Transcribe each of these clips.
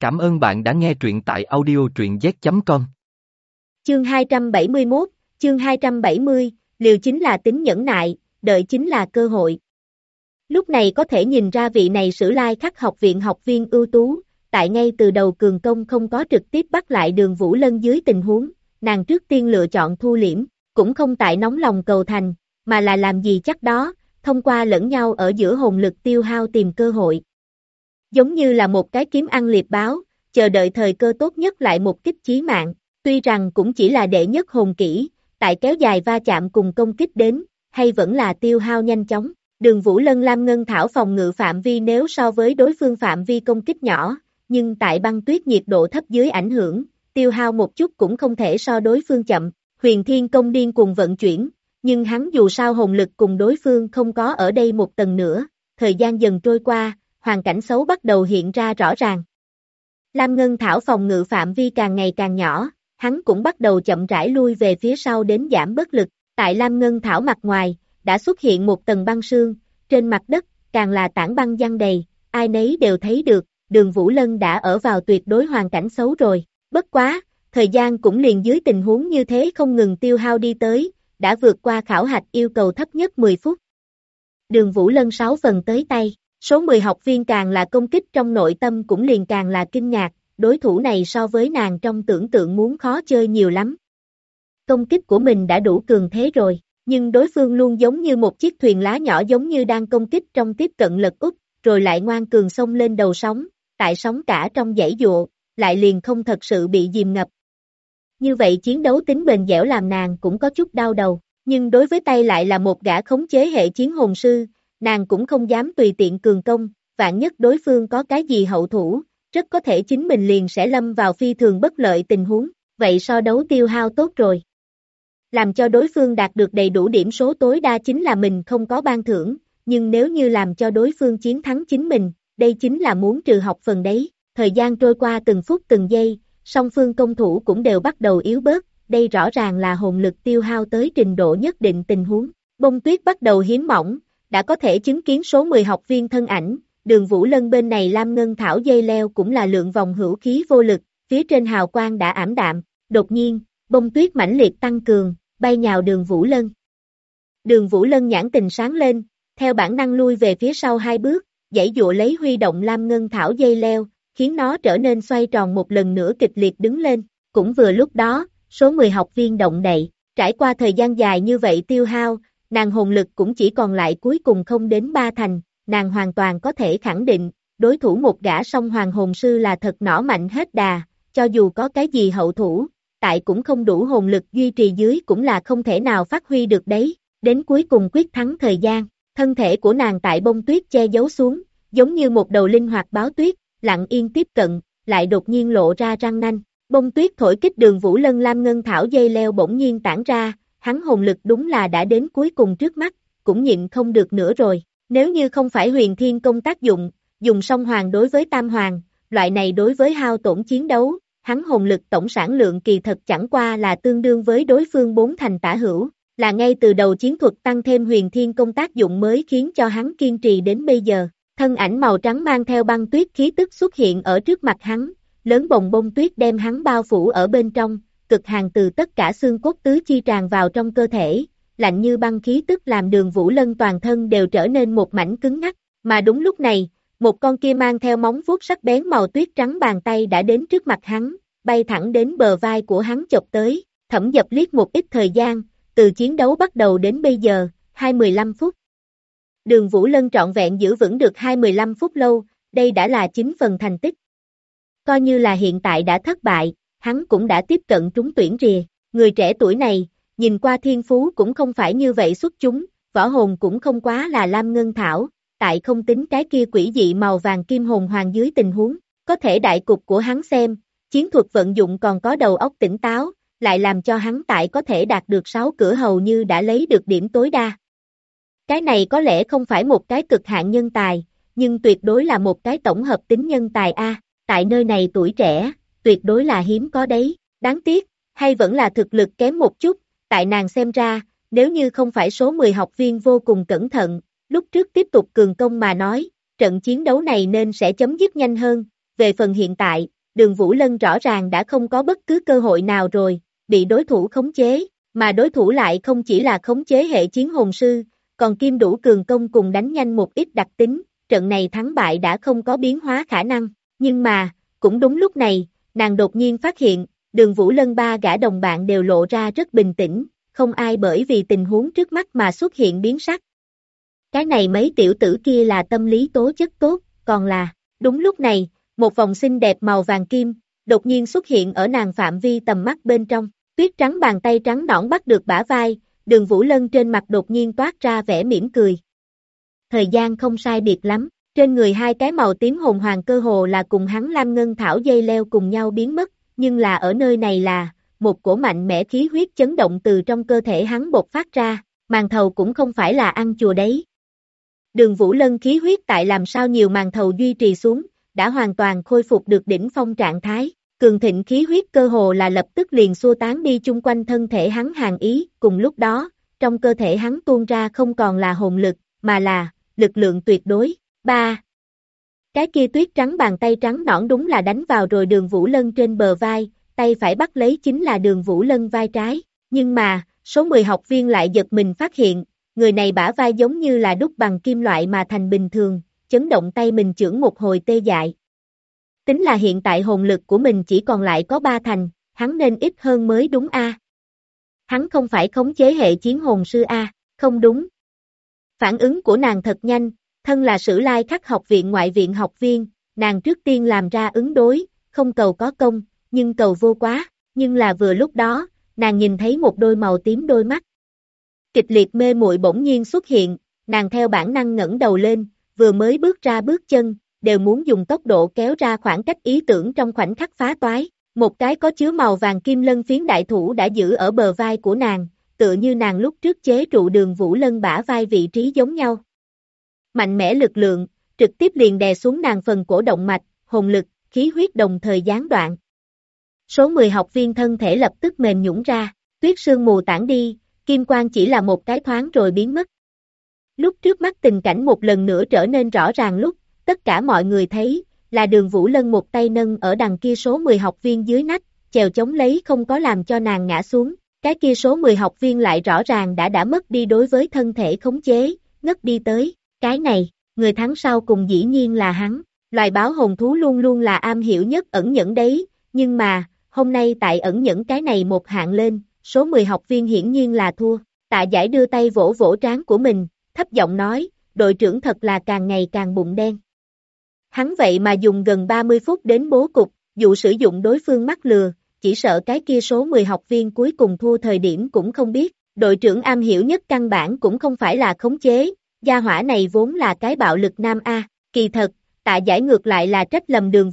Cảm ơn bạn đã nghe truyện tại audio truyện z.com. Chương 271, chương 270, liều chính là tính nhẫn nại, đợi chính là cơ hội. Lúc này có thể nhìn ra vị này Sử Lai Khắc học viện học viên ưu tú, tại ngay từ đầu Cường Công không có trực tiếp bắt lại Đường Vũ Lân dưới tình huống, nàng trước tiên lựa chọn thu liễm, cũng không tại nóng lòng cầu thành, mà là làm gì chắc đó, thông qua lẫn nhau ở giữa hồn lực tiêu hao tìm cơ hội. Giống như là một cái kiếm ăn liệp báo, chờ đợi thời cơ tốt nhất lại một kích chí mạng, tuy rằng cũng chỉ là đệ nhất hồn kỹ, tại kéo dài va chạm cùng công kích đến, hay vẫn là tiêu hao nhanh chóng. Đường Vũ Lân Lam Ngân Thảo phòng ngự phạm vi nếu so với đối phương phạm vi công kích nhỏ, nhưng tại băng tuyết nhiệt độ thấp dưới ảnh hưởng, tiêu hao một chút cũng không thể so đối phương chậm. Huyền Thiên Công điên cùng vận chuyển, nhưng hắn dù sao hồn lực cùng đối phương không có ở đây một tầng nữa, thời gian dần trôi qua, hoàn cảnh xấu bắt đầu hiện ra rõ ràng. Lam Ngân Thảo phòng ngự phạm vi càng ngày càng nhỏ, hắn cũng bắt đầu chậm rãi lui về phía sau đến giảm bất lực, tại Lam Ngân Thảo mặt ngoài, đã xuất hiện một tầng băng sương, trên mặt đất, càng là tảng băng giăng đầy, ai nấy đều thấy được, Đường Vũ Lân đã ở vào tuyệt đối hoàn cảnh xấu rồi, bất quá, thời gian cũng liền dưới tình huống như thế không ngừng tiêu hao đi tới, đã vượt qua khảo hạch yêu cầu thấp nhất 10 phút. Đường Vũ Lân 6 phần tới tay, số 10 học viên càng là công kích trong nội tâm cũng liền càng là kinh ngạc, đối thủ này so với nàng trong tưởng tượng muốn khó chơi nhiều lắm. Công kích của mình đã đủ cường thế rồi, nhưng đối phương luôn giống như một chiếc thuyền lá nhỏ giống như đang công kích trong tiếp cận lật úp, rồi lại ngoan cường xông lên đầu sóng, tại sóng cả trong dãy dụa, lại liền không thật sự bị dìm ngập. Như vậy chiến đấu tính bền dẻo làm nàng cũng có chút đau đầu, nhưng đối với tay lại là một gã khống chế hệ chiến hồn sư, nàng cũng không dám tùy tiện cường công, vạn nhất đối phương có cái gì hậu thủ, rất có thể chính mình liền sẽ lâm vào phi thường bất lợi tình huống, vậy so đấu tiêu hao tốt rồi. Làm cho đối phương đạt được đầy đủ điểm số tối đa chính là mình không có ban thưởng, nhưng nếu như làm cho đối phương chiến thắng chính mình, đây chính là muốn trừ học phần đấy. Thời gian trôi qua từng phút từng giây, song phương công thủ cũng đều bắt đầu yếu bớt, đây rõ ràng là hồn lực tiêu hao tới trình độ nhất định tình huống. Bông tuyết bắt đầu hiếm mỏng, đã có thể chứng kiến số 10 học viên thân ảnh, Đường Vũ Lân bên này Lam Ngân Thảo dây leo cũng là lượng vòng hữu khí vô lực, phía trên hào quang đã ảm đạm, đột nhiên, bông tuyết mãnh liệt tăng cường, bay nhào Đường Vũ Lân. Đường Vũ Lân nhãn tình sáng lên, theo bản năng lui về phía sau 2 bước, giãy dụa lấy huy động Lam Ngân Thảo dây leo, khiến nó trở nên xoay tròn một lần nữa kịch liệt đứng lên, cũng vừa lúc đó, số 10 học viên động đậy, trải qua thời gian dài như vậy tiêu hao, nàng hồn lực cũng chỉ còn lại cuối cùng không đến 3 thành, nàng hoàn toàn có thể khẳng định, đối thủ một gã song hoàng hồn sư là thật nỏ mạnh hết đà, cho dù có cái gì hậu thủ, tại cũng không đủ hồn lực duy trì dưới cũng là không thể nào phát huy được đấy, đến cuối cùng quyết thắng thời gian, thân thể của nàng tại bông tuyết che giấu xuống, giống như một đầu linh hoạt báo tuyết, lặng yên tiếp cận, lại đột nhiên lộ ra răng nanh, bông tuyết thổi kích Đường Vũ Lân Lam Ngân Thảo dây leo bỗng nhiên tản ra, hắn hồn lực đúng là đã đến cuối cùng trước mắt, cũng nhịn không được nữa rồi, nếu như không phải Huyền Thiên Công tác dụng, dùng song hoàng đối với tam hoàng, loại này đối với hao tổn chiến đấu, hắn hồn lực tổng sản lượng kỳ thật chẳng qua là tương đương với đối phương 4 thành tả hữu, là ngay từ đầu chiến thuật tăng thêm Huyền Thiên Công tác dụng mới khiến cho hắn kiên trì đến bây giờ. Thân ảnh màu trắng mang theo băng tuyết khí tức xuất hiện ở trước mặt hắn, lớn bồng bông tuyết đem hắn bao phủ ở bên trong, cực hàn từ tất cả xương cốt tứ chi tràn vào trong cơ thể, lạnh như băng khí tức làm Đường Vũ Lân toàn thân đều trở nên một mảnh cứng ngắc, mà đúng lúc này, một con kia mang theo móng vuốt sắc bén màu tuyết trắng bàn tay đã đến trước mặt hắn, bay thẳng đến bờ vai của hắn chộp tới, Thẩm Dập liếc một ít thời gian, từ chiến đấu bắt đầu đến bây giờ, 15 phút. Đường Vũ Lân trọn vẹn giữ vững được 15 phút lâu, đây đã là 9 phần thành tích. Coi như là hiện tại đã thất bại, hắn cũng đã tiếp cận trúng tuyển rìa. Người trẻ tuổi này, nhìn qua thiên phú cũng không phải như vậy xuất chúng, võ hồn cũng không quá là Lam Ngân Thảo, tại không tính cái kia quỷ dị màu vàng kim hồn hoàng dưới tình huống, có thể đại cục của hắn xem, chiến thuật vận dụng còn có đầu óc tỉnh táo, lại làm cho hắn tại có thể đạt được 6 cửa hầu như đã lấy được điểm tối đa. Cái này có lẽ không phải một cái cực hạn nhân tài, nhưng tuyệt đối là một cái tổng hợp tính nhân tài A, tại nơi này tuổi trẻ, tuyệt đối là hiếm có đấy, đáng tiếc, hay vẫn là thực lực kém một chút, tại nàng xem ra, nếu như không phải số 10 học viên vô cùng cẩn thận, lúc trước tiếp tục cường công mà nói, trận chiến đấu này nên sẽ chấm dứt nhanh hơn, về phần hiện tại, Đường Vũ Lân rõ ràng đã không có bất cứ cơ hội nào rồi, bị đối thủ khống chế, mà đối thủ lại không chỉ là khống chế hệ chiến hồn sư, còn kiêm đủ cường công cùng đánh nhanh một ít đặc tính, trận này thắng bại đã không có biến hóa khả năng, nhưng mà, cũng đúng lúc này, nàng đột nhiên phát hiện, Đường Vũ Lân ba gã đồng bạn đều lộ ra rất bình tĩnh, không ai bởi vì tình huống trước mắt mà xuất hiện biến sắc. Cái này mấy tiểu tử kia là tâm lý tố chất tốt, còn là, đúng lúc này, một vòng xinh đẹp màu vàng kim, đột nhiên xuất hiện ở nàng phạm vi tầm mắt bên trong, tuyết trắng bàn tay trắng nõn bắt được bả vai, Đường Vũ Lân trên mặt đột nhiên toát ra vẻ mỉm cười. Thời gian không sai biệt lắm, trên người hai cái màu tím hồn hoàng cơ hồ là cùng hắn lam ngân thảo dây leo cùng nhau biến mất, nhưng là ở nơi này là, một cổ mạnh mẽ khí huyết chấn động từ trong cơ thể hắn bộc phát ra, màn thầu cũng không phải là ăn chùa đấy. Đường Vũ Lân khí huyết tại làm sao nhiều màn thầu duy trì xuống, đã hoàn toàn khôi phục được đỉnh phong trạng thái, cường thịnh khí huyết cơ hồ là lập tức liền xua tán đi chung quanh thân thể hắn hàn ý, cùng lúc đó, trong cơ thể hắn tuôn ra không còn là hồn lực, mà là lực lượng tuyệt đối. 3. Cái kia tuyết trắng bàn tay trắng nõn đúng là đánh vào rồi Đường Vũ Lân trên bờ vai, tay phải bắt lấy chính là Đường Vũ Lân vai trái, nhưng mà, số 10 học viên lại giật mình phát hiện, người này bả vai giống như là đúc bằng kim loại mà thành bình thường, chấn động tay mình chưởng một hồi tê dại. Tính là hiện tại hồn lực của mình chỉ còn lại có 3 thành, hắn nên ít hơn mới đúng a. Hắn không phải khống chế hệ chiến hồn sư a, không đúng. Phản ứng của nàng thật nhanh, thân là Sử Lai Khắc học viện ngoại viện học viên, nàng trước tiên làm ra ứng đối, không cầu có công, nhưng cầu vô quá, nhưng là vừa lúc đó, nàng nhìn thấy một đôi màu tím đôi mắt. Kịch liệt mê muội bỗng nhiên xuất hiện, nàng theo bản năng ngẩng đầu lên, vừa mới bước ra bước chân, đều muốn dùng tốc độ kéo ra khoảng cách ý tưởng trong khoảnh khắc phá toái. Một cái có chứa màu vàng kim lân phiến đại thủ đã giữ ở bờ vai của nàng, tựa như nàng lúc trước chế trụ Đường Vũ Lân bả vai vị trí giống nhau. Mạnh mẽ lực lượng, trực tiếp liền đè xuống nàng phần cổ động mạch, hồn lực, khí huyết đồng thời gián đoạn. Số 10 học viên thân thể lập tức mềm nhũn ra, tuyết sương mù tản đi, kim quang chỉ là một cái thoáng rồi biến mất. Lúc trước mắt tình cảnh một lần nữa trở nên rõ ràng lúc, tất cả mọi người thấy, là Đường Vũ Lân một tay nâng ở đằng kia số 10 học viên dưới nách, chèo chống lấy không có làm cho nàng ngã xuống, cái kia số 10 học viên lại rõ ràng đã mất đi đối với thân thể khống chế, ngất đi tới, cái này, người thắng sau cùng dĩ nhiên là hắn, loài báo hồn thú luôn luôn là am hiểu nhất ẩn nhẫn đấy, nhưng mà, hôm nay tại ẩn nhẫn cái này một hạng lên, số 10 học viên hiển nhiên là thua, Tạ Giải đưa tay vỗ vỗ trán của mình, thấp giọng nói, đội trưởng thật là càng ngày càng bụng đen. Hắn vậy mà dùng gần 30 phút đến bố cục, dù sử dụng đối phương mắc lừa, chỉ sợ cái kia số 10 học viên cuối cùng thua thời điểm cũng không biết, đội trưởng am hiểu nhất căn bản cũng không phải là khống chế, gia hỏa này vốn là cái bạo lực nam A, kỳ thật, Tạ Giải ngược lại là trách lầm Đường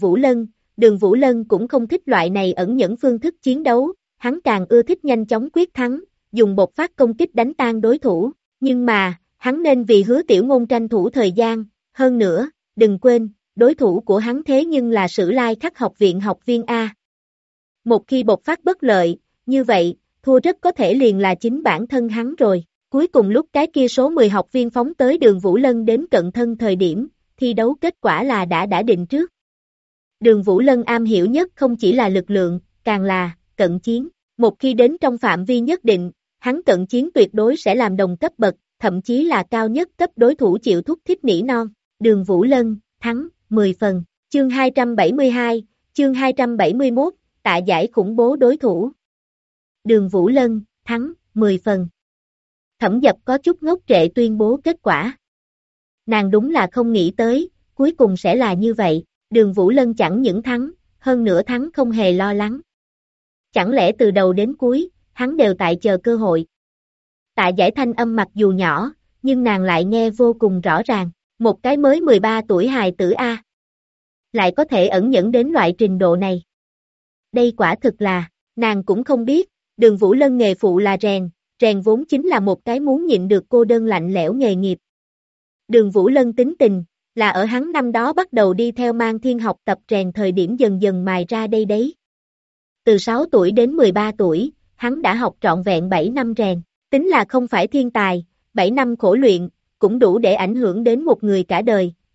Vũ Lân cũng không thích loại này ẩn nhẫn phương thức chiến đấu, hắn càng ưa thích nhanh chóng quyết thắng, dùng bộc phát công kích đánh tan đối thủ, nhưng mà, hắn nên vì Hứa Tiểu Ngôn tranh thủ thời gian, hơn nữa, đừng quên, đối thủ của hắn thế nhưng là Sử Lai Khắc học viện học viên A. Một khi bộc phát bất lợi, như vậy, thua rất có thể liền là chính bản thân hắn rồi. Cuối cùng lúc cái kia số 10 học viên phóng tới Đường Vũ Lân đến cận thân thời điểm, thi đấu kết quả là đã định trước. Đường Vũ Lân am hiểu nhất không chỉ là lực lượng, càng là cận chiến. Một khi đến trong phạm vi nhất định, hắn cận chiến tuyệt đối sẽ làm đồng cấp bậc, thậm chí là cao nhất cấp đối thủ chịu thúc thiết nỉ non. Đường Vũ Lân, thắng, 10 phần. Chương 272, chương 271, Tạ Giải khủng bố đối thủ. Đường Vũ Lân, thắng, 10 phần. Thẩm Dập có chút ngốc trệ tuyên bố kết quả. Nàng đúng là không nghĩ tới, cuối cùng sẽ là như vậy, Đường Vũ Lân chẳng những thắng, hơn nữa thắng không hề lo lắng. Chẳng lẽ từ đầu đến cuối, hắn đều tại chờ cơ hội. Tạ Giải thanh âm mặc dù nhỏ, nhưng nàng lại nghe vô cùng rõ ràng, một cái mới 13 tuổi hài tử A. Lại có thể ẩn nhẫn đến loại trình độ này. Đây quả thực là, nàng cũng không biết, Đường Vũ Lân nghề phụ là rèn vốn chính là một cái muốn nhịn được cô đơn lạnh lẽo nghề nghiệp. Đường Vũ Lân tính tình, là ở hắn năm đó bắt đầu đi theo Mang Thiên học tập rèn thời điểm dần dần mài ra đây đấy. Từ 6 tuổi đến 13 tuổi, hắn đã học trọn vẹn 7 năm rèn, tính là không phải thiên tài, 7 năm khổ luyện, cũng đủ để ảnh hưởng đến một người cả đời,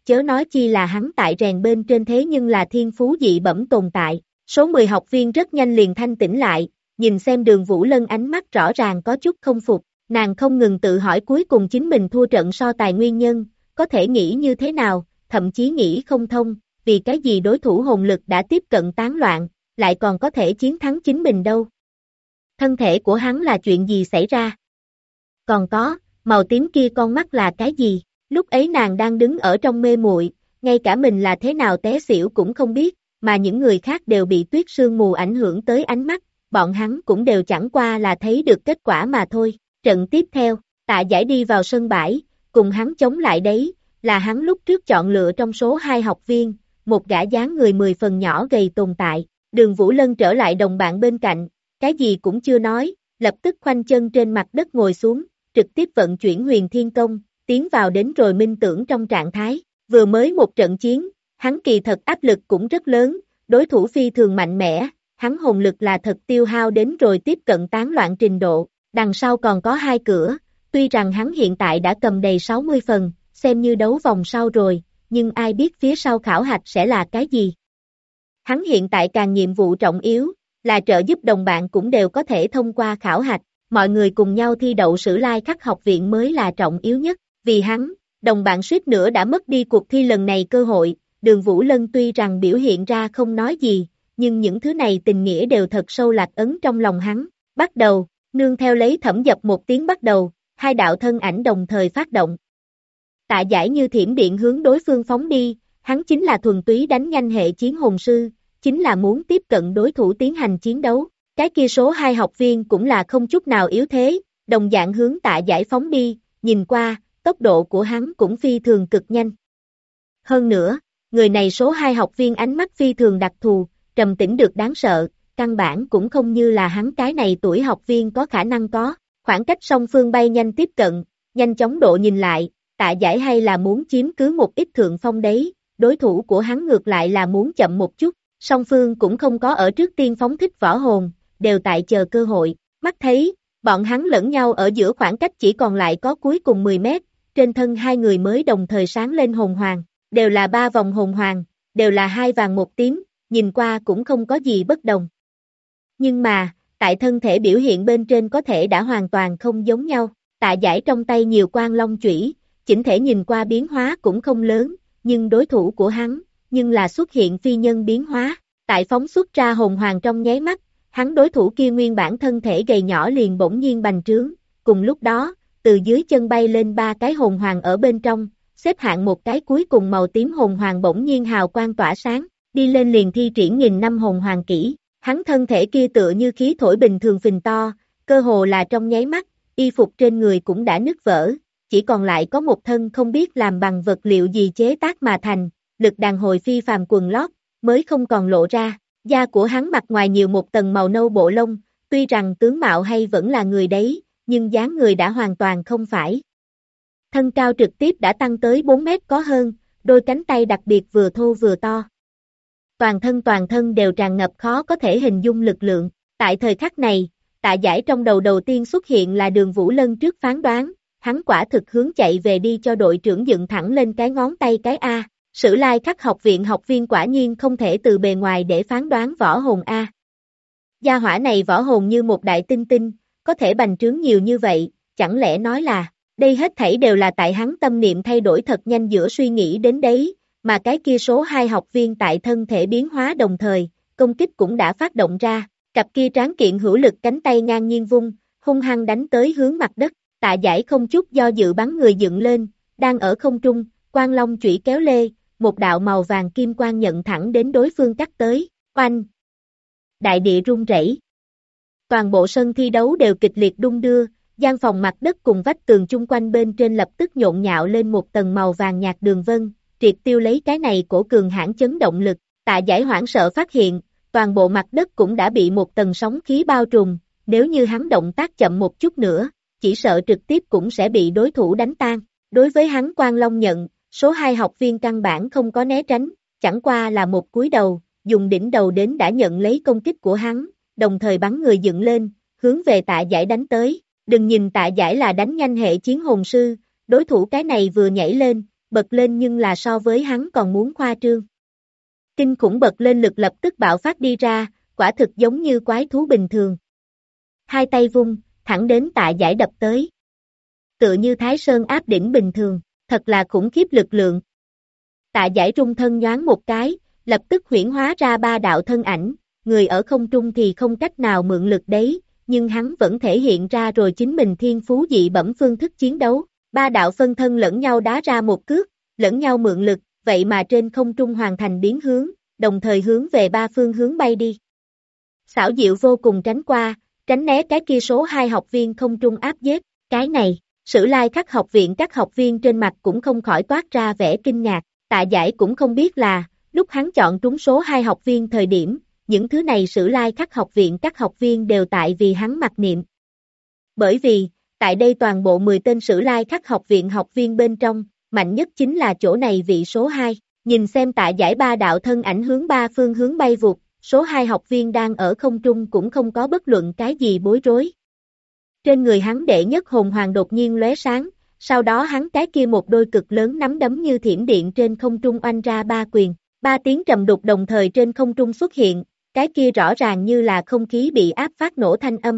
chớ nói chi là hắn tại rèn bên trên thế nhưng là thiên phú dị bẩm tồn tại. Số 10 học viên rất nhanh liền thanh tỉnh lại, nhìn xem Đường Vũ Lân ánh mắt rõ ràng có chút không phục, nàng không ngừng tự hỏi cuối cùng chính mình thua trận so tài nguyên nhân, có thể nghĩ như thế nào, thậm chí nghĩ không thông, vì cái gì đối thủ hồn lực đã tiếp cận tán loạn, lại còn có thể chiến thắng chính mình đâu. Thân thể của hắn là chuyện gì xảy ra? Còn có, màu tím kia con mắt là cái gì? Lúc ấy nàng đang đứng ở trong mê muội, ngay cả mình là thế nào té xỉu cũng không biết, mà những người khác đều bị tuyết sương mù ảnh hưởng tới ánh mắt, bọn hắn cũng đều chẳng qua là thấy được kết quả mà thôi. Trận tiếp theo, Tạ Giải đi vào sân bãi, cùng hắn chống lại đấy, là hắn lúc trước chọn lựa trong số 2 học viên, một gã dáng người 10 phần nhỏ gầy tồn tại. Đường Vũ Lân trở lại đồng bạn bên cạnh, cái gì cũng chưa nói, lập tức khoanh chân trên mặt đất ngồi xuống, trực tiếp vận chuyển Huyền Thiên Công, tiến vào đến rồi minh tưởng trong trạng thái. Vừa mới một trận chiến, hắn kỳ thật áp lực cũng rất lớn, đối thủ phi thường mạnh mẽ, hắn hồn lực là thật tiêu hao đến rồi tiếp cận tán loạn trình độ, đằng sau còn có 2 cửa, tuy rằng hắn hiện tại đã cầm đầy 60 phần, xem như đấu vòng sau rồi, nhưng ai biết phía sau khảo hạch sẽ là cái gì. Hắn hiện tại càng nhiệm vụ trọng yếu, là trợ giúp đồng bạn cũng đều có thể thông qua khảo hạch, mọi người cùng nhau thi đậu Sử Lai Khắc học viện mới là trọng yếu nhất, vì hắn, đồng bạn suýt nữa đã mất đi cuộc thi lần này cơ hội. Đường Vũ Lân tuy rằng biểu hiện ra không nói gì, nhưng những thứ này tình nghĩa đều thật sâu lạc ấn trong lòng hắn. Bắt đầu, nương theo lấy Thẩm Dập một tiếng bắt đầu, 2 đạo thân ảnh đồng thời phát động. Tạ Giải như thiểm điện hướng đối phương phóng đi, hắn chính là thuần túy đánh nhanh hệ chiến hồn sư, chính là muốn tiếp cận đối thủ tiến hành chiến đấu. Cái kia số 2 học viên cũng là không chút nào yếu thế, đồng dạng hướng Tạ Giải phóng đi, nhìn qua, tốc độ của hắn cũng phi thường cực nhanh. Hơn nữa, người này số 2 học viên ánh mắt phi thường đặc thù, trầm tĩnh được đáng sợ, căn bản cũng không như là hắn cái này tuổi học viên có khả năng có. Khoảng cách song phương bay nhanh tiếp cận, nhanh chóng độ nhìn lại, Tạ Giải hay là muốn chiếm cứ một ít thượng phong đấy, đối thủ của hắn ngược lại là muốn chậm một chút, song phương cũng không có ở trước tiên phóng thích võ hồn, đều tại chờ cơ hội. Mắt thấy, bọn hắn lẫn nhau ở giữa khoảng cách chỉ còn lại có cuối cùng 10 mét, trên thân 2 người mới đồng thời sáng lên hồn hoàng, đều là 3 vòng hồn hoàng, đều là 2 vàng 1 tím, nhìn qua cũng không có gì bất đồng. Nhưng mà, tại thân thể biểu hiện bên trên có thể đã hoàn toàn không giống nhau. Tạ Giải trong tay nhiều quang long chủy, chỉnh thể nhìn qua biến hóa cũng không lớn, nhưng đối thủ của hắn, nhưng là xuất hiện phi nhân biến hóa. Tại phóng xuất ra hồn hoàng trong nháy mắt, hắn đối thủ kia nguyên bản thân thể gầy nhỏ liền bỗng nhiên bành trướng, cùng lúc đó, từ dưới chân bay lên 3 cái hồn hoàng ở bên trong, xếp hạng một cái cuối cùng màu tím hồn hoàng bỗng nhiên hào quang tỏa sáng, đi lên liền thi triển 1000 năm hồn hoàng kỹ. Hắn thân thể kia tựa như khí thổi bình thường phình to, cơ hồ là trong nháy mắt, y phục trên người cũng đã nứt vỡ, chỉ còn lại có một thân không biết làm bằng vật liệu gì chế tác mà thành, lực đàn hồi phi phàm quần lót, mới không còn lộ ra. Da của hắn mặt ngoài nhiều một tầng màu nâu bộ lông, tuy rằng tướng mạo hay vẫn là người đấy, nhưng dáng người đã hoàn toàn không phải. Thân cao trực tiếp đã tăng tới 4 mét có hơn, đôi cánh tay đặc biệt vừa thô vừa to. Toàn thân đều tràn ngập khó có thể hình dung lực lượng. Tại thời khắc này, Tạ Giải trong đầu tiên xuất hiện là Đường Vũ Lân trước phán đoán, hắn quả thực hướng chạy về đi cho đội trưởng dựng thẳng lên cái ngón tay cái A. Sử Lai Khắc học viện học viên quả nhiên không thể từ bề ngoài để phán đoán võ hồn A. Gia hỏa này võ hồn như một đại tinh tinh, có thể bành trướng nhiều như vậy, chẳng lẽ nói là, đây hết thảy đều là tại hắn tâm niệm thay đổi thật nhanh giữa suy nghĩ đến đấy, mà cái kia số 2 học viên tại thân thể biến hóa đồng thời, công kích cũng đã phát động ra, cặp kia tráng kiện hữu lực cánh tay ngang nhiên vung, hung hăng đánh tới hướng mặt đất. Tạ Giải không chút do dự bắn người dựng lên, đang ở không trung, quang long chủy kéo lê, một đạo màu vàng kim quang nhận thẳng đến đối phương cắt tới, oanh! Đại địa rung rẩy. Toàn bộ sân thi đấu đều kịch liệt đung đưa, gian phòng mặt đất cùng vách tường chung quanh bên trên lập tức nhộn nhạo lên một tầng màu vàng nhạt đường vân, triệt tiêu lấy cái này cổ cường hãn chấn động lực. Tạ Giải hoảng sợ phát hiện, toàn bộ mặt đất cũng đã bị một tầng sóng khí bao trùm, nếu như hắn động tác chậm một chút nữa, chỉ sợ trực tiếp cũng sẽ bị đối thủ đánh tan. Đối với hắn Quang Long nhận, số 2 học viên căn bản không có né tránh, chẳng qua là một cúi đầu, dùng đỉnh đầu đến đã nhận lấy công kích của hắn, đồng thời bắn người dựng lên, hướng về Tạ Giải đánh tới. Đừng nhìn Tạ Giải là đánh nhanh hệ chiến hồn sư, đối thủ cái này vừa nhảy lên, bật lên nhưng là so với hắn còn muốn khoa trương. Kinh khủng bật lên lực lập tức bạo phát đi ra, quả thực giống như quái thú bình thường. Hai tay vung, thẳng đến Tạ Giải đập tới. Tựa như Thái Sơn áp đỉnh bình thường, thật là khủng khiếp lực lượng. Tạ Giải trung thân nhoáng một cái, lập tức huyễn hóa ra ba đạo thân ảnh, người ở không trung thì không cách nào mượn lực đấy, nhưng hắn vẫn thể hiện ra rồi chính mình thiên phú dị bẩm phương thức chiến đấu. Ba đạo phân thân lẫn nhau đá ra một cước, lẫn nhau mượn lực, vậy mà trên không trung hoàn thành biến hướng, đồng thời hướng về ba phương hướng bay đi. Xảo diệu vô cùng tránh qua, tránh né cái kia số 2 học viên không trung áp giết, cái này, Sử Lai Khắc học viện các học viên trên mặt cũng không khỏi toát ra vẻ kinh ngạc, Tạ Giải cũng không biết là, lúc hắn chọn trúng số 2 học viên thời điểm, những thứ này Sử Lai Khắc học viện các học viên đều tại vì hắn mặc niệm. Bởi vì, tại đây toàn bộ 10 tên Sử Lai Khắc học viện học viên bên trong, mạnh nhất chính là chỗ này vị số 2, nhìn xem Tạ Giải ba đạo thân ảnh hướng ba phương hướng bay vụt, số 2 học viên đang ở không trung cũng không có bất luận cái gì bối rối. Trên người hắn đệ nhất hồn hoàng đột nhiên lóe sáng, sau đó hắn cái kia một đôi cực lớn nắm đấm như thiểm điện trên không trung oanh ra ba quyền, ba tiếng trầm đục đồng thời trên không trung xuất hiện, cái kia rõ ràng như là không khí bị áp phát nổ thanh âm.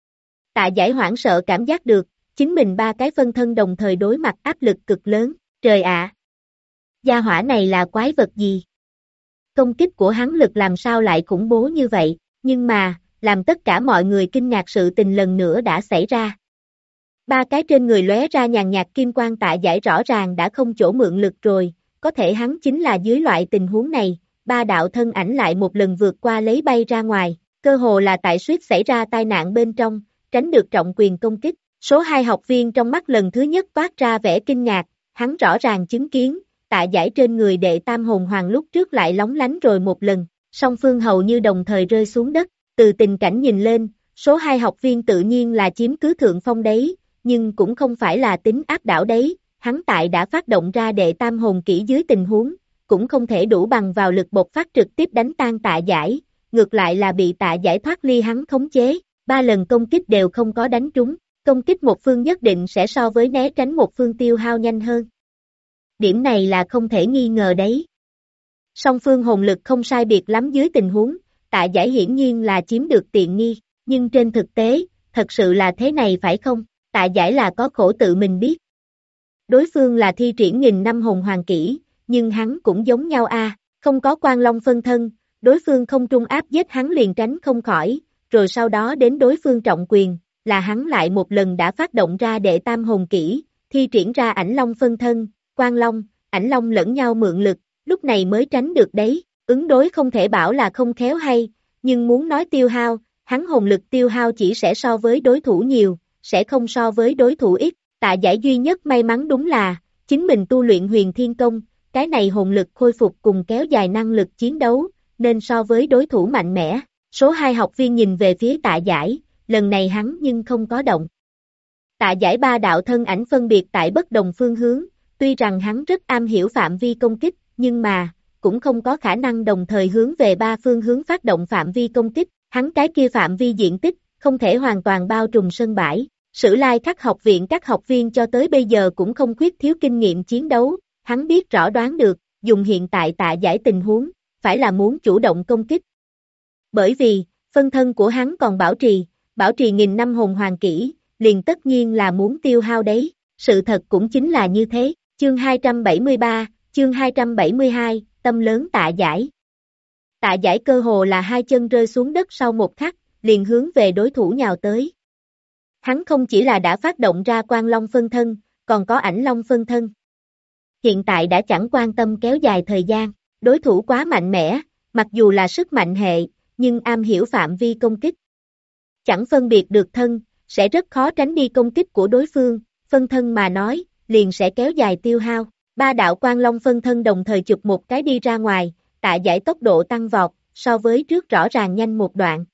Tạ Giải hoảng sợ cảm giác được, chính mình ba cái phân thân đồng thời đối mặt áp lực cực lớn, trời ạ! Gia hỏa này là quái vật gì? Công kích của hắn lực làm sao lại khủng bố như vậy, nhưng mà, làm tất cả mọi người kinh ngạc sự tình lần nữa đã xảy ra. Ba cái trên người lóe ra nhàn nhạt kim quang Tạ Giải rõ ràng đã không chỗ mượn lực rồi, có thể hắn chính là dưới loại tình huống này, ba đạo thân ảnh lại một lần vượt qua lấy bay ra ngoài, cơ hồ là tại suýt xảy ra tai nạn bên trong, tránh được trọng quyền công kích. Số 2 học viên trong mắt lần thứ nhất toát ra vẻ kinh ngạc, hắn rõ ràng chứng kiến, Tạ Giải trên người đệ tam hồn hoàng lúc trước lại lóng lánh rồi một lần, song phương hầu như đồng thời rơi xuống đất, từ tình cảnh nhìn lên, số 2 học viên tự nhiên là chiếm cứ thượng phong đấy, nhưng cũng không phải là tính áp đảo đấy, hắn tại đã phát động ra đệ tam hồn kỹ dưới tình huống, cũng không thể đủ bằng vào lực bộc phát trực tiếp đánh tan Tạ Giải, ngược lại là bị Tạ Giải thoát ly hắn khống chế, 3 lần công kích đều không có đánh trúng, công kích một phương nhất định sẽ so với né tránh một phương tiêu hao nhanh hơn. Điểm này là không thể nghi ngờ đấy. Song phương hồn lực không sai biệt lắm dưới tình huống, Tạ Giải hiển nhiên là chiếm được tiện nghi, nhưng trên thực tế, thật sự là thế này phải không? Tạ Giải là có khổ tự mình biết. Đối phương là thi triển nghìn năm hồn hoàng kỹ, nhưng hắn cũng giống nhau không có Quang Long phân thân, đối phương không trung áp giết hắn liền tránh không khỏi, rồi sau đó đến đối phương trọng quyền, là hắn lại một lần đã phát động ra đệ tam hồn kỹ, thi triển ra ảnh long phân thân, Quang Long, ảnh long lẫn nhau mượn lực, lúc này mới tránh được đấy, ứng đối không thể bảo là không khéo hay, nhưng muốn nói tiêu hao, hắn hồn lực tiêu hao chỉ sẽ so với đối thủ nhiều, sẽ không so với đối thủ ít, Tạ Giải duy nhất may mắn đúng là, chính mình tu luyện huyền thiên công, cái này hồn lực khôi phục cùng kéo dài năng lực chiến đấu, nên so với đối thủ mạnh mẽ, số 2 học viên nhìn về phía Tạ Giải, lần này hắn nhưng không có động. Tạ Giải ba đạo thân ảnh phân biệt tại bất đồng phương hướng, tuy rằng hắn rất am hiểu phạm vi công kích, nhưng mà, cũng không có khả năng đồng thời hướng về ba phương hướng phát động phạm vi công kích, hắn cái kia phạm vi diện tích, không thể hoàn toàn bao trùm sân bãi. Sử Lai Khắc học viện các học viên cho tới bây giờ cũng không khuyết thiếu kinh nghiệm chiến đấu, hắn biết rõ đoán được, dùng hiện tại Tạ Giải tình huống, phải là muốn chủ động công kích. Bởi vì, phân thân của hắn còn bảo trì nghìn năm hồn hoàng kỹ, liền tất nhiên là muốn tiêu hao đấy, sự thật cũng chính là như thế, chương 273, chương 272, tâm lớn Tạ Giải. Tạ Giải cơ hồ là hai chân rơi xuống đất sau một khắc, liền hướng về đối thủ nhào tới. Hắn không chỉ là đã phát động ra Quang Long phân thân, còn có ảnh long phân thân. Hiện tại đã chẳng quan tâm kéo dài thời gian, đối thủ quá mạnh mẽ, mặc dù là sức mạnh hệ, nhưng am hiểu phạm vi công kích. Chẳng phân biệt được thân, sẽ rất khó tránh đi công kích của đối phương, phân thân mà nói, liền sẽ kéo dài tiêu hao. Ba đạo Quang Long phân thân đồng thời chụp một cái đi ra ngoài, Tạ Giải tốc độ tăng vọt, so với trước rõ ràng nhanh một đoạn.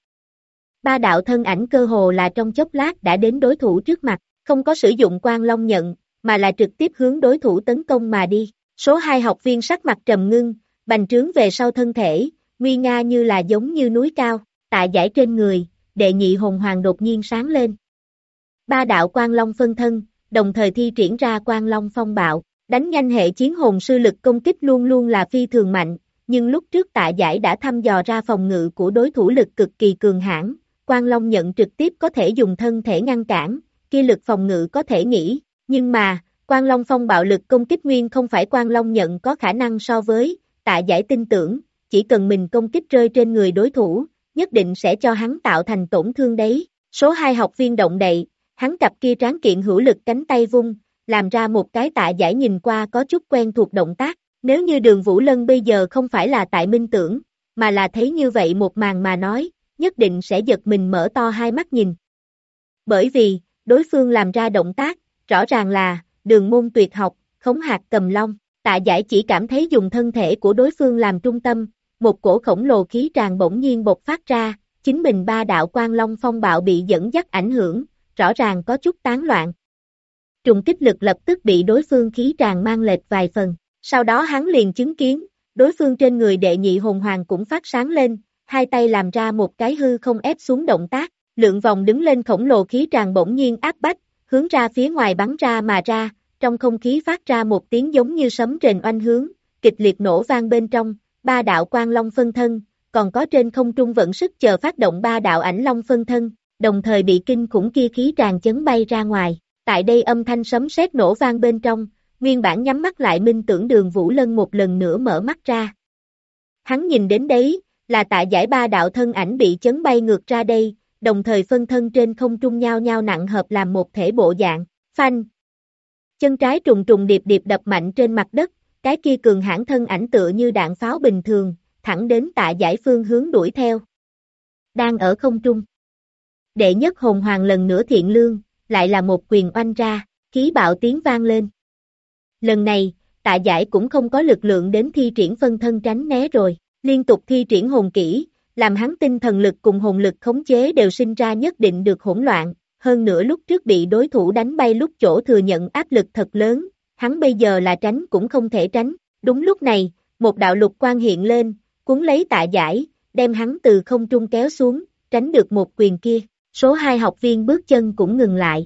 Ba đạo thân ảnh cơ hồ là trong chốc lát đã đến đối thủ trước mặt, không có sử dụng Quang Long nhận, mà là trực tiếp hướng đối thủ tấn công mà đi. Số 2 học viên sắc mặt trầm ngưng, bành trướng về sau thân thể, nguy nga như là giống như núi cao, Tạ Giải trên người, đệ nhị hồn hoàng đột nhiên sáng lên. Ba đạo Quang Long phân thân, đồng thời thi triển ra Quang Long phong bạo, Đánh nhanh hệ chiến hồn sư lực công kích luôn luôn là phi thường mạnh, nhưng lúc trước Tạ Giải đã thăm dò ra phòng ngự của đối thủ lực cực kỳ cường hãn, Quang Long nhận trực tiếp có thể dùng thân thể ngăn cản, kia lực phòng ngự có thể nghĩ, nhưng mà, Quang Long phong bạo lực công kích nguyên không phải Quang Long nhận có khả năng so với, Tạ Giải tin tưởng, chỉ cần mình công kích rơi trên người đối thủ, nhất định sẽ cho hắn tạo thành tổn thương đấy. Số 2 học viên động đậy, hắn cặp kia tráng kiện hữu lực cánh tay vung, làm ra một cái Tạ Giải nhìn qua có chút quen thuộc động tác. Nếu như Đường Vũ Lân bây giờ không phải là tại minh tưởng, mà là thấy như vậy một màn mà nói, nhất định sẽ giật mình mở to hai mắt nhìn. Bởi vì, đối phương làm ra động tác, rõ ràng là, đường môn tuyệt học, khống hạt cầm long. Tạ Giải chỉ cảm thấy dùng thân thể của đối phương làm trung tâm, một cổ khổng lồ khí tràn bỗng nhiên bộc phát ra, chính mình ba đạo quang long phong bạo bị dẫn dắt ảnh hưởng, rõ ràng có chút tán loạn. Trùng kích lực lập tức bị đối phương khí tràn mang lệch vài phần, sau đó hắn liền chứng kiến, đối phương trên người đệ nhị hồn hoàng cũng phát sáng lên, hai tay làm ra một cái hư không ép xuống động tác, lượng vòng đứng lên khổng lồ khí tràn bỗng nhiên áp bách, hướng ra phía ngoài bắn ra mà ra, trong không khí phát ra một tiếng giống như sấm rền oanh hướng, kịch liệt nổ vang bên trong, ba đạo quang long phân thân, còn có trên không trung vận sức chờ phát động ba đạo ảnh long phân thân, đồng thời bị kinh khủng kia khí tràn chấn bay ra ngoài. Tại đây âm thanh sấm sét nổ vang bên trong, nguyên bản nhắm mắt lại minh tưởng Đường Vũ Lân một lần nữa mở mắt ra. Hắn nhìn đến đấy, là Tạ Giải ba đạo thân ảnh bị chấn bay ngược ra đây, đồng thời phân thân trên không trung nhao nhao nặng hợp làm một thể bộ dạng, phanh. Chân trái trùng trùng điệp điệp đập mạnh trên mặt đất, cái kia cường hãn thân ảnh tựa như đạn pháo bình thường, thẳng đến Tạ Giải phương hướng đuổi theo. Đang ở không trung. Đệ nhất hồn hoàng lần nữa thiện lương, lại là một quyền oanh ra, khí bạo tiếng vang lên. Lần này, Tạ Giải cũng không có lực lượng đến thi triển phân thân tránh né rồi, liên tục thi triển hồn kỹ, làm hắn tinh thần lực cùng hồn lực khống chế đều sinh ra nhất định được hỗn loạn, hơn nữa lúc trước bị đối thủ đánh bay lúc chỗ thừa nhận áp lực thật lớn, hắn bây giờ là tránh cũng không thể tránh. Đúng lúc này, một đạo lục quang hiện lên, cuốn lấy Tạ Giải, đem hắn từ không trung kéo xuống, tránh được một quyền kia. Số 2 học viên bước chân cũng ngừng lại.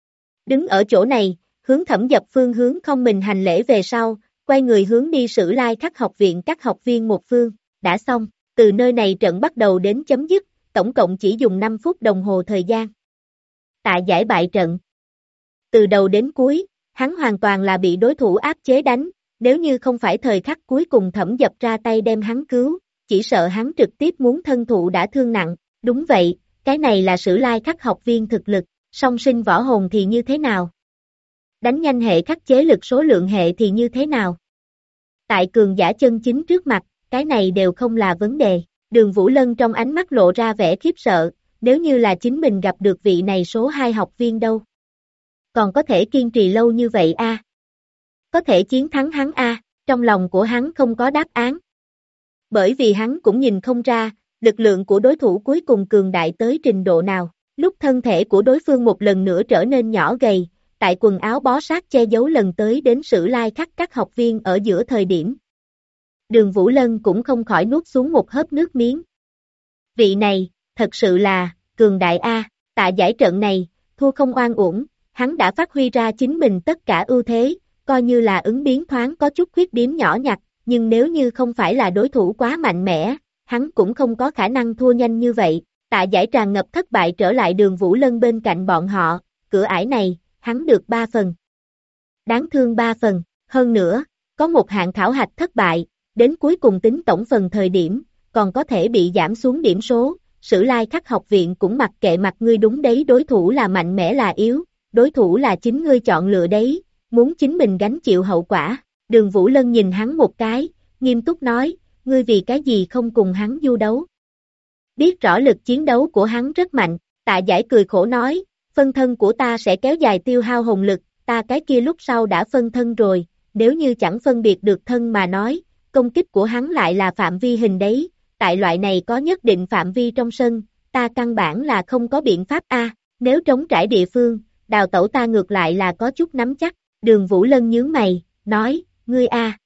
Đứng ở chỗ này, hướng Thẩm Dập phương hướng không mình hành lễ về sau, quay người hướng đi Sử Lai Khắc học viện các học viên một phương, đã xong, từ nơi này trận bắt đầu đến chấm dứt, tổng cộng chỉ dùng 5 phút đồng hồ thời gian. Tạ Giải bại trận. Từ đầu đến cuối, hắn hoàn toàn là bị đối thủ áp chế đánh, nếu như không phải thời khắc cuối cùng Thẩm Dập ra tay đem hắn cứu, chỉ sợ hắn trực tiếp muốn thân thụ đã thương nặng, đúng vậy. Cái này là Sử Lai Khắc học viên thực lực, song sinh võ hồn thì như thế nào? Đánh nhanh hệ khắc chế lực số lượng hệ thì như thế nào? Tại cường giả chân chính trước mặt, cái này đều không là vấn đề. Đường Vũ Lân trong ánh mắt lộ ra vẻ khiếp sợ, nếu như là chính mình gặp được vị này số 2 học viên đâu? Còn có thể kiên trì lâu như vậy a? Có thể chiến thắng hắn a? Trong lòng của hắn không có đáp án. Bởi vì hắn cũng nhìn không ra, lực lượng của đối thủ cuối cùng cường đại tới trình độ nào, lúc thân thể của đối phương một lần nữa trở nên nhỏ gầy, tại quần áo bó sát che giấu lần tới đến Sử Lai Khắc các học viên ở giữa thời điểm. Đường Vũ Lân cũng không khỏi nuốt xuống một hớp nước miếng. Vị này, thật sự là, cường đại a. Tạ Giải trận này, thua không oan uổng, hắn đã phát huy ra chính mình tất cả ưu thế, coi như là ứng biến thoáng có chút khuyết điểm nhỏ nhặt, nhưng nếu như không phải là đối thủ quá mạnh mẽ, hắn cũng không có khả năng thua nhanh như vậy. Tạ Giải tràn ngập thất bại trở lại Đường Vũ Lân bên cạnh bọn họ, cửa ải này, hắn được 3 phần. Đáng thương 3 phần, hơn nữa, có một hạng khảo hạch thất bại, đến cuối cùng tính tổng phần thời điểm, còn có thể bị giảm xuống điểm số. Sử Lai Khắc học viện cũng mặc kệ mặt ngươi đúng đấy, đối thủ là mạnh mẽ là yếu, đối thủ là chính ngươi chọn lựa đấy, muốn chính mình gánh chịu hậu quả. Đường Vũ Lân nhìn hắn một cái, nghiêm túc nói, ngươi vì cái gì không cùng hắn du đấu? Biết rõ lực chiến đấu của hắn rất mạnh, Tạ Giải cười khổ nói, phân thân của ta sẽ kéo dài tiêu hao hồn lực, ta cái kia lúc sau đã phân thân rồi, nếu như chẳng phân biệt được thân mà nói, công kích của hắn lại là phạm vi hình đấy, tại loại này có nhất định phạm vi trong sân, ta căn bản là không có biện pháp a. Nếu trống trải địa phương, đào tẩu ta ngược lại là có chút nắm chắc. Đường Vũ Lân nhướng mày, nói, ngươi a,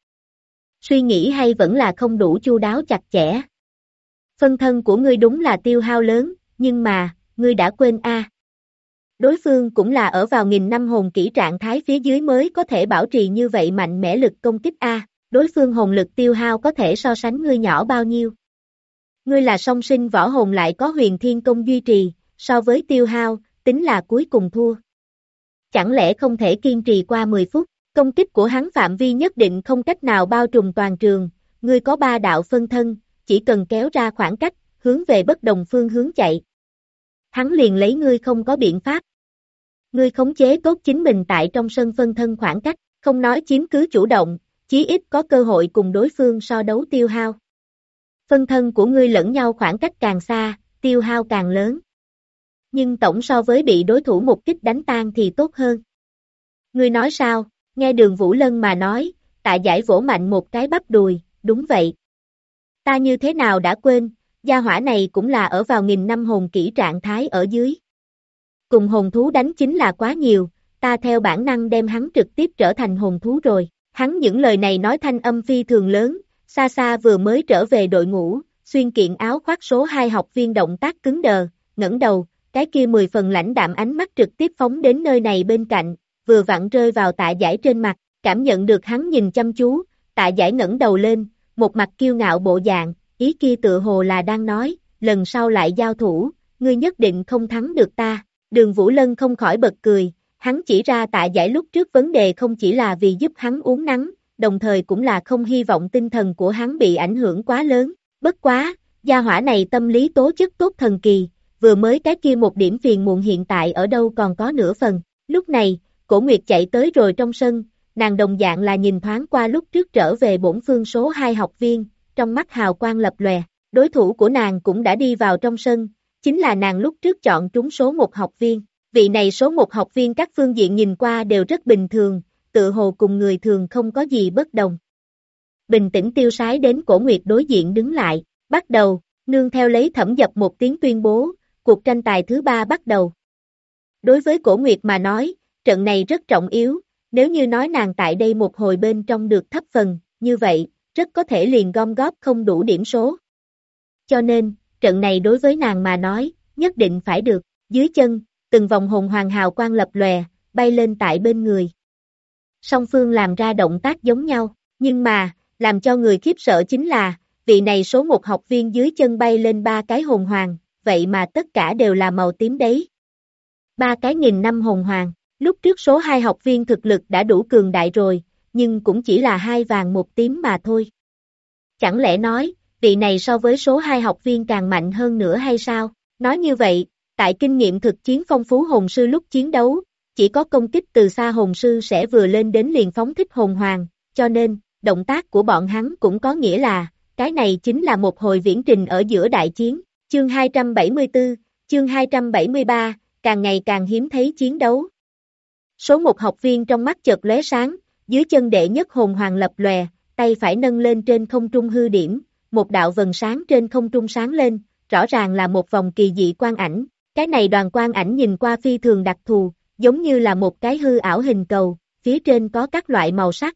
suy nghĩ hay vẫn là không đủ chu đáo chặt chẽ. Phân thân của ngươi đúng là tiêu hao lớn, nhưng mà, ngươi đã quên a. Đối phương cũng là ở vào nghìn năm hồn kỹ trạng thái phía dưới mới có thể bảo trì như vậy mạnh mẽ lực công kích a. Đối phương hồn lực tiêu hao có thể so sánh ngươi nhỏ bao nhiêu. Ngươi là song sinh võ hồn lại có huyền thiên công duy trì, so với tiêu hao, tính là cuối cùng thua. Chẳng lẽ không thể kiên trì qua 10 phút, công kích của hắn phạm vi nhất định không cách nào bao trùm toàn trường, ngươi có 3 đạo phân thân, chỉ cần kéo ra khoảng cách, hướng về bất đồng phương hướng chạy. Hắn liền lấy ngươi không có biện pháp. Ngươi khống chế tốt chính mình tại trong sân phân thân khoảng cách, không nói chiếm cứ chủ động, chí ít có cơ hội cùng đối phương so đấu tiêu hao. Phân thân của ngươi lẫn nhau khoảng cách càng xa, tiêu hao càng lớn. Nhưng tổng so với bị đối thủ một kích đánh tan thì tốt hơn. Ngươi nói sao? Nghe Đường Vũ Lân mà nói, Tạ Giải vỗ mạnh một cái bắp đùi, đúng vậy. Ta như thế nào đã quên, gia hỏa này cũng là ở vào nghìn năm hồn kỹ trạng thái ở dưới. Cùng hồn thú đánh chính là quá nhiều, ta theo bản năng đem hắn trực tiếp trở thành hồn thú rồi. Hắn những lời này nói thanh âm phi thường lớn, xa xa vừa mới trở về đội ngũ, xuyên kiện áo khoác số 2 học viên động tác cứng đờ, ngẩng đầu, cái kia 10 phần lãnh đạm ánh mắt trực tiếp phóng đến nơi này bên cạnh, vừa vặn rơi vào Tạ Giải trên mặt, cảm nhận được hắn nhìn chăm chú, Tạ Giải ngẩng đầu lên, một mặt kiêu ngạo bộ dạng, ý kia tựa hồ là đang nói, lần sau lại giao thủ, ngươi nhất định không thắng được ta. Đường Vũ Lân không khỏi bật cười, hắn chỉ ra Tạ Giải lúc trước vấn đề không chỉ là vì giúp hắn uống nắng, đồng thời cũng là không hy vọng tinh thần của hắn bị ảnh hưởng quá lớn, bất quá, gia hỏa này tâm lý tố chất tốt thần kỳ, vừa mới cái kia một điểm phiền muộn hiện tại ở đâu còn có nửa phần. Lúc này, Cổ Nguyệt chạy tới rồi trong sân, nàng đồng dạng là nhìn thoáng qua lúc trước trở về bổn phương số 2 học viên, trong mắt hào quang lập lòe, đối thủ của nàng cũng đã đi vào trong sân, chính là nàng lúc trước chọn trúng số 1 học viên. Vị này số 1 học viên các phương diện nhìn qua đều rất bình thường, tự hồ cùng người thường không có gì bất đồng. Bình tĩnh tiêu sái đến Cổ Nguyệt đối diện đứng lại, bắt đầu, nương theo lấy Thẩm Dập một tiếng tuyên bố, cuộc tranh tài thứ 3 bắt đầu. Đối với Cổ Nguyệt mà nói, trận này rất trọng yếu, nếu như nói nàng tại đây một hồi bên trong được thấp phần, như vậy, rất có thể liền gom góp không đủ điểm số. Cho nên, trận này đối với nàng mà nói, nhất định phải được, dưới chân, từng vòng hồn hoàng hào quang lập lòe, bay lên tại bên người. Song phương làm ra động tác giống nhau, nhưng mà, làm cho người khiếp sợ chính là, vị này số 1 học viên dưới chân bay lên 3 cái hồn hoàng, vậy mà tất cả đều là màu tím đấy. 3 cái nghìn năm hồn hoàng, lúc trước số 2 học viên thực lực đã đủ cường đại rồi, nhưng cũng chỉ là 2 vàng 1 tím mà thôi. Chẳng lẽ nói, vị này so với số 2 học viên càng mạnh hơn nữa hay sao? Nói như vậy, tại kinh nghiệm thực chiến phong phú hồn sư lúc chiến đấu, chỉ có công kích từ xa hồn sư sẽ vừa lên đến liền phóng thích hồn hoàng, cho nên, động tác của bọn hắn cũng có nghĩa là, cái này chính là một hồi viễn trình ở giữa đại chiến. Chương 274, chương 273, càng ngày càng hiếm thấy chiến đấu. Số 1 học viên trong mắt chợt lóe sáng, dưới chân đệ nhất hồn hoàng lập lòe, tay phải nâng lên trên không trung hư điểm, một đạo vần sáng trên không trung sáng lên, rõ ràng là một vòng kỳ dị quang ảnh. Cái này đoàn quang ảnh nhìn qua phi thường đặc thù, giống như là một cái hư ảo hình cầu, phía trên có các loại màu sắc.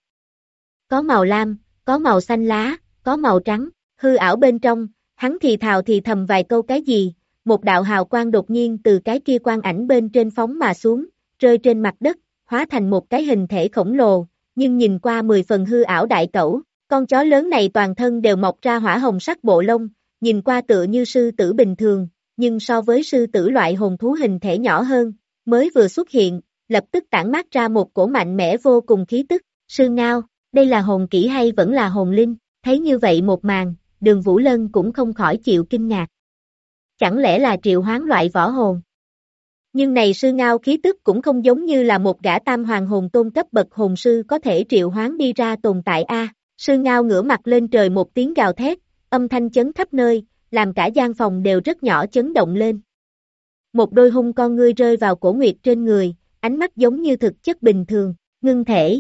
Có màu lam, có màu xanh lá, có màu trắng, hư ảo bên trong, hắn thì thào thì thầm vài câu cái gì, một đạo hào quang đột nhiên từ cái kia quang ảnh bên trên phóng mà xuống, rơi trên mặt đất, hóa thành một cái hình thể khổng lồ, nhưng nhìn qua 10 phần hư ảo đại cẩu, con chó lớn này toàn thân đều mọc ra hỏa hồng sắc bộ lông, nhìn qua tựa như sư tử bình thường, nhưng so với sư tử loại hồn thú hình thể nhỏ hơn, mới vừa xuất hiện, lập tức tản mát ra một cổ mạnh mẽ vô cùng khí tức, sư ngao, đây là hồn kỹ hay vẫn là hồn linh, thấy như vậy một màn, Đường Vũ Lân cũng không khỏi chịu kinh ngạc. Chẳng lẽ là triệu hoán loại võ hồn? Nhưng này sư ngao khí tức cũng không giống như là một gã tam hoàng hồn tôn cấp bậc hồn sư có thể triệu hoán đi ra tồn tại a. Sư ngao ngửa mặt lên trời một tiếng gào thét, âm thanh chấn khắp nơi, làm cả gian phòng đều rất nhỏ chấn động lên. Một đôi hung con ngươi rơi vào Cổ Nguyệt trên người, ánh mắt giống như thực chất bình thường, ngưng thể.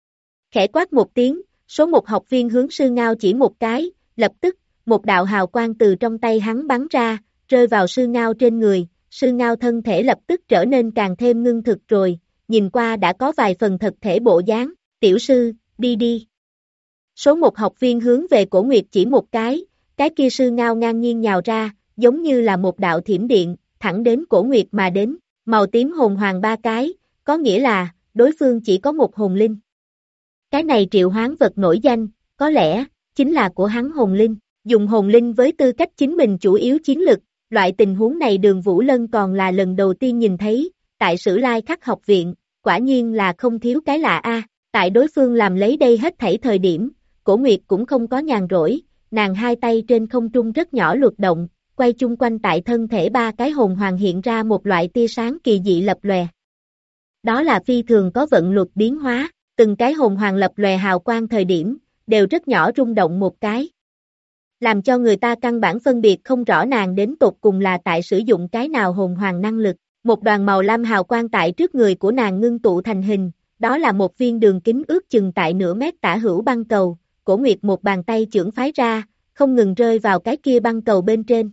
Khẽ quát một tiếng, số 1 học viên hướng sư ngao chỉ một cái, lập tức, một đạo hào quang từ trong tay hắn bắn ra, rơi vào sư ngao trên người, sư ngao thân thể lập tức trở nên càng thêm ngưng thực rồi, nhìn qua đã có vài phần thật thể bộ dáng, tiểu sư, đi đi. Số 1 học viên hướng về Cổ Nguyệt chỉ một cái kia sư ngao ngang nhiên nhào ra, giống như là một đạo thiểm điện, thẳng đến Cổ Nguyệt mà đến, Màu tím hồn hoàng 3 cái, có nghĩa là, đối phương chỉ có một hồn linh. Cái này triệu hoán vật nổi danh, có lẽ, chính là của hắn hồn linh. Dùng hồn linh với tư cách chính mình chủ yếu chiến lực, loại tình huống này Đường Vũ Lân còn là lần đầu tiên nhìn thấy, tại Sử Lai Khắc học viện, quả nhiên là không thiếu cái lạ a. Tại đối phương làm lấy đây hết thảy thời điểm, Cổ Nguyệt cũng không có nhàn rỗi, nàng hai tay trên không trung rất nhỏ luật động, quay chung quanh tại thân thể 3 cái hồn hoàng hiện ra một loại tia sáng kỳ dị lập lòe. Đó là phi thường có vận luật biến hóa, từng cái hồn hoàng lập lòe hào quang thời điểm, đều rất nhỏ rung động một cái. Làm cho người ta căn bản phân biệt không rõ nàng đến tột cùng là tại sử dụng cái nào hồn hoàng năng lực. Một đoàn màu lam hào quang tại trước người của nàng ngưng tụ thành hình, đó là một viên đường kính ước chừng tại nửa mét tả hữu băng cầu, Cổ Nguyệt một bàn tay chưởng phái ra, không ngừng rơi vào cái kia băng cầu bên trên.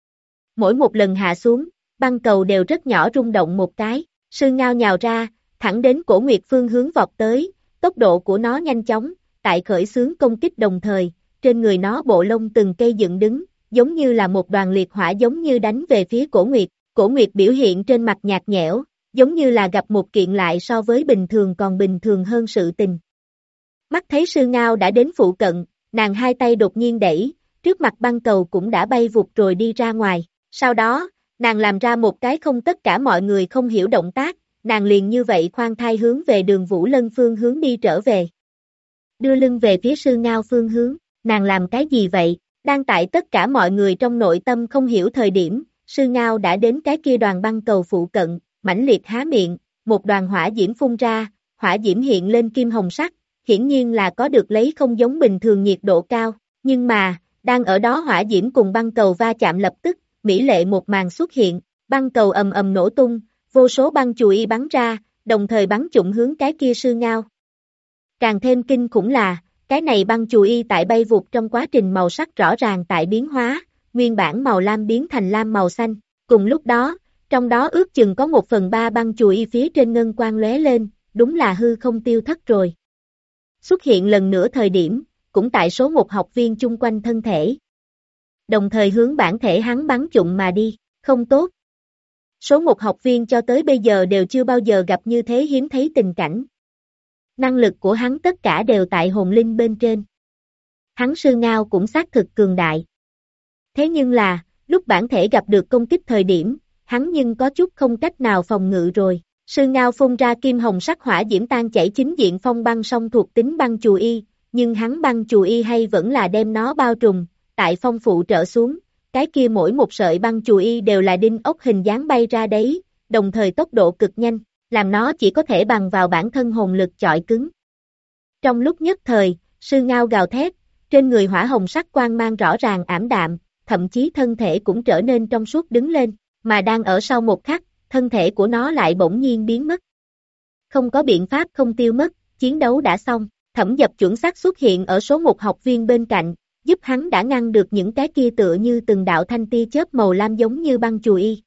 Mỗi một lần hạ xuống, băng cầu đều rất nhỏ rung động một cái, sư ngao nhào ra, thẳng đến Cổ Nguyệt phương hướng vọt tới, tốc độ của nó nhanh chóng, tại khởi xướng công kích đồng thời, trên người nó bộ lông từng cây dựng đứng, giống như là một đoàn liệt hỏa giống như đánh về phía Cổ Nguyệt. Cổ Nguyệt biểu hiện trên mặt nhạt nhẽo, giống như là gặp một kiện lại so với bình thường còn bình thường hơn sự tình. Mắt thấy sư ngao đã đến phụ cận, nàng hai tay đột nhiên đẩy, trước mặt băng cầu cũng đã bay vụt rồi đi ra ngoài. Sau đó, nàng làm ra một cái không tất cả mọi người không hiểu động tác, nàng liền như vậy khoan thai hướng về Đường Vũ Lân phương hướng đi trở về. Đưa lưng về phía sư ngao phương hướng, nàng làm cái gì vậy? Đang tại tất cả mọi người trong nội tâm không hiểu thời điểm, sư ngao đã đến cái kia đoàn băng cầu phụ cận, mãnh liệt há miệng, một đoàn hỏa diễm phun ra, hỏa diễm hiện lên kim hồng sắc, hiển nhiên là có được lấy không giống bình thường nhiệt độ cao, nhưng mà, đang ở đó hỏa diễm cùng băng cầu va chạm lập tức, mỹ lệ một màn xuất hiện, băng cầu ầm ầm nổ tung, vô số băng chùy bắn ra, đồng thời bắn trúng hướng cái kia sư ngao. Càng thêm kinh khủng là, cái này băng chùy tại bay vụt trong quá trình màu sắc rõ ràng tại biến hóa, nguyên bản màu lam biến thành lam màu xanh, cùng lúc đó, trong đó ước chừng có 1/3 băng chùy phía trên ngân quang lóe lên, đúng là hư không tiêu thất rồi. Xuất hiện lần nữa thời điểm, cũng tại số 1 học viên chung quanh thân thể. Đồng thời hướng bản thể hắn bắn trúng mà đi, không tốt. Số 1 học viên cho tới bây giờ đều chưa bao giờ gặp như thế hiếm thấy tình cảnh. Năng lực của hắn tất cả đều tại hồn linh bên trên. Hắn sư ngao cũng xác thực cường đại. Thế nhưng là, lúc bản thể gặp được công kích thời điểm, hắn nhưng có chút không cách nào phòng ngự rồi. Sư ngao phun ra kim hồng sắc hỏa diễm tan chảy chính diện phong băng song thuộc tính băng chù y, nhưng hắn băng chù y hay vẫn là đem nó bao trùm, tại phong phụ trợ xuống, cái kia mỗi một sợi băng chù y đều là đinh ốc hình dáng bay ra đấy, đồng thời tốc độ cực nhanh, làm nó chỉ có thể bằng vào bản thân hồn lực chọi cứng. Trong lúc nhất thời, sư ngao gào thét, trên người hỏa hồng sắc quang mang rõ ràng ảm đạm, thậm chí thân thể cũng trở nên trong suốt đứng lên, mà đang ở sau một khắc, thân thể của nó lại bỗng nhiên biến mất. Không có biện pháp không tiêu mất, chiến đấu đã xong, Thẩm Dập chuẩn xác xuất hiện ở số 1 học viên bên cạnh, giúp hắn đã ngăn được những cái kia tựa như từng đạo thanh tia chớp màu lam giống như băng chùy y.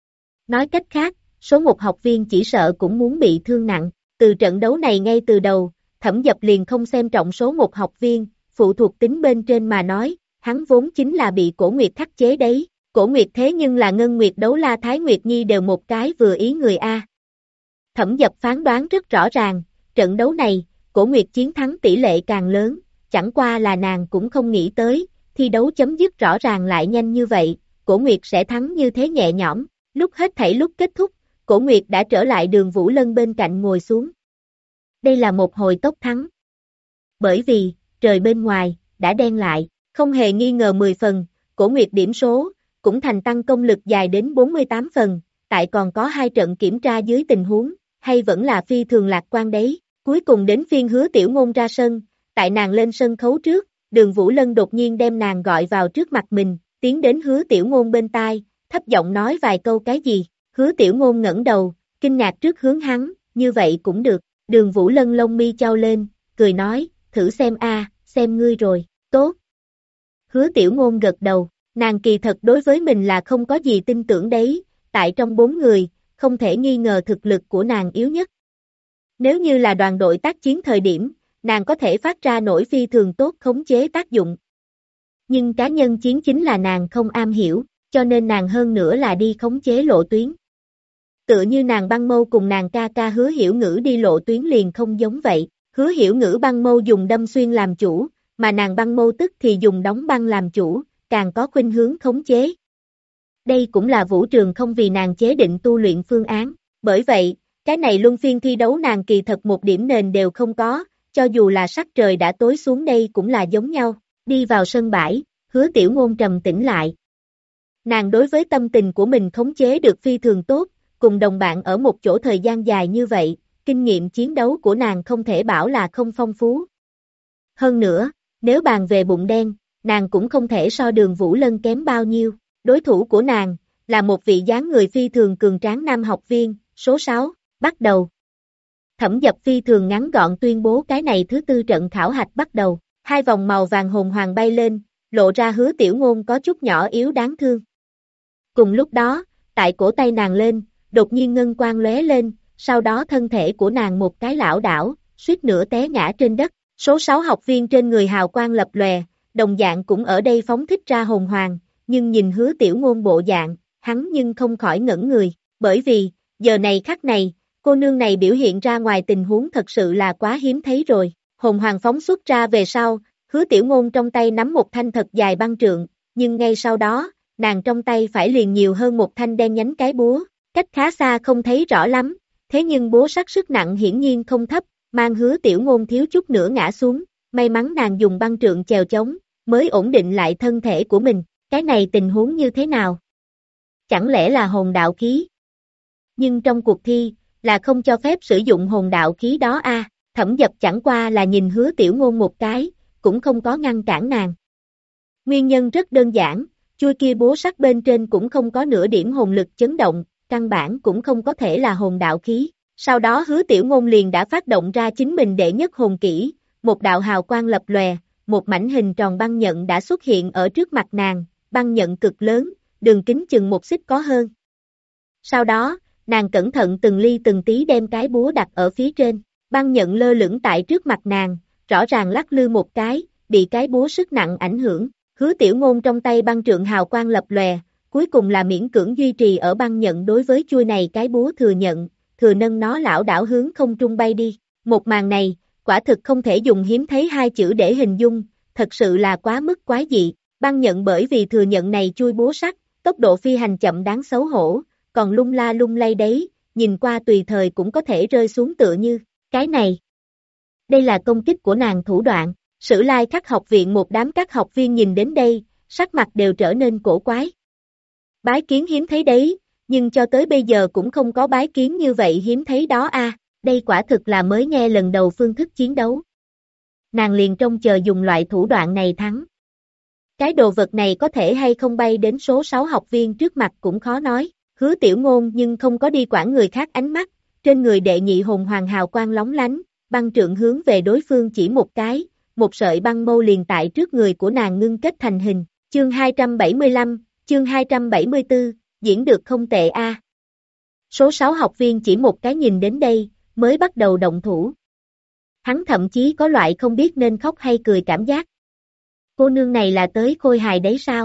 Nói cách khác, số 1 học viên chỉ sợ cũng muốn bị thương nặng, từ trận đấu này ngay từ đầu, Thẩm Dập liền không xem trọng số 1 học viên, phụ thuộc tính bên trên mà nói, hắn vốn chính là bị Cổ Nguyệt khắc chế đấy. Cổ Nguyệt thế nhưng là Ngân Nguyệt Đấu La Thái Nguyệt Nhi đều một cái vừa ý người A. Thẩm Dập phán đoán rất rõ ràng, trận đấu này, Cổ Nguyệt chiến thắng tỷ lệ càng lớn, chẳng qua là nàng cũng không nghĩ tới, thi đấu chấm dứt rõ ràng lại nhanh như vậy, Cổ Nguyệt sẽ thắng như thế nhẹ nhõm, lúc hết thảy lúc kết thúc, Cổ Nguyệt đã trở lại Đường Vũ Lân bên cạnh ngồi xuống. Đây là một hồi tốc thắng. Bởi vì, trời bên ngoài, đã đen lại, không hề nghi ngờ 10 phần, Cổ Nguyệt điểm số, cũng thành tăng công lực dài đến 48 phần, tại còn có 2 trận kiểm tra dưới tình huống, hay vẫn là phi thường lạc quan đấy. Cuối cùng đến phiên Hứa Tiểu Ngôn ra sân, tại nàng lên sân khấu trước, Đường Vũ Lân đột nhiên đem nàng gọi vào trước mặt mình, tiến đến Hứa Tiểu Ngôn bên tai, thấp giọng nói vài câu cái gì. Hứa Tiểu Ngôn ngẩng đầu, kinh ngạc trước hướng hắn, như vậy cũng được. Đường Vũ Lân lông mi chau lên, cười nói, thử xem a, xem ngươi rồi, tốt. Hứa Tiểu Ngôn gật đầu. Nàng kỳ thật đối với mình là không có gì tin tưởng đấy, tại trong 4 người, không thể nghi ngờ thực lực của nàng yếu nhất. Nếu như là đoàn đội tác chiến thời điểm, nàng có thể phát ra nổi phi thường tốt khống chế tác dụng. Nhưng cá nhân chiến chính là nàng không am hiểu, cho nên nàng hơn nữa là đi khống chế lộ tuyến. Tựa như nàng băng mâu cùng nàng ca ca Hứa Hiểu Ngữ đi lộ tuyến liền không giống vậy, Hứa Hiểu Ngữ băng mâu dùng đâm xuyên làm chủ, mà nàng băng mâu tức thì dùng đóng băng làm chủ, càng có khuynh hướng khống chế. Đây cũng là Vũ Trường không vì nàng chế định tu luyện phương án, bởi vậy, cái này luân phiên thi đấu nàng kỳ thật một điểm nền đều không có, cho dù là sắc trời đã tối xuống đây cũng là giống nhau, đi vào sân bãi, Hứa Tiểu Ngôn trầm tĩnh lại. Nàng đối với tâm tình của mình khống chế được phi thường tốt, cùng đồng bạn ở một chỗ thời gian dài như vậy, kinh nghiệm chiến đấu của nàng không thể bảo là không phong phú. Hơn nữa, nếu bàn về bụng đen, nàng cũng không thể so Đường Vũ Lân kém bao nhiêu, đối thủ của nàng, là một vị dáng người phi thường cường tráng nam học viên, số 6, bắt đầu. Thẩm Dập phi thường ngắn gọn tuyên bố cái này thứ tư trận khảo hạch bắt đầu, hai vòng màu vàng hồn hoàng bay lên, lộ ra Hứa Tiểu Ngôn có chút nhỏ yếu đáng thương. Cùng lúc đó, tại cổ tay nàng lên, đột nhiên ngân quang lóe lên, sau đó thân thể của nàng một cái lảo đảo, suýt nữa té ngã trên đất, số 6 học viên trên người hào quang lập lòe, đồng dạng cũng ở đây phóng thích ra hồn hoàng, nhưng nhìn Hứa Tiểu Ngôn bộ dạng, hắn nhưng không khỏi ngẩn người, bởi vì, giờ này khắc này, cô nương này biểu hiện ra ngoài tình huống thật sự là quá hiếm thấy rồi, hồn hoàng phóng xuất ra về sau, Hứa Tiểu Ngôn trong tay nắm một thanh thật dài băng trượng, nhưng ngay sau đó, nàng trong tay phải liền nhiều hơn một thanh đen nhánh cái búa, cách khá xa không thấy rõ lắm, thế nhưng búa sắt sức nặng hiển nhiên không thấp, mang Hứa Tiểu Ngôn thiếu chút nữa ngã xuống, may mắn nàng dùng băng trượng chèo chống, mới ổn định lại thân thể của mình, cái này tình huống như thế nào? Chẳng lẽ là hồn đạo khí? Nhưng trong cuộc thi, là không cho phép sử dụng hồn đạo khí đó a. Thẩm Dập chẳng qua là nhìn Hứa Tiểu Ngôn một cái, cũng không có ngăn cản nàng. Nguyên nhân rất đơn giản, chui kia búa sắt bên trên cũng không có nửa điểm hồn lực chấn động, căn bản cũng không có thể là hồn đạo khí. Sau đó Hứa Tiểu Ngôn liền đã phát động ra chính mình đệ nhất hồn kỹ, một đạo hào quang lập lòe, một mảnh hình tròn băng nhận đã xuất hiện ở trước mặt nàng, băng nhận cực lớn, đường kính chừng một xích có hơn. Sau đó, nàng cẩn thận từng ly từng tí đem cái búa đặt ở phía trên, băng nhận lơ lửng tại trước mặt nàng, rõ ràng lắc lư một cái, bị cái búa sức nặng ảnh hưởng. Hứa Tiểu Ngôn trong tay băng trượng hào quang lập lòe, cuối cùng là miễn cưỡng duy trì ở băng nhận đối với chuôi này cái búa thừa nhận, thừa nâng nó lảo đảo hướng không trung bay đi. Một màn này, quả thực không thể dùng hiếm thấy hai chữ để hình dung, thật sự là quá mức quái dị. Băng nhận bởi vì thừa nhận này chui búa sắt, tốc độ phi hành chậm đáng xấu hổ, còn lung la lung lay đấy, nhìn qua tùy thời cũng có thể rơi xuống tựa như, cái này. Đây là công kích của nàng thủ đoạn. Sử Lai Khắc học viện một đám các học viên nhìn đến đây, sắc mặt đều trở nên cổ quái. Bái kiến hiếm thấy đấy, nhưng cho tới bây giờ cũng không có bái kiến như vậy hiếm thấy đó a. Đây quả thực là mới nghe lần đầu phương thức chiến đấu. Nàng liền trông chờ dùng loại thủ đoạn này thắng. Cái đồ vật này có thể hay không bay đến số 6 học viên trước mặt cũng khó nói, Hứa Tiểu Ngôn nhưng không có đi quản người khác ánh mắt, trên người đệ nhị hồn hoàng hào quang lóng lánh, băng trượng hướng về đối phương chỉ một cái. Một sợi băng mâu liền tại trước người của nàng ngưng kết thành hình, chương 275, chương 274, diễn được không tệ a. Số 6 học viên chỉ một cái nhìn đến đây, mới bắt đầu động thủ. Hắn thậm chí có loại không biết nên khóc hay cười cảm giác. Cô nương này là tới khôi hài đấy sao?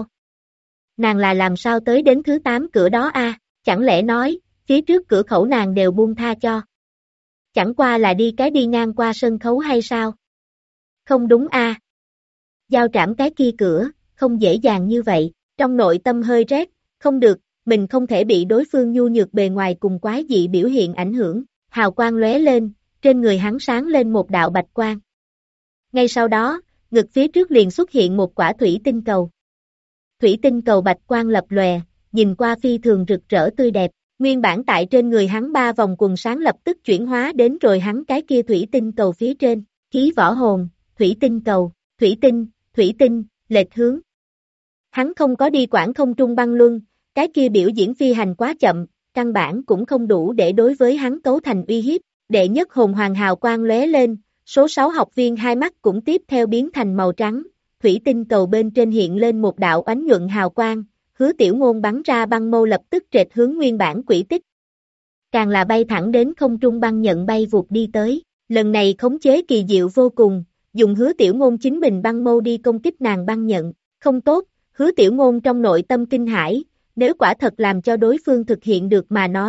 Nàng là làm sao tới đến thứ 8 cửa đó a? Chẳng lẽ nói, phía trước cửa khẩu nàng đều buông tha cho? Chẳng qua là đi ngang qua sân khấu hay sao? Không đúng a. Giao trảm cái kia cửa, không dễ dàng như vậy, trong nội tâm hơi rét, không được, mình không thể bị đối phương nhu nhược bề ngoài cùng quái dị biểu hiện ảnh hưởng, hào quang lóe lên, trên người hắn sáng lên một đạo bạch quang. Ngay sau đó, ngực phía trước liền xuất hiện một quả thủy tinh cầu. Thủy tinh cầu bạch quang lập lòe, nhìn qua phi thường rực rỡ tươi đẹp, nguyên bản tại trên người hắn 3 vòng quần sáng lập tức chuyển hóa đến rồi hắn cái kia thủy tinh cầu phía trên, khí võ hồn. Thủy tinh cầu, thủy tinh, lệch hướng. Hắn không có đi quản không trung băng luân, cái kia biểu diễn phi hành quá chậm, căn bản cũng không đủ để đối với hắn cấu thành uy hiếp. Đệ nhất hồn hoàng hào quang lóe lên, số 6 học viên hai mắt cũng tiếp theo biến thành màu trắng, thủy tinh cầu bên trên hiện lên một đạo ánh nhuận hào quang, Hứa Tiểu Ngôn bắn ra băng mâu lập tức trệt hướng nguyên bản quỹ tích. Càng là bay thẳng đến không trung băng nhận bay vụt đi tới, lần này khống chế kỳ diệu vô cùng. Dùng Hứa Tiểu Ngôn chính mình băng mâu đi công kích nàng băng nhận, không tốt, Hứa Tiểu Ngôn trong nội tâm kinh hãi, nếu quả thật làm cho đối phương thực hiện được mà nói,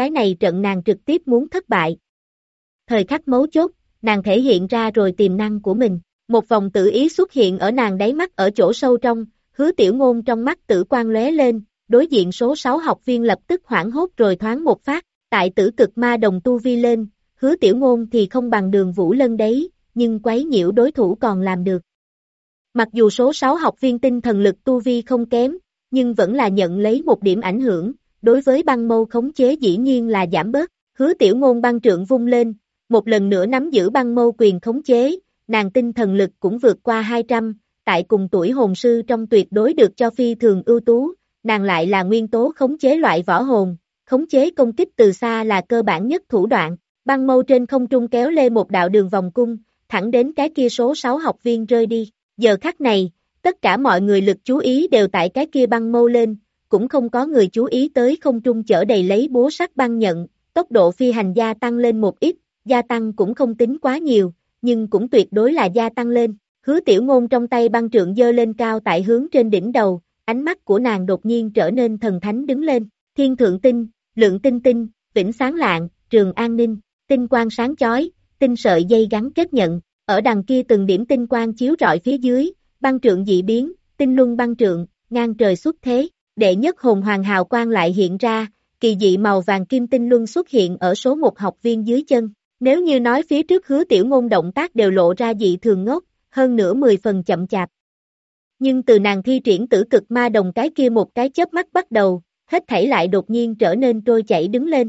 cái này trận nàng trực tiếp muốn thất bại. Thời khắc mấu chốt, nàng thể hiện ra rồi tiềm năng của mình. Một vòng tự ý xuất hiện ở nàng đáy mắt ở chỗ sâu trong, Hứa Tiểu Ngôn trong mắt tử quang lóe lên, đối diện số 6 học viên lập tức hoảng hốt rồi thoáng một phát, tại tử cực ma đồng tu vi lên, Hứa Tiểu Ngôn thì không bằng Đường Vũ Lân đấy, nhưng quấy nhiễu đối thủ còn làm được. Mặc dù số 6 học viên tinh thần lực tu vi không kém, nhưng vẫn là nhận lấy một điểm ảnh hưởng, đối với băng mâu khống chế dĩ nhiên là giảm bớt, Hứa Tiểu Ngôn băng trượng vung lên, một lần nữa nắm giữ băng mâu quyền khống chế, nàng tinh thần lực cũng vượt qua 200, tại cùng tuổi hồn sư trong tuyệt đối được cho phi thường ưu tú, nàng lại là nguyên tố khống chế loại võ hồn, khống chế công kích từ xa là cơ bản nhất thủ đoạn, băng mâu trên không trung kéo lên một đạo đường vòng cung, thẳng đến cái kia số 6 học viên rơi đi, giờ khắc này, tất cả mọi người lực chú ý đều tại cái kia băng mâu lên, cũng không có người chú ý tới không trung chở đầy lấy búa sắt băng nhận, tốc độ phi hành gia tăng lên một ít, gia tăng cũng không tính quá nhiều, nhưng cũng tuyệt đối là gia tăng lên. Hứa Tiểu Ngôn trong tay băng trượng giơ lên cao tại hướng trên đỉnh đầu, ánh mắt của nàng đột nhiên trở nên thần thánh đứng lên. Thiên thượng tinh, lượng tinh tinh, vĩnh sáng lạng, trường an ninh, tinh quang sáng chói, tinh sợi dây gắn kết nhận. Ở đằng kia từng điểm tinh quang chiếu rọi phía dưới, băng trượng dị biến, tinh luân băng trượng, ngang trời xuất thế. Đệ nhất hồn hoàng hào quang lại hiện ra, kỳ dị màu vàng kim tinh luân xuất hiện ở số 1 học viên dưới chân. Nếu như nói phía trước Hứa Tiểu Ngôn động tác đều lộ ra dị thường ngốc, hơn nữa 10 phần chậm chạp. Nhưng từ nàng thi triển tử cực ma đồng cái kia một cái chớp mắt bắt đầu, hết thảy lại đột nhiên trở nên trôi chảy đứng lên.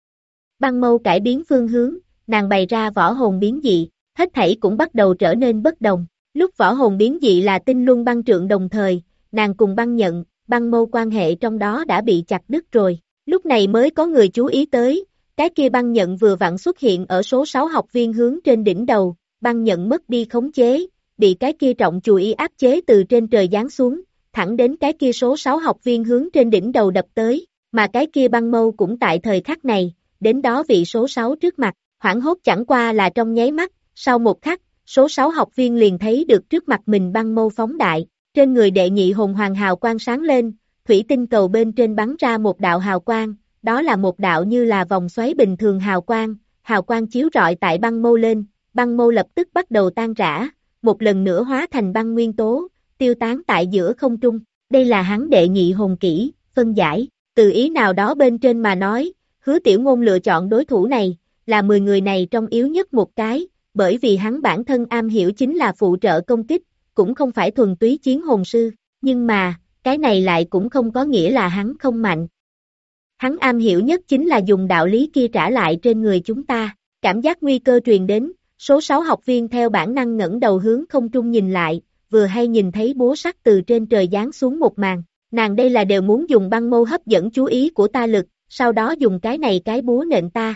Băng mâu cải biến phương hướng, nàng bày ra võ hồn biến dị, hết thảy cũng bắt đầu trở nên bất đồng. Lúc võ hồn biến dị là tinh luân băng trượng đồng thời, nàng cùng băng nhận, băng mâu quan hệ trong đó đã bị chặt đứt rồi. Lúc này mới có người chú ý tới, cái kia băng nhận vừa vặn xuất hiện ở số 6 học viên hướng trên đỉnh đầu, băng nhận mất đi khống chế, bị cái kia trọng chùi y áp chế từ trên trời giáng xuống, thẳng đến cái kia số 6 học viên hướng trên đỉnh đầu đập tới, mà cái kia băng mâu cũng tại thời khắc này, đến đó vị số 6 trước mặt, hoảng hốt chẳng qua là trong nháy mắt, sau một khắc, số 6 học viên liền thấy được trước mặt mình băng mâu phóng đại, trên người đệ nhị hồn hoàng hào quang sáng lên, thủy tinh cầu bên trên bắn ra một đạo hào quang, đó là một đạo như là vòng xoáy bình thường hào quang chiếu rọi tại băng mâu lên, băng mâu lập tức bắt đầu tan rã, một lần nữa hóa thành băng nguyên tố, tiêu tán tại giữa không trung, đây là hắn đệ nhị hồn kỹ, phân giải, từ ý nào đó bên trên mà nói, Hứa Tiểu Ngôn lựa chọn đối thủ này, là 10 người này trong yếu nhất một cái, bởi vì hắn bản thân am hiểu chính là phụ trợ công kích, cũng không phải thuần túy chiến hồn sư, nhưng mà, cái này lại cũng không có nghĩa là hắn không mạnh. Hắn am hiểu nhất chính là dùng đạo lý kia trả lại trên người chúng ta, cảm giác nguy cơ truyền đến, số 6 học viên theo bản năng ngẩng đầu hướng không trung nhìn lại, vừa hay nhìn thấy búa sắt từ trên trời giáng xuống một màn, nàng đây là đều muốn dùng băng mâu hấp dẫn chú ý của ta lực, sau đó dùng cái này cái búa nện ta.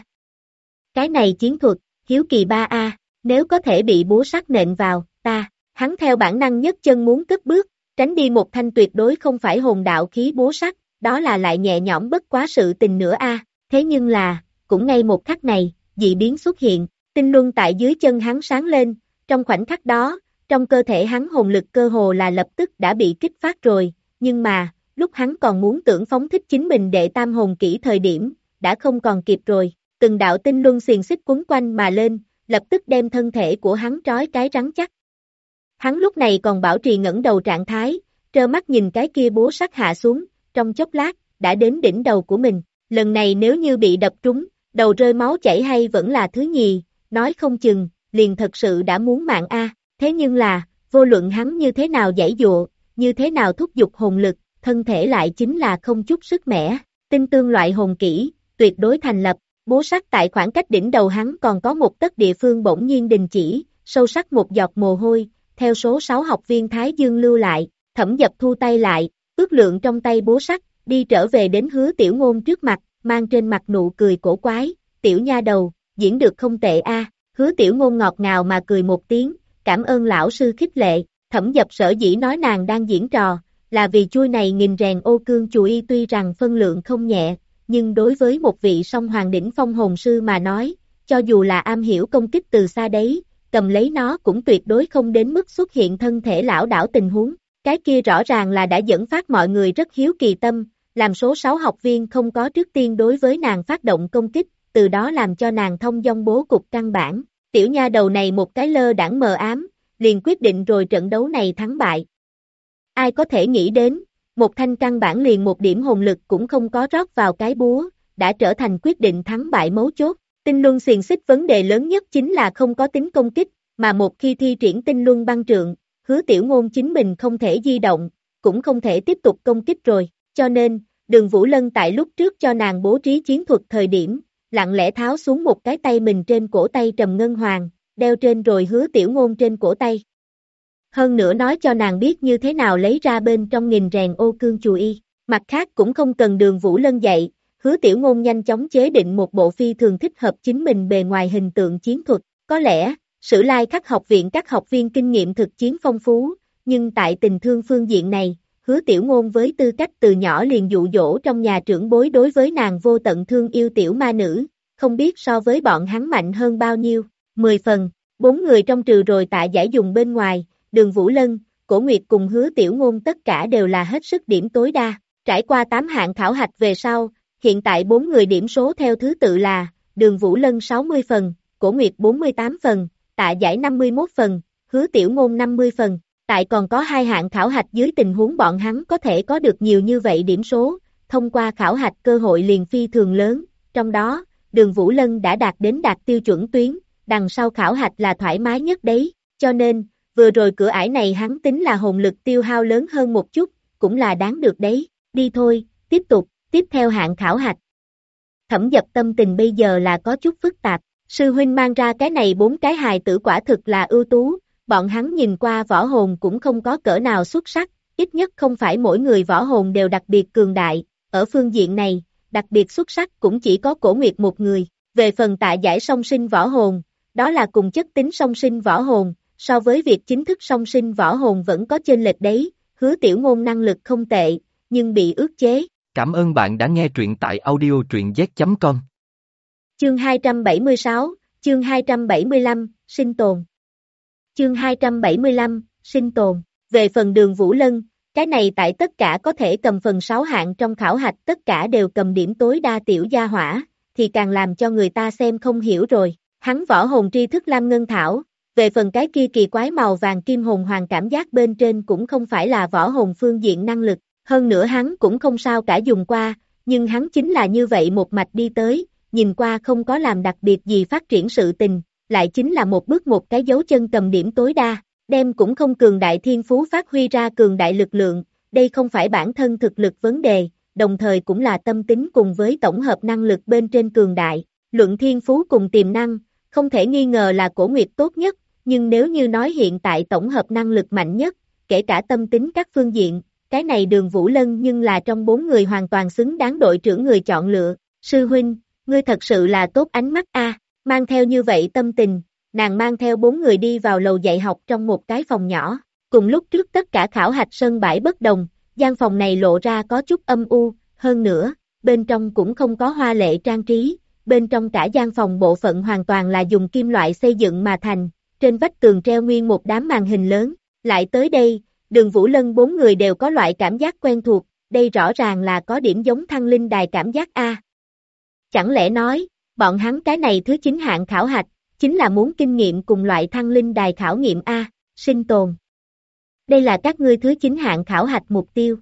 Cái này chiến thuật, hiếu kỳ 3A, nếu có thể bị búa sắt nện vào, hắn theo bản năng nhất chân muốn cất bước, tránh đi một thanh tuyệt đối không phải hồn đạo khí búa sắt, đó là lại nhẹ nhõm bất quá sự tình nữa a. Thế nhưng là, cũng ngay một khắc này, dị biến xuất hiện, tinh luân tại dưới chân hắn sáng lên, trong khoảnh khắc đó, trong cơ thể hắn hồn lực cơ hồ là lập tức đã bị kích phát rồi, nhưng mà, lúc hắn còn muốn tưởng phóng thích chính mình đệ tam hồn kỹ thời điểm, đã không còn kịp rồi, từng đạo tinh luân xiềng xích quấn quanh mà lên, lập tức đem thân thể của hắn trói cái rắn chắc. Hắn lúc này còn bảo trì ngẩng đầu trạng thái, trơ mắt nhìn cái kia búa sắt hạ xuống, trong chốc lát, đã đến đỉnh đầu của mình, lần này nếu như bị đập trúng, đầu rơi máu chảy hay vẫn là thứ nhì, nói không chừng, liền thật sự đã muốn mạng a. Thế nhưng là, vô luận hắn như thế nào giãy dụa, như thế nào thúc giục hồn lực, thân thể lại chính là không chút sức mẻ, tinh tương loại hồn kỹ, tuyệt đối thành lập, búa sắt tại khoảng cách đỉnh đầu hắn còn có một tấc địa phương bỗng nhiên đình chỉ, sâu sắc một giọt mồ hôi, theo số 6 học viên Thái Dương lưu lại, Thẩm Dập thu tay lại, ước lượng trong tay búa sắt, đi trở về đến Hứa Tiểu Ngôn trước mặt, mang trên mặt nụ cười cổ quái, tiểu nha đầu, diễn được không tệ a. Hứa Tiểu Ngôn ngọt ngào mà cười một tiếng, cảm ơn lão sư khích lệ, Thẩm Dập sở dĩ nói nàng đang diễn trò, là vì chuôi này nghìn rèn ô cương chùy y tuy rằng phân lượng không nhẹ, nhưng đối với một vị song hoàng đỉnh phong hồn sư mà nói, cho dù là am hiểu công kích từ xa đấy, cầm lấy nó cũng tuyệt đối không đến mức xuất hiện thân thể lảo đảo tình huống, cái kia rõ ràng là đã dẫn phát mọi người rất hiếu kỳ tâm, làm số 6 học viên không có trước tiên đối với nàng phát động công kích, từ đó làm cho nàng thông dong bố cục căn bản. Tiểu nha đầu này một cái lơ đãng mờ ám, liền quyết định rồi trận đấu này thắng bại. Ai có thể nghĩ đến, một thanh căn bản liền một điểm hồn lực cũng không có rót vào cái búa, đã trở thành quyết định thắng bại mấu chốt. Tinh luân xiềng xích vấn đề lớn nhất chính là không có tính công kích, mà một khi thi triển tinh luân băng trượng, Hứa Tiểu Ngôn chính mình không thể di động, cũng không thể tiếp tục công kích rồi, cho nên, Đường Vũ Lân tại lúc trước cho nàng bố trí chiến thuật thời điểm, lặng lẽ tháo xuống một cái tay mình trên cổ tay Trầm Ngân Hoàng, đeo trên rồi Hứa Tiểu Ngôn trên cổ tay. Hơn nữa nói cho nàng biết như thế nào lấy ra bên trong nghìn rèn ô cương chù y, mặt khác cũng không cần Đường Vũ Lân dạy, Hứa Tiểu Ngôn nhanh chóng chế định một bộ phi thường thích hợp chính mình bề ngoài hình tượng chiến thuật, có lẽ, Sử Lai Khắc học viện các học viên kinh nghiệm thực chiến phong phú, nhưng tại tình thương phương diện này, Hứa Tiểu Ngôn với tư cách từ nhỏ liền dụ dỗ trong nhà trưởng bối đối với nàng vô tận thương yêu tiểu ma nữ, không biết so với bọn hắn mạnh hơn bao nhiêu, 10 phần, 4 người trong trừ rồi Tạ Giải dùng bên ngoài, Đường Vũ Lân, Cổ Nguyệt cùng Hứa Tiểu Ngôn tất cả đều là hết sức điểm tối đa, trải qua 8 hạng khảo hạch về sau, hiện tại 4 người điểm số theo thứ tự là, Đường Vũ Lân 60 phần, Cổ Nguyệt 48 phần, Tạ Giải 51 phần, Hứa Tiểu Ngôn 50 phần, tại còn có 2 hạng khảo hạch dưới tình huống bọn hắn có thể có được nhiều như vậy điểm số, thông qua khảo hạch cơ hội liền phi thường lớn, trong đó, Đường Vũ Lân đã đạt tiêu chuẩn tuyến, đằng sau khảo hạch là thoải mái nhất đấy, cho nên, vừa rồi cửa ải này hắn tính là hồn lực tiêu hao lớn hơn một chút, cũng là đáng được đấy, đi thôi, tiếp tục, tiếp theo hạng khảo hạch. Thẩm Dập tâm tình bây giờ là có chút phức tạp, sư huynh mang ra cái này 4 cái hài tử quả thực là ưu tú, bọn hắn nhìn qua võ hồn cũng không có cỡ nào xuất sắc, ít nhất không phải mỗi người võ hồn đều đặc biệt cường đại, ở phương diện này, đặc biệt xuất sắc cũng chỉ có Cổ Nguyệt một người, về phần Tạ Giải song sinh võ hồn, đó là cùng chất tính song sinh võ hồn, so với việc chính thức song sinh võ hồn vẫn có chênh lệch đấy, Hứa Tiểu Ngôn năng lực không tệ, nhưng bị ức chế. Cảm ơn bạn đã nghe truyện tại audio truyện z.com. Chương 276, chương 275, sinh tồn. Chương 275, sinh tồn. Về phần Đường Vũ Lân, cái này tại tất cả có thể cầm phần 6 hạng trong khảo hạch tất cả đều cầm điểm tối đa tiểu gia hỏa, thì càng làm cho người ta xem không hiểu rồi. Hắn võ hồn tri thức Lam Ngân Thảo, về phần cái kia kỳ quái màu vàng kim hồn hoàng cảm giác bên trên cũng không phải là võ hồn phương diện năng lực, hơn nữa hắn cũng không sao cả dùng qua, nhưng hắn chính là như vậy một mạch đi tới, nhìn qua không có làm đặc biệt gì phát triển sự tình, lại chính là một bước một cái dấu chân cầm điểm tối đa, đem cũng không cường đại thiên phú phát huy ra cường đại lực lượng, đây không phải bản thân thực lực vấn đề, đồng thời cũng là tâm tính cùng với tổng hợp năng lực bên trên cường đại, luận thiên phú cùng tiềm năng, không thể nghi ngờ là Cổ Nguyệt tốt nhất, nhưng nếu như nói hiện tại tổng hợp năng lực mạnh nhất, kể cả tâm tính các phương diện, cái này Đường Vũ Lân nhưng là trong 4 người hoàn toàn xứng đáng đội trưởng người chọn lựa, sư huynh, ngươi thật sự là tốt ánh mắt a. Mang theo như vậy tâm tình, nàng mang theo 4 người đi vào lầu dạy học trong một cái phòng nhỏ, cùng lúc trước tất cả khảo hạch sân bãi bất đồng, gian phòng này lộ ra có chút âm u, hơn nữa, bên trong cũng không có hoa lệ trang trí, bên trong cả gian phòng bộ phận hoàn toàn là dùng kim loại xây dựng mà thành, trên vách tường treo nguyên một đám màn hình lớn, lại tới đây, Đường Vũ Lân 4 người đều có loại cảm giác quen thuộc, đây rõ ràng là có điểm giống Thăng Linh Đài cảm giác a. Chẳng lẽ nói, bọn hắn cái này thứ 9 hạng khảo hạch, chính là muốn kinh nghiệm cùng loại Thăng Linh Đài khảo nghiệm a, sinh tồn. Đây là các ngươi thứ 9 hạng khảo hạch mục tiêu.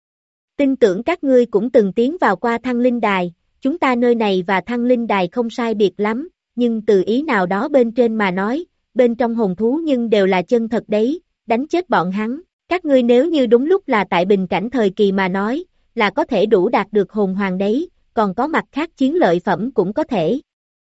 Tin tưởng các ngươi cũng từng tiến vào qua Thăng Linh Đài, chúng ta nơi này và Thăng Linh Đài không sai biệt lắm, nhưng từ ý nào đó bên trên mà nói, bên trong hồn thú nhưng đều là chân thật đấy, đánh chết bọn hắn. Các ngươi nếu như đúng lúc là tại bình cảnh thời kỳ mà nói, là có thể đủ đạt được hồn hoàng đấy, còn có mặt khác chiến lợi phẩm cũng có thể.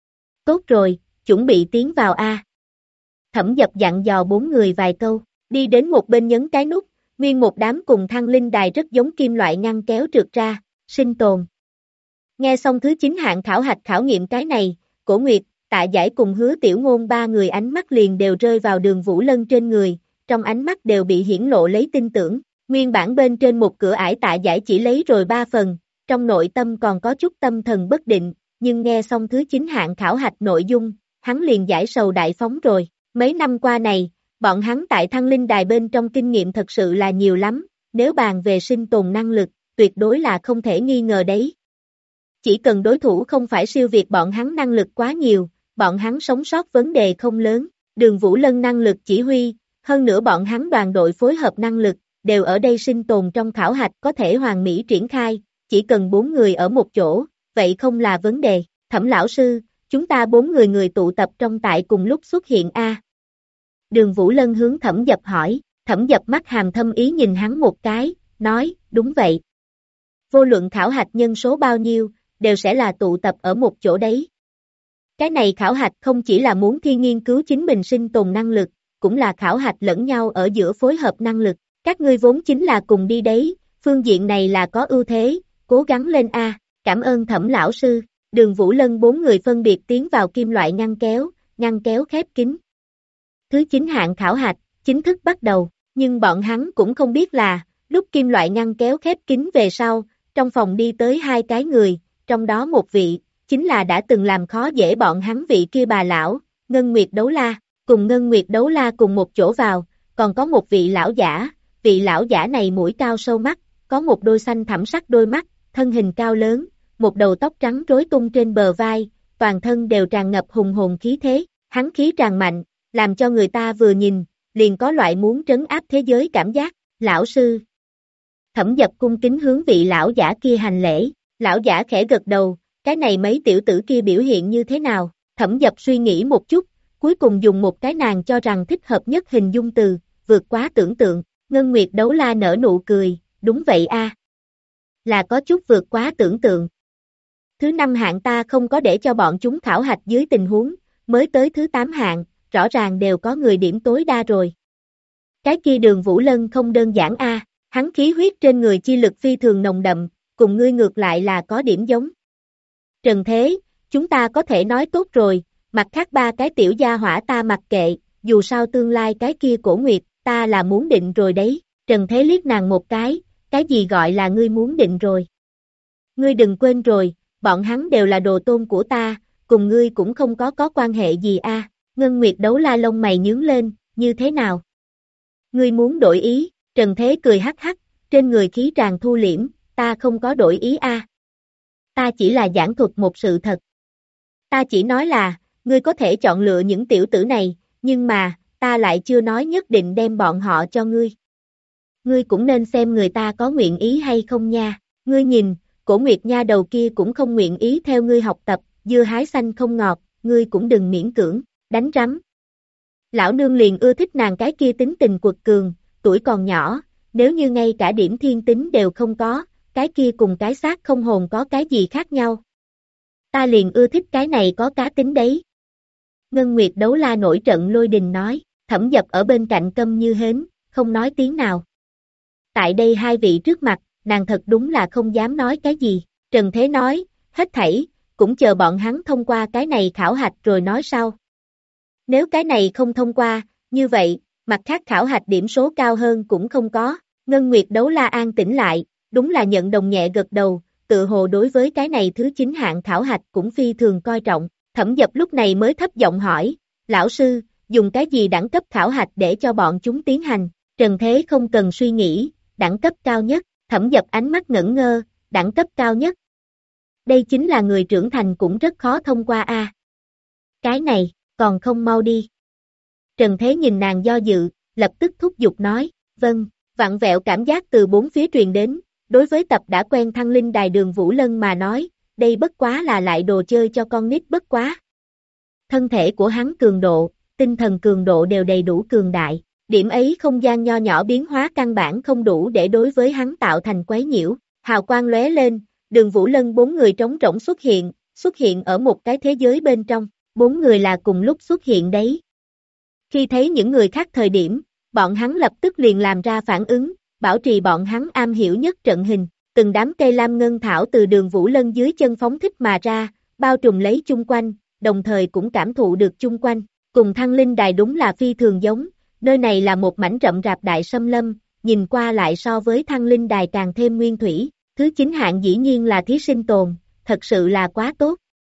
Tốt rồi, chuẩn bị tiến vào a. Thẩm Dập dặn dò 4 người vài câu, đi đến một bên nhấn cái nút, nguyên một đám cùng Thăng Linh Đài rất giống kim loại ngăn kéo trượt ra, sinh tồn. Nghe xong thứ 9 hạng khảo hạch khảo nghiệm cái này, Cổ Nguyệt, Tạ Giải cùng Hứa Tiểu Ngôn 3 người ánh mắt liền đều rơi vào Đường Vũ Lân trên người, trong ánh mắt đều bị hiển lộ lấy tin tưởng, nguyên bản bên trên một cửa ải Tạ Giải chỉ lấy rồi 3 phần, trong nội tâm còn có chút tâm thần bất định, nhưng nghe xong thứ 9 hạng khảo hạch nội dung, hắn liền giải sầu đại phóng rồi, mấy năm qua này, bọn hắn tại Thăng Linh Đài bên trong kinh nghiệm thật sự là nhiều lắm, nếu bàn về sinh tồn năng lực, tuyệt đối là không thể nghi ngờ đấy. Chỉ cần đối thủ không phải siêu việt bọn hắn năng lực quá nhiều, bọn hắn sống sót vấn đề không lớn. Đường Vũ Lân năng lực chỉ huy, hơn nữa bọn hắn đoàn đội phối hợp năng lực, đều ở đây sinh tồn trong khảo hạch có thể hoàn mỹ triển khai, chỉ cần 4 người ở một chỗ, vậy không là vấn đề. Thẩm lão sư, chúng ta 4 người tụ tập trong tại cùng lúc xuất hiện a. Đường Vũ Lân hướng Thẩm Dập hỏi, Thẩm Dập mắt hàm thâm ý nhìn hắn một cái, nói, đúng vậy. Vô luận khảo hạch nhân số bao nhiêu, đều sẽ là tụ tập ở một chỗ đấy. Cái này khảo hạch không chỉ là muốn thi nghiên cứu chính mình sinh tồn năng lực, cũng là khảo hạch lẫn nhau ở giữa phối hợp năng lực. Các ngươi vốn chính là cùng đi đấy, phương diện này là có ưu thế, cố gắng lên a. Cảm ơn Thẩm lão sư. Đường Vũ Lân 4 người phân biệt tiến vào kim loại ngăn kéo khép kín. Thứ 9 hạng khảo hạch, chính thức bắt đầu, nhưng bọn hắn cũng không biết là, lúc kim loại ngăn kéo khép kín về sau, trong phòng đi tới 2 cái người, trong đó một vị, chính là đã từng làm khó dễ bọn hắn vị kia bà lão, Ngân Nguyệt Đấu La, cùng Ngân Nguyệt Đấu La cùng một chỗ vào, còn có một vị lão giả này mũi cao sâu mắt, có một đôi xanh thẳm sắc đôi mắt, thân hình cao lớn, một đầu tóc trắng rối tung trên bờ vai, toàn thân đều tràn ngập hùng hồn khí thế, hắn khí tràn mạnh, làm cho người ta vừa nhìn, liền có loại muốn trấn áp thế giới cảm giác, lão sư. Thẩm Dập cung kính hướng vị lão giả kia hành lễ, lão giả khẽ gật đầu, cái này mấy tiểu tử kia biểu hiện như thế nào, Thẩm Dập suy nghĩ một chút, cuối cùng dùng một cái nàng cho rằng thích hợp nhất hình dung từ, vượt quá tưởng tượng, Ngân Nguyệt Đấu La nở nụ cười, đúng vậy a, là có chút vượt quá tưởng tượng. Thứ 5 hạng ta không có để cho bọn chúng khảo hạch dưới tình huống, mới tới thứ 8 hạng, rõ ràng đều có người điểm tối đa rồi. Cái kia Đường Vũ Lân không đơn giản a, hắn khí huyết trên người chi lực phi thường nồng đậm, cùng ngươi ngược lại là có điểm giống. Trần Thế, chúng ta có thể nói tốt rồi, mặt khác 3 cái tiểu gia hỏa ta mặc kệ, dù sao tương lai cái kia Cổ Nguyệt, ta là muốn định rồi đấy. Trần Thế liếc nàng một cái gì gọi là ngươi muốn định rồi? Ngươi đừng quên rồi, bọn hắn đều là đồ tôn của ta, cùng ngươi cũng không có quan hệ gì a. Ngân Nguyệt Đấu La lông mày nhướng lên, như thế nào? Ngươi muốn đổi ý? Trần Thế cười hắc hắc, trên người khí tràn thu liễm, ta không có đổi ý a. Ta chỉ là giảng thuật một sự thật. Ta chỉ nói là, ngươi có thể chọn lựa những tiểu tử này, nhưng mà, ta lại chưa nói nhất định đem bọn họ cho ngươi. Ngươi cũng nên xem người ta có nguyện ý hay không nha. Ngươi nhìn, Cổ Nguyệt nha đầu kia cũng không nguyện ý theo ngươi học tập, dưa hái xanh không ngọt, ngươi cũng đừng miễn cưỡng, đánh rắm. Lão nương liền ưa thích nàng cái kia tính tình quật cường, tuổi còn nhỏ, nếu như ngay cả điểm thiên tính đều không có, cái kia cùng cái xác không hồn có cái gì khác nhau. Ta liền ưa thích cái này có cá tính đấy. Ngân Nguyệt Đấu La nổi trận lôi đình nói, Thẩm Dập ở bên cạnh câm như hến, không nói tiếng nào. Tại đây 2 vị trước mặt, nàng thật đúng là không dám nói cái gì. Trần Thế nói, hết thảy, cũng chờ bọn hắn thông qua cái này khảo hạch rồi nói sau. Nếu cái này không thông qua, như vậy, mặt khác khảo hạch điểm số cao hơn cũng không có. Ngân Nguyệt Đấu La an tĩnh lại, đúng là nhận đồng nhẹ gật đầu, tự hồ đối với cái này thứ 9 hạng khảo hạch cũng phi thường coi trọng. Thẩm Dập lúc này mới thấp giọng hỏi, lão sư, dùng cái gì đẳng cấp khảo hạch để cho bọn chúng tiến hành? Trần Thế không cần suy nghĩ, đẳng cấp cao nhất. Thẩm Dập ánh mắt ngẩn ngơ, đẳng cấp cao nhất. Đây chính là người trưởng thành cũng rất khó thông qua a. Cái này, còn không mau đi. Trần Thế nhìn nàng do dự, lập tức thúc giục nói, vâng, vặn vẹo cảm giác từ 4 phía truyền đến, đối với tập đã quen Thăng Linh Đài Đường Vũ Lân mà nói, đây bất quá là lại đồ chơi cho con nít bất quá. Thân thể của hắn cường độ, tinh thần cường độ đều đầy đủ cường đại. Điểm ấy không gian nho nhỏ biến hóa căn bản không đủ để đối với hắn tạo thành quấy nhiễu, hào quang lóe lên, Đường Vũ Lân 4 người trống rỗng xuất hiện ở một cái thế giới bên trong, 4 người là cùng lúc xuất hiện đấy. Khi thấy những người khác thời điểm, bọn hắn lập tức liền làm ra phản ứng, bảo trì bọn hắn am hiểu nhất trận hình, từng đám cây lam ngân thảo từ Đường Vũ Lân dưới chân phóng thích mà ra, bao trùm lấy chung quanh, đồng thời cũng cảm thụ được chung quanh, cùng Thăng Linh Đài đúng là phi thường giống. Nơi này là một mảnh rậm rạp đại xâm lâm, nhìn qua lại so với Thăng Linh Đài càng thêm nguyên thủy, thứ 9 hạng dĩ nhiên là thí sinh tồn, thật sự là quá tốt.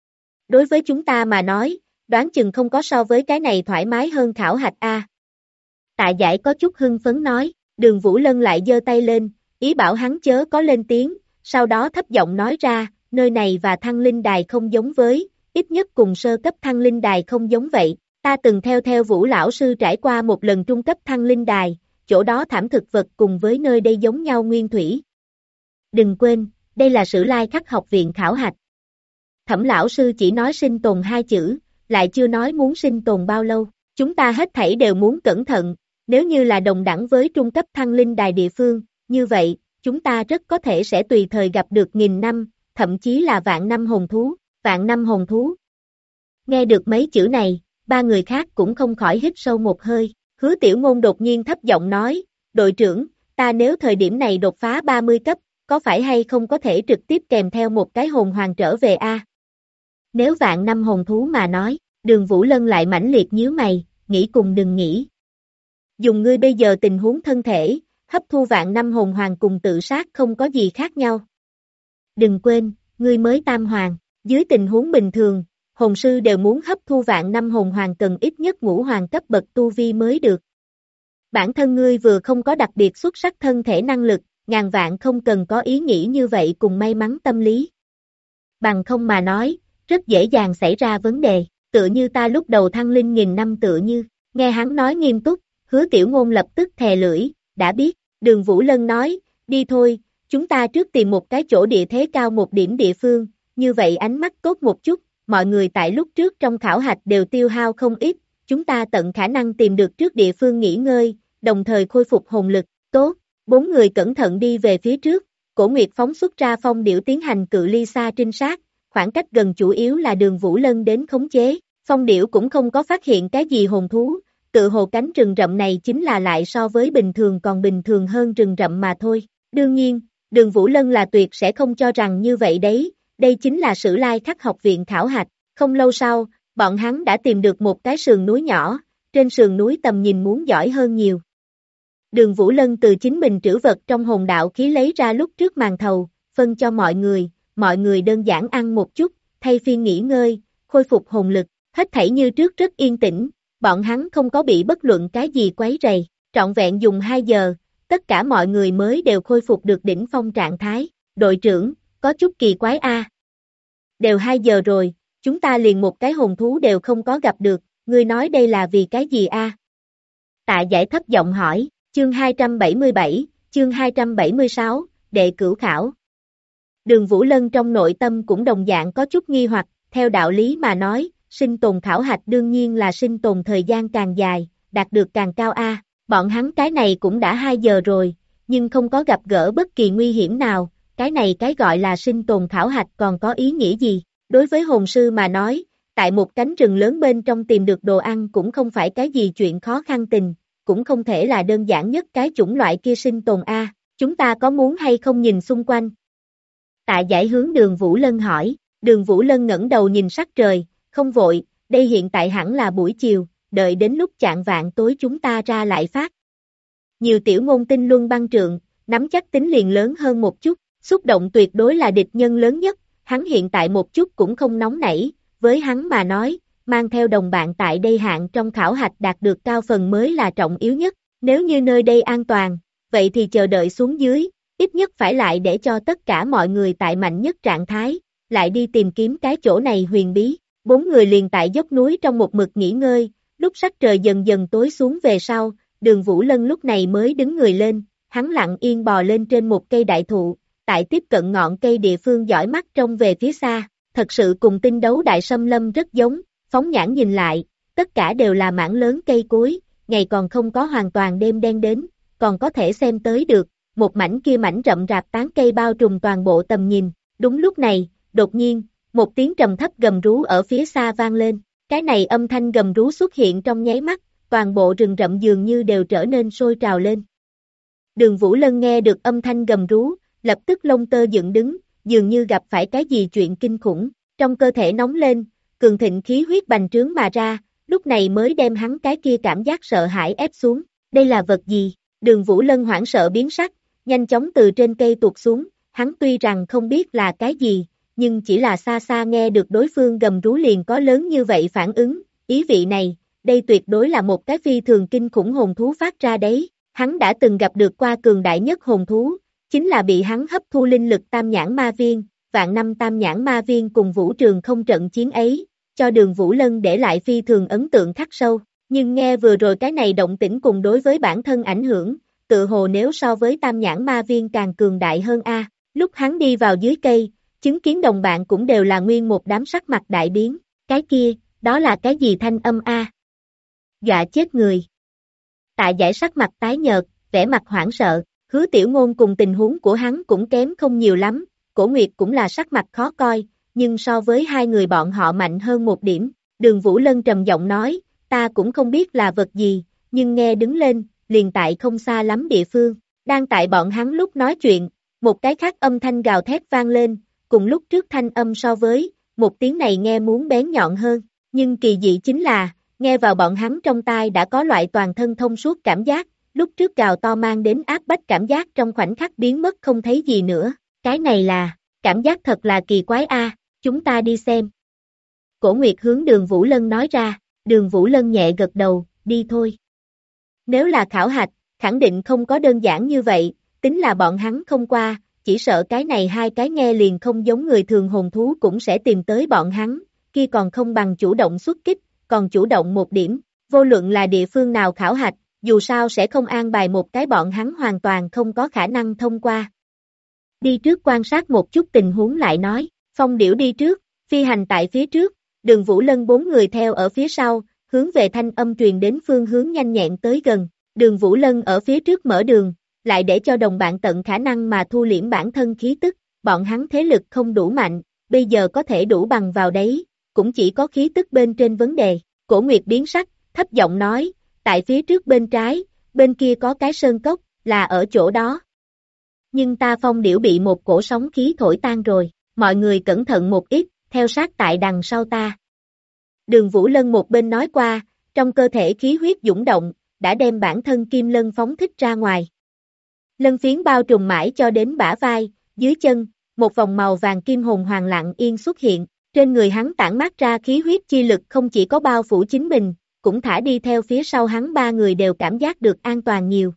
Đối với chúng ta mà nói, đoán chừng không có so với cái này thoải mái hơn khảo hạch a. Tạ Giải có chút hưng phấn nói, Đường Vũ Lân lại giơ tay lên, ý bảo hắn chớ có lên tiếng, sau đó thấp giọng nói ra, nơi này và thăng linh đài không giống với, ít nhất cùng sơ cấp thăng linh đài không giống vậy, ta từng theo Vũ lão sư trải qua một lần trung cấp thăng linh đài, chỗ đó thảm thực vật cùng với nơi đây giống nhau nguyên thủy. Đừng quên, đây là Sử Lai Khắc học viện khảo hạch. Thẩm lão sư chỉ nói sinh tồn 2 chữ, lại chưa nói muốn sinh tồn bao lâu, chúng ta hết thảy đều muốn cẩn thận, nếu như là đồng đẳng với trung cấp thăng linh đài địa phương, như vậy, chúng ta rất có thể sẽ tùy thời gặp được 1000 năm, thậm chí là vạn năm hồn thú, vạn năm hồn thú. Nghe được mấy chữ này, 3 người khác cũng không khỏi hít sâu một hơi, Hứa Tiểu Ngôn đột nhiên thấp giọng nói, đội trưởng, ta nếu thời điểm này đột phá 30 cấp, có phải hay không có thể trực tiếp kèm theo một cái hồn hoàng trở về a? Nếu vạn năm hồn thú mà nói, Đường Vũ Lân lại mãnh liệt nhíu mày, nghĩ cùng đừng nghĩ. Dùng ngươi bây giờ tình huống thân thể, hấp thu vạn năm hồn hoàng cùng tự sát không có gì khác nhau. Đừng quên, ngươi mới tam hoàng, dưới tình huống bình thường, hồn sư đều muốn hấp thu vạn năm hồn hoàng cần ít nhất ngũ hoàng cấp bậc tu vi mới được. Bản thân ngươi vừa không có đặc biệt xuất sắc thân thể năng lực, ngàn vạn không cần có ý nghĩ như vậy cùng may mắn tâm lý. Bằng không mà nói, rất dễ dàng xảy ra vấn đề, tựa như ta lúc đầu thăng linh 1000 năm tựa như, nghe hắn nói nghiêm túc, Hứa Tiểu Ngôn lập tức thè lưỡi, đã biết, Đường Vũ Lân nói, đi thôi, chúng ta trước tìm một cái chỗ địa thế cao một điểm địa phương, như vậy ánh mắt tốt một chút, mọi người tại lúc trước trong khảo hạch đều tiêu hao không ít, chúng ta tận khả năng tìm được trước địa phương nghỉ ngơi, đồng thời khôi phục hồn lực, tốt, 4 người cẩn thận đi về phía trước, Cổ Nguyệt phóng xuất ra phong điểu tiến hành cự ly xa trinh sát, khoảng cách gần chủ yếu là Đường Vũ Lân đến khống chế, phong điểu cũng không có phát hiện cái gì hồn thú, tự hồ cánh rừng rậm này chính là lại so với bình thường còn bình thường hơn rừng rậm mà thôi, đương nhiên, Đường Vũ Lân là tuyệt sẽ không cho rằng như vậy đấy, đây chính là Sử Lai Khắc học viện khảo hạch, không lâu sau, bọn hắn đã tìm được một cái sườn núi nhỏ, trên sườn núi tầm nhìn muốn giỏi hơn nhiều. Đường Vũ Lân từ chính mình trữ vật trong hồn đạo khí lấy ra lúc trước màn thầu, phân cho mọi người đơn giản ăn một chút, thay phiên nghỉ ngơi, khôi phục hồn lực, hết thảy như trước rất yên tĩnh, bọn hắn không có bị bất luận cái gì quấy rầy, trọn vẹn dùng 2 giờ, tất cả mọi người mới đều khôi phục được đỉnh phong trạng thái, đội trưởng, có chút kỳ quái a. Đều 2 giờ rồi, chúng ta liền một cái hồn thú đều không có gặp được, ngươi nói đây là vì cái gì a? Tạ Giải thấp giọng hỏi, chương 277, chương 276, đệ cửu khảo. Đường Vũ Lân trong nội tâm cũng đồng dạng có chút nghi hoặc, theo đạo lý mà nói, sinh tồn khảo hạch đương nhiên là sinh tồn thời gian càng dài, đạt được càng cao a. Bọn hắn cái này cũng đã 2 giờ rồi, nhưng không có gặp gỡ bất kỳ nguy hiểm nào, cái này cái gọi là sinh tồn khảo hạch còn có ý nghĩa gì? Đối với hồn sư mà nói, tại một cánh rừng lớn bên trong tìm được đồ ăn cũng không phải cái gì chuyện khó khăn tình, cũng không thể là đơn giản nhất cái chủng loại kia sinh tồn a. Chúng ta có muốn hay không nhìn xung quanh? Tạ Giải hướng Đường Vũ Lân hỏi, Đường Vũ Lân ngẩng đầu nhìn sắc trời, không vội, đây hiện tại hẳn là buổi chiều, đợi đến lúc chạng vạng tối chúng ta ra lại phát. Nhiều tiểu ngôn tinh luân băng trượng, nắm chắc tính liền lớn hơn một chút, xúc động tuyệt đối là địch nhân lớn nhất, hắn hiện tại một chút cũng không nóng nảy, với hắn mà nói, mang theo đồng bạn tại đây hạng trong khảo hạch đạt được cao phần mới là trọng yếu nhất, nếu như nơi đây an toàn, vậy thì chờ đợi xuống dưới, ít nhất phải lại để cho tất cả mọi người tại mạnh nhất trạng thái, lại đi tìm kiếm cái chỗ này huyền bí. 4 người liền tại dốc núi trong một mực nghỉ ngơi, lúc sắc trời dần dần tối xuống về sau, Đường Vũ Lân lúc này mới đứng người lên, hắn lặng yên bò lên trên một cây đại thụ, tại tiếp cận ngọn cây địa phương dõi mắt trông về phía xa, thật sự cùng tinh đấu đại xâm lâm rất giống, phóng nhãn nhìn lại, tất cả đều là mảng lớn cây cối, ngày còn không có hoàn toàn đêm đen đến, còn có thể xem tới được, một mảnh kia mảnh rậm rạp tán cây bao trùm toàn bộ tầm nhìn, đúng lúc này, đột nhiên, một tiếng trầm thấp gầm rú ở phía xa vang lên, cái này âm thanh gầm rú xuất hiện trong nháy mắt, toàn bộ rừng rậm dường như đều trở nên sôi trào lên. Đường Vũ Lân nghe được âm thanh gầm rú, lập tức lông tơ dựng đứng, dường như gặp phải cái gì chuyện kinh khủng, trong cơ thể nóng lên, cường thịnh khí huyết bành trướng mà ra, lúc này mới đem hắn cái kia cảm giác sợ hãi ép xuống, đây là vật gì? Đường Vũ Lân hoảng sợ biến sắc, nhanh chóng từ trên cây tuột xuống, hắn tuy rằng không biết là cái gì, nhưng chỉ là xa xa nghe được đối phương gầm rú liền có lớn như vậy phản ứng, ý vị này, đây tuyệt đối là một cái phi thường kinh khủng hồn thú phát ra đấy, hắn đã từng gặp được qua cường đại nhất hồn thú, chính là bị hắn hấp thu linh lực tam nhãn ma viên, vạn năm tam nhãn ma viên cùng Vũ Trường không trận chiến ấy, cho Đường Vũ Lân để lại phi thường ấn tượng khắc sâu, nhưng nghe vừa rồi cái này động tĩnh cùng đối với bản thân ảnh hưởng, tự hồ nếu so với tam nhãn ma viên càng cường đại hơn a. Lúc hắn đi vào dưới cây, chứng kiến đồng bạn cũng đều là nguyên một đám sắc mặt đại biến, cái kia, đó là cái gì thanh âm a? Dọa chết người. Tạ Giải sắc mặt tái nhợt, vẻ mặt hoảng sợ, Hứa Tiểu Ngôn cùng tình huống của hắn cũng kém không nhiều lắm, Cổ Nguyệt cũng là sắc mặt khó coi, nhưng so với hai người bọn họ mạnh hơn một điểm. Đường Vũ Lân trầm giọng nói, ta cũng không biết là vật gì, nhưng nghe đứng lên, liền tại không xa lắm địa phương. Đang tại bọn hắn lúc nói chuyện, một cái khác âm thanh gào thét vang lên, cùng lúc trước thanh âm so với, một tiếng này nghe muốn bén nhọn hơn, nhưng kỳ dị chính là, nghe vào bọn hắn trong tai đã có loại toàn thân thông suốt cảm giác, lúc trước gào to mang đến áp bách cảm giác trong khoảnh khắc biến mất không thấy gì nữa, cái này là, cảm giác thật là kỳ quái a, chúng ta đi xem. Cổ Nguyệt hướng Đường Vũ Lân nói ra, Đường Vũ Lân nhẹ gật đầu, đi thôi. Nếu là khảo hạch, khẳng định không có đơn giản như vậy, tính là bọn hắn không qua, chỉ sợ cái này hai cái nghe liền không giống người thường hồn thú cũng sẽ tìm tới bọn hắn, kia còn không bằng chủ động xuất kích, còn chủ động một điểm, vô luận là địa phương nào khảo hạch, dù sao sẽ không an bài một cái bọn hắn hoàn toàn không có khả năng thông qua. Đi trước quan sát một chút tình huống lại nói, Phong Điểu đi trước, phi hành tại phía trước, Đường Vũ Lân bốn người theo ở phía sau, hướng về thanh âm truyền đến phương hướng nhanh nhẹn tới gần, Đường Vũ Lân ở phía trước mở đường, lại để cho đồng bạn tận khả năng mà thu liễm bản thân khí tức, bọn hắn thế lực không đủ mạnh, bây giờ có thể đủ bằng vào đấy, cũng chỉ có khí tức bên trên vấn đề. Cổ Nguyệt biến sắc, thấp giọng nói, tại phía trước bên trái, bên kia có cái sơn cốc, là ở chỗ đó. Nhưng ta Phong Điểu bị một cổ sóng khí thổi tan rồi, mọi người cẩn thận một ít, theo sát tại đằng sau ta. Đường Vũ Lân một bên nói qua, trong cơ thể khí huyết dũng động, đã đem bản thân kim lân phóng thích ra ngoài. Lân phiến bao trùm mãi cho đến bả vai, dưới chân, một vòng màu vàng kim hồn hoàng lặng yên xuất hiện, trên người hắn tản mát ra khí huyết chi lực không chỉ có bao phủ chính mình, cũng thả đi theo phía sau hắn ba người đều cảm giác được an toàn nhiều.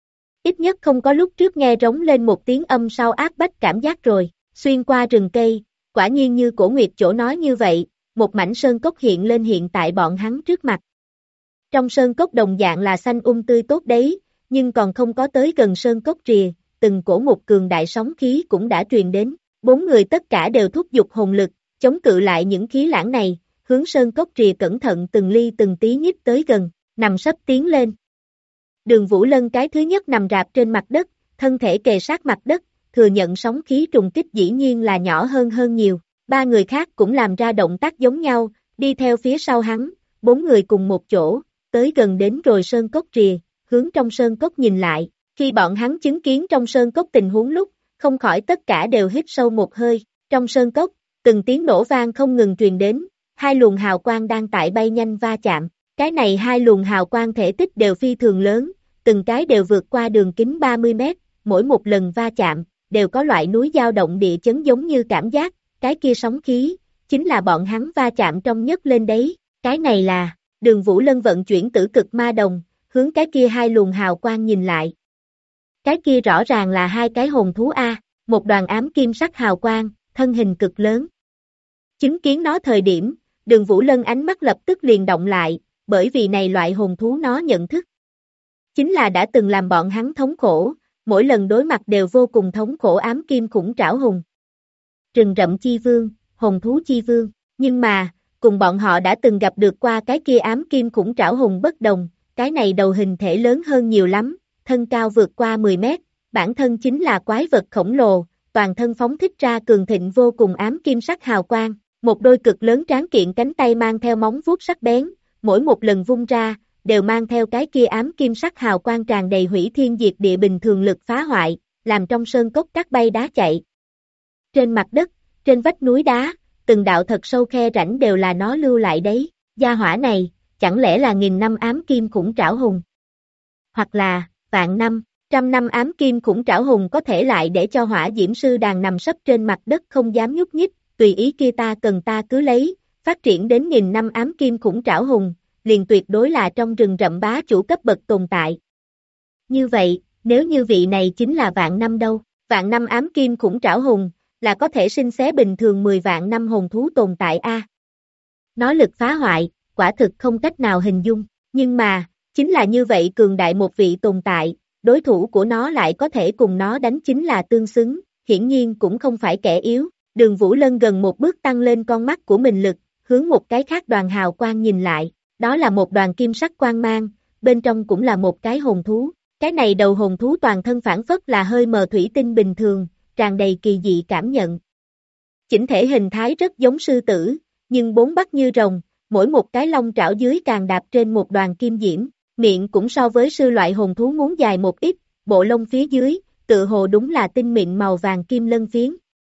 Ít nhất không có lúc trước nghe rống lên một tiếng âm sau áp bách cảm giác rồi, xuyên qua rừng cây, quả nhiên như Cổ Nguyệt chỗ nói như vậy, một mảnh sơn cốc hiện lên hiện tại bọn hắn trước mặt. Trong sơn cốc đồng dạng là xanh tươi tốt đấy, nhưng còn không có tới gần sơn cốc rìa, từng cổ một cường đại sóng khí cũng đã truyền đến, bốn người tất cả đều thúc giục hồn lực, chống cự lại những khí lãng này, hướng sơn cốc rìa cẩn thận từng ly từng tí nhích tới gần, nằm sấp tiến lên. Đường Vũ Lân cái thứ nhất nằm rạp trên mặt đất, thân thể kề sát mặt đất, thừa nhận sóng khí trùng kích dĩ nhiên là nhỏ hơn nhiều, ba người khác cũng làm ra động tác giống nhau, đi theo phía sau hắn, bốn người cùng một chỗ, tới gần đến rồi sơn cốc rìa, hướng trong sơn cốc nhìn lại, khi bọn hắn chứng kiến trong sơn cốc tình huống lúc, không khỏi tất cả đều hít sâu một hơi, trong sơn cốc, từng tiếng nổ vang không ngừng truyền đến, hai luồng hào quang đang tại bay nhanh va chạm, cái này hai luồng hào quang thể tích đều phi thường lớn, từng cái đều vượt qua đường kính 30 mét, mỗi một lần va chạm, đều có loại núi dao động địa chấn giống như cảm giác, cái kia sóng khí, chính là bọn hắn va chạm trong nhất lên đấy, cái này là, Đường Vũ Lân vận chuyển tử cực ma đồng, hướng cái kia hai luồng hào quang nhìn lại. Cái kia rõ ràng là hai cái hồn thú A, một đoàn ám kim sắc hào quang, thân hình cực lớn. Chứng kiến nó thời điểm, Đường Vũ Lân ánh mắt lập tức liền động lại, bởi vì này loại hồn thú nó nhận thức. Chính là đã từng làm bọn hắn thống khổ, mỗi lần đối mặt đều vô cùng thống khổ ám kim khủng trảo hùng. Rừng rậm chi vương, hồn thú chi vương, nhưng mà, cùng bọn họ đã từng gặp được qua cái kia ám kim khủng trảo hùng bất đồng, cái này đầu hình thể lớn hơn nhiều lắm, thân cao vượt qua 10 mét, bản thân chính là quái vật khổng lồ, toàn thân phóng thích ra cường thịnh vô cùng ám kim sắc hào quang, một đôi cực lớn tráng kiện cánh tay mang theo móng vuốt sắc bén, mỗi một lần vung ra, đều mang theo cái kia ám kim sắc hào quang tràn đầy hủy thiên diệt địa bình thường lực phá hoại, làm trong sơn cốc cát bay đá chạy. Trên mặt đất, trên vách núi đá, từng đạo thật sâu khe rãnh đều là nó lưu lại đấy, gia hỏa này, chẳng lẽ là 1000 năm ám kim khủng trảo hùng? Hoặc là, vạn năm, trăm năm ám kim khủng trảo hùng có thể lại để cho hỏa diễm sư đàn nằm sấp trên mặt đất không dám nhúc nhích, tùy ý kia ta cần ta cứ lấy, phát triển đến 1000 năm ám kim khủng trảo hùng, liền tuyệt đối là trong rừng rậm bá chủ cấp bậc tồn tại. Như vậy, nếu như vị này chính là vạn năm đâu, vạn năm ám kim khủng trảo hùng, là có thể sinh xé bình thường 10 vạn năm hồn thú tồn tại a. Nó lực phá hoại, quả thực không cách nào hình dung, nhưng mà, chính là như vậy cường đại một vị tồn tại, đối thủ của nó lại có thể cùng nó đánh chính là tương xứng, hiển nhiên cũng không phải kẻ yếu. Đường Vũ Lân gần một bước tăng lên con mắt của mình lực, hướng một cái khác đoàn hào quang nhìn lại, đó là một đoàn kim sắc quang mang, bên trong cũng là một cái hồn thú. Cái này đầu hồn thú toàn thân phản phất là hơi mờ thủy tinh bình thường, tràn đầy kỳ dị cảm nhận. Chỉnh thể hình thái rất giống sư tử, nhưng bốn mắt như rồng, mỗi một cái lông trảo dưới càng đạp trên một đoàn kim diễm, miệng cũng so với sư loại hồn thú muốn dài một ít, bộ lông phía dưới, tựa hồ đúng là tinh mịn màu vàng kim lân phiến.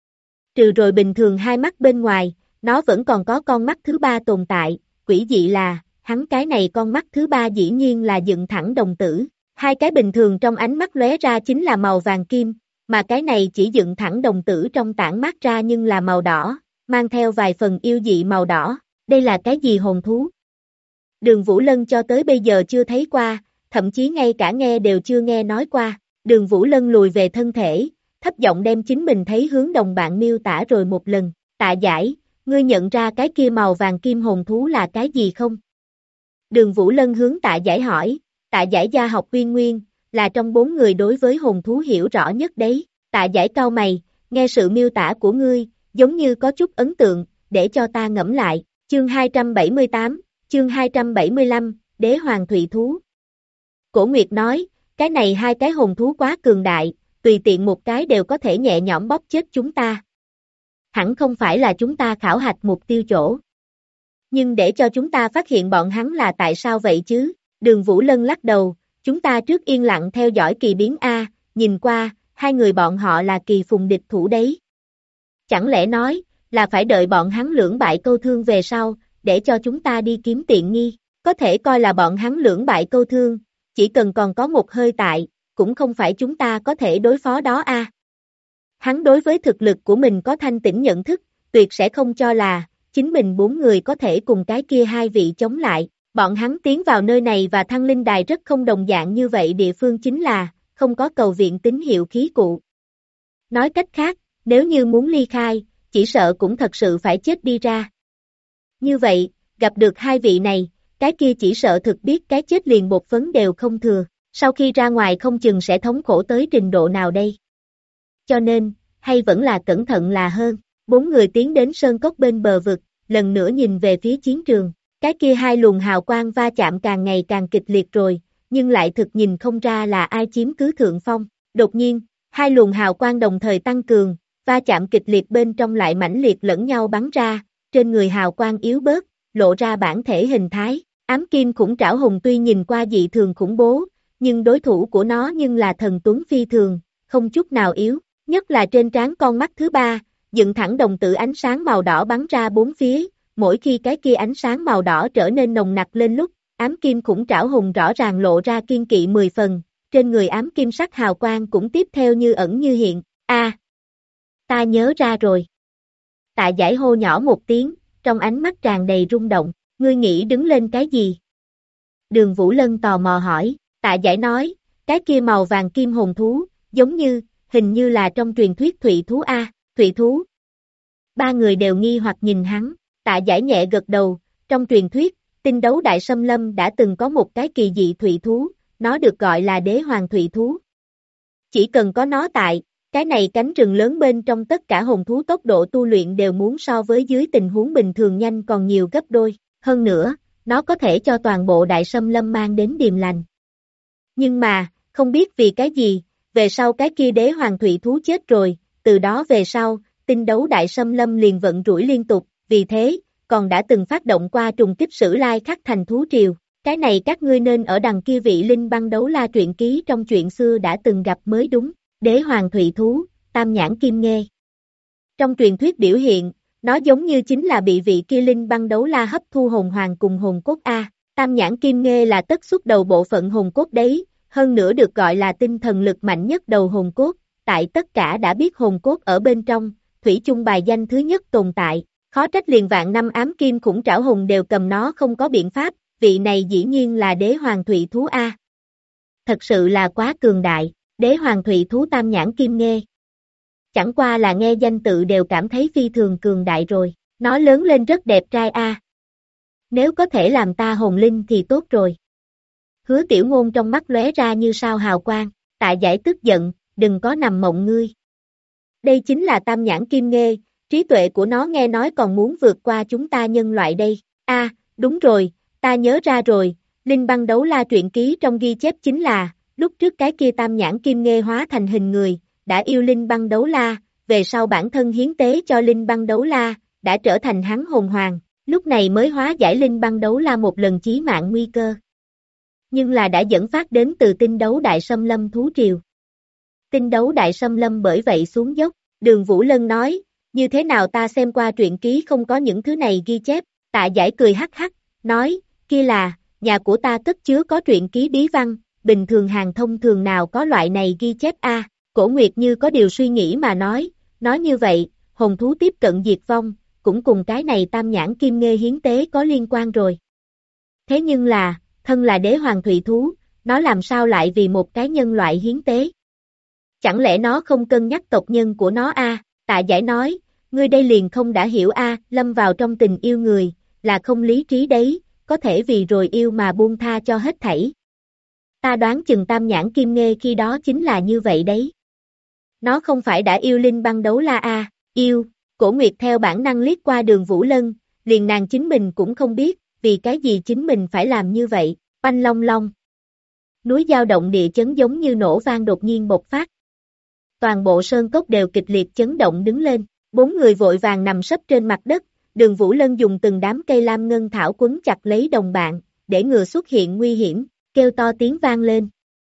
Trừ rồi bình thường hai mắt bên ngoài, nó vẫn còn có con mắt thứ ba tồn tại, quỷ dị là, hắn cái này con mắt thứ ba dĩ nhiên là dựng thẳng đồng tử. Hai cái bình thường trong ánh mắt lóe ra chính là màu vàng kim, mà cái này chỉ dựng thẳng đồng tử trong tản mát ra nhưng là màu đỏ, mang theo vài phần yêu dị màu đỏ. Đây là cái gì hồn thú? Đường Vũ Lân cho tới bây giờ chưa thấy qua, thậm chí ngay cả nghe đều chưa nghe nói qua. Đường Vũ Lân lùi về thân thể, thấp giọng đem chính mình thấy hướng đồng bạn miêu tả rồi một lần. Tạ Giải, ngươi nhận ra cái kia màu vàng kim hồn thú là cái gì không? Đường Vũ Lân hướng Tạ Giải hỏi. Tạ Giải gia học Uyên Nguyên, là trong 4 người đối với hồn thú hiểu rõ nhất đấy. Tạ Giải cau mày, nghe sự miêu tả của ngươi, giống như có chút ấn tượng, để cho ta ngẫm lại. Chương 278, chương 275, Đế Hoàng Thụy Thú. Cổ Nguyệt nói, cái này hai cái hồn thú quá cường đại, tùy tiện một cái đều có thể nhẹ nhõm bóp chết chúng ta. Hẳn không phải là chúng ta khảo hạch mục tiêu chỗ. Nhưng để cho chúng ta phát hiện bọn hắn là tại sao vậy chứ? Đường Vũ Lân lắc đầu, chúng ta trước yên lặng theo dõi kỳ biến A, nhìn qua, hai người bọn họ là kỳ phùng địch thủ đấy. Chẳng lẽ nói, là phải đợi bọn hắn lưỡng bại câu thương về sau, để cho chúng ta đi kiếm tiện nghi, có thể coi là bọn hắn lưỡng bại câu thương, chỉ cần còn có một hơi tại, cũng không phải chúng ta có thể đối phó đó a. Hắn đối với thực lực của mình có thanh tĩnh nhận thức, tuyệt sẽ không cho là, chính mình 4 người có thể cùng cái kia hai vị chống lại. Bọn hắn tiến vào nơi này và thăng linh đài rất không đồng dạng như vậy địa phương chính là, không có cầu viện tín hiệu khí cụ. Nói cách khác, nếu như muốn ly khai, chỉ sợ cũng thật sự phải chết đi ra. Như vậy, gặp được hai vị này, cái kia chỉ sợ thực biết cái chết liền một phấn đều không thừa, sau khi ra ngoài không chừng sẽ thống khổ tới trình độ nào đây. Cho nên, hay vẫn là cẩn thận là hơn. 4 người tiến đến sơn cốc bên bờ vực, lần nữa nhìn về phía chiến trường. Cái kia hai luồng hào quang va chạm càng ngày càng kịch liệt rồi, nhưng lại thực nhìn không ra là ai chiếm cứ thượng phong. Đột nhiên, hai luồng hào quang đồng thời tăng cường, va chạm kịch liệt bên trong lại mãnh liệt lẫn nhau bắn ra, trên người hào quang yếu bớt, lộ ra bản thể hình thái. Ám kim khủng trảo hùng tuy nhìn qua dị thường khủng bố, nhưng đối thủ của nó nhưng là thần tuấn phi thường, không chút nào yếu, nhất là trên trán con mắt thứ ba, dựng thẳng đồng tử ánh sáng màu đỏ bắn ra bốn phía. Mỗi khi cái kia ánh sáng màu đỏ trở nên nồng nặc lên lúc, ám kim khủng trảo hùng rõ ràng lộ ra kiên kỵ 10 phần, trên người ám kim sắc hào quang cũng tiếp theo như ẩn như hiện. Ta nhớ ra rồi. Tạ Giải hô nhỏ một tiếng, trong ánh mắt tràn đầy rung động, ngươi nghĩ đứng lên cái gì? Đường Vũ Lân tò mò hỏi, Tạ Giải nói, cái kia màu vàng kim hồn thú, giống như, hình như là trong truyền thuyết thụy thú a, thụy thú. Ba người đều nghi hoặc nhìn hắn. Tạ Giải nhẹ gật đầu, trong truyền thuyết, tinh đấu đại xâm lâm đã từng có một cái kỳ dị thụy thú, nó được gọi là đế hoàng thụy thú. Chỉ cần có nó tại, cái này cánh rừng lớn bên trong tất cả hồn thú tốc độ tu luyện đều muốn so với dưới tình huống bình thường nhanh còn nhiều gấp đôi, hơn nữa, nó có thể cho toàn bộ đại xâm lâm mang đến điềm lành. Nhưng mà, không biết vì cái gì, về sau cái kia đế hoàng thụy thú chết rồi, từ đó về sau, tinh đấu đại xâm lâm liền vận rủi liên tục. Vì thế, còn đã từng phát động qua trùng kích Sử Lai Khắc thành thú triều, cái này các ngươi nên ở đằng kia vị linh băng đấu la truyện ký trong chuyện xưa đã từng gặp mới đúng, đế hoàng thụy thú, tam nhãn kim nghê. Trong truyền thuyết biểu hiện, nó giống như chính là bị vị kia linh băng đấu la hấp thu hồn hoàng cùng hồn cốt A, tam nhãn kim nghê là tất xuất đầu bộ phận hồn cốt đấy, hơn nữa được gọi là tinh thần lực mạnh nhất đầu hồn cốt, tại tất cả đã biết hồn cốt ở bên trong, thủy chung bài danh thứ nhất tồn tại. Khó trách liền vạn năm ám kim khủng trảo hùng đều cầm nó không có biện pháp, vị này dĩ nhiên là đế hoàng thụy thú A. Thật sự là quá cường đại, đế hoàng thụy thú tam nhãn kim nghê. chẳng qua là nghe danh tự đều cảm thấy phi thường cường đại rồi, nó lớn lên rất đẹp trai a. Nếu có thể làm ta hồn linh thì tốt rồi. Hứa Tiểu Ngôn trong mắt lóe ra như sao hào quang, Tạ Giải tức giận, đừng có nằm mộng ngươi. Đây chính là tam nhãn kim nghê, trí tuệ của nó nghe nói còn muốn vượt qua chúng ta nhân loại đây. Đúng rồi, ta nhớ ra rồi, Linh Băng Đấu La truyện ký trong ghi chép chính là, lúc trước cái kia tam nhãn kim nghê hóa thành hình người, đã yêu Linh Băng Đấu La, về sau bản thân hiến tế cho Linh Băng Đấu La, đã trở thành hắn hồn hoàng, lúc này mới hóa giải Linh Băng Đấu La một lần chí mạng nguy cơ. Nhưng là đã dẫn phát đến từ tinh đấu đại xâm lâm thú triều. Tinh đấu đại xâm lâm bởi vậy xuống dốc, Đường Vũ Lân nói, như thế nào ta xem qua truyện ký không có những thứ này ghi chép, Tạ Giải cười hắc hắc, nói, kia là, nhà của ta cất chứa có truyện ký bí văn, bình thường hàng thông thường nào có loại này ghi chép Cổ Nguyệt như có điều suy nghĩ mà nói như vậy, hồn thú tiếp cận diệt vong, cũng cùng cái này tam nhãn kim nghê hiến tế có liên quan rồi. Thế nhưng là, thân là đế hoàng thủy thú, nó làm sao lại vì một cái nhân loại hiến tế? Chẳng lẽ nó không cân nhắc tộc nhân của nó Tạ Giải nói, ngươi đây liền không đã hiểu lâm vào trong tình yêu người, là không lý trí đấy, có thể vì rồi yêu mà buông tha cho hết thảy. Ta đoán chừng tam nhãn kim nghê khi đó chính là như vậy đấy. Nó không phải đã yêu Linh Băng Đấu La yêu, Cổ Nguyệt theo bản năng liếc qua Đường Vũ Lân, liền nàng chính mình cũng không biết, vì cái gì chính mình phải làm như vậy, oanh long long. Núi dao động địa chấn giống như nổ vang đột nhiên bộc phát. Toàn bộ sơn cốc đều kịch liệt chấn động đứng lên, 4 người vội vàng nằm sấp trên mặt đất, Đường Vũ Lân dùng từng đám cây lam ngân thảo quấn chặt lấy đồng bạn, để ngừa xuất hiện nguy hiểm, kêu to tiếng vang lên.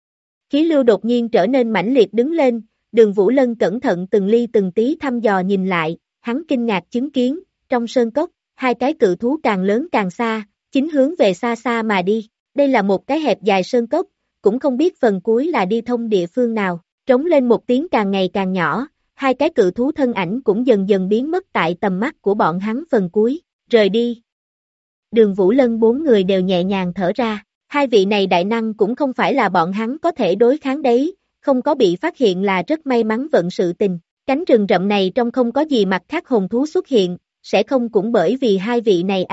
Khí lưu đột nhiên trở nên mãnh liệt đứng lên, Đường Vũ Lân cẩn thận từng ly từng tí thăm dò nhìn lại, hắn kinh ngạc chứng kiến, trong sơn cốc, hai cái cự thú càng lớn càng xa, chính hướng về xa xa mà đi, đây là một cái hẹp dài sơn cốc, cũng không biết phần cuối là đi thông địa phương nào, trống lên một tiếng càng ngày càng nhỏ, hai cái cự thú thân ảnh cũng dần dần biến mất tại tầm mắt của bọn hắn phần cuối, rời đi. Đường Vũ Lân 4 người đều nhẹ nhàng thở ra, hai vị này đại năng cũng không phải là bọn hắn có thể đối kháng đấy, không có bị phát hiện là rất may mắn vận sự tình, cánh rừng rậm này trong không có gì mặt khác hồn thú xuất hiện, sẽ không cũng bởi vì hai vị này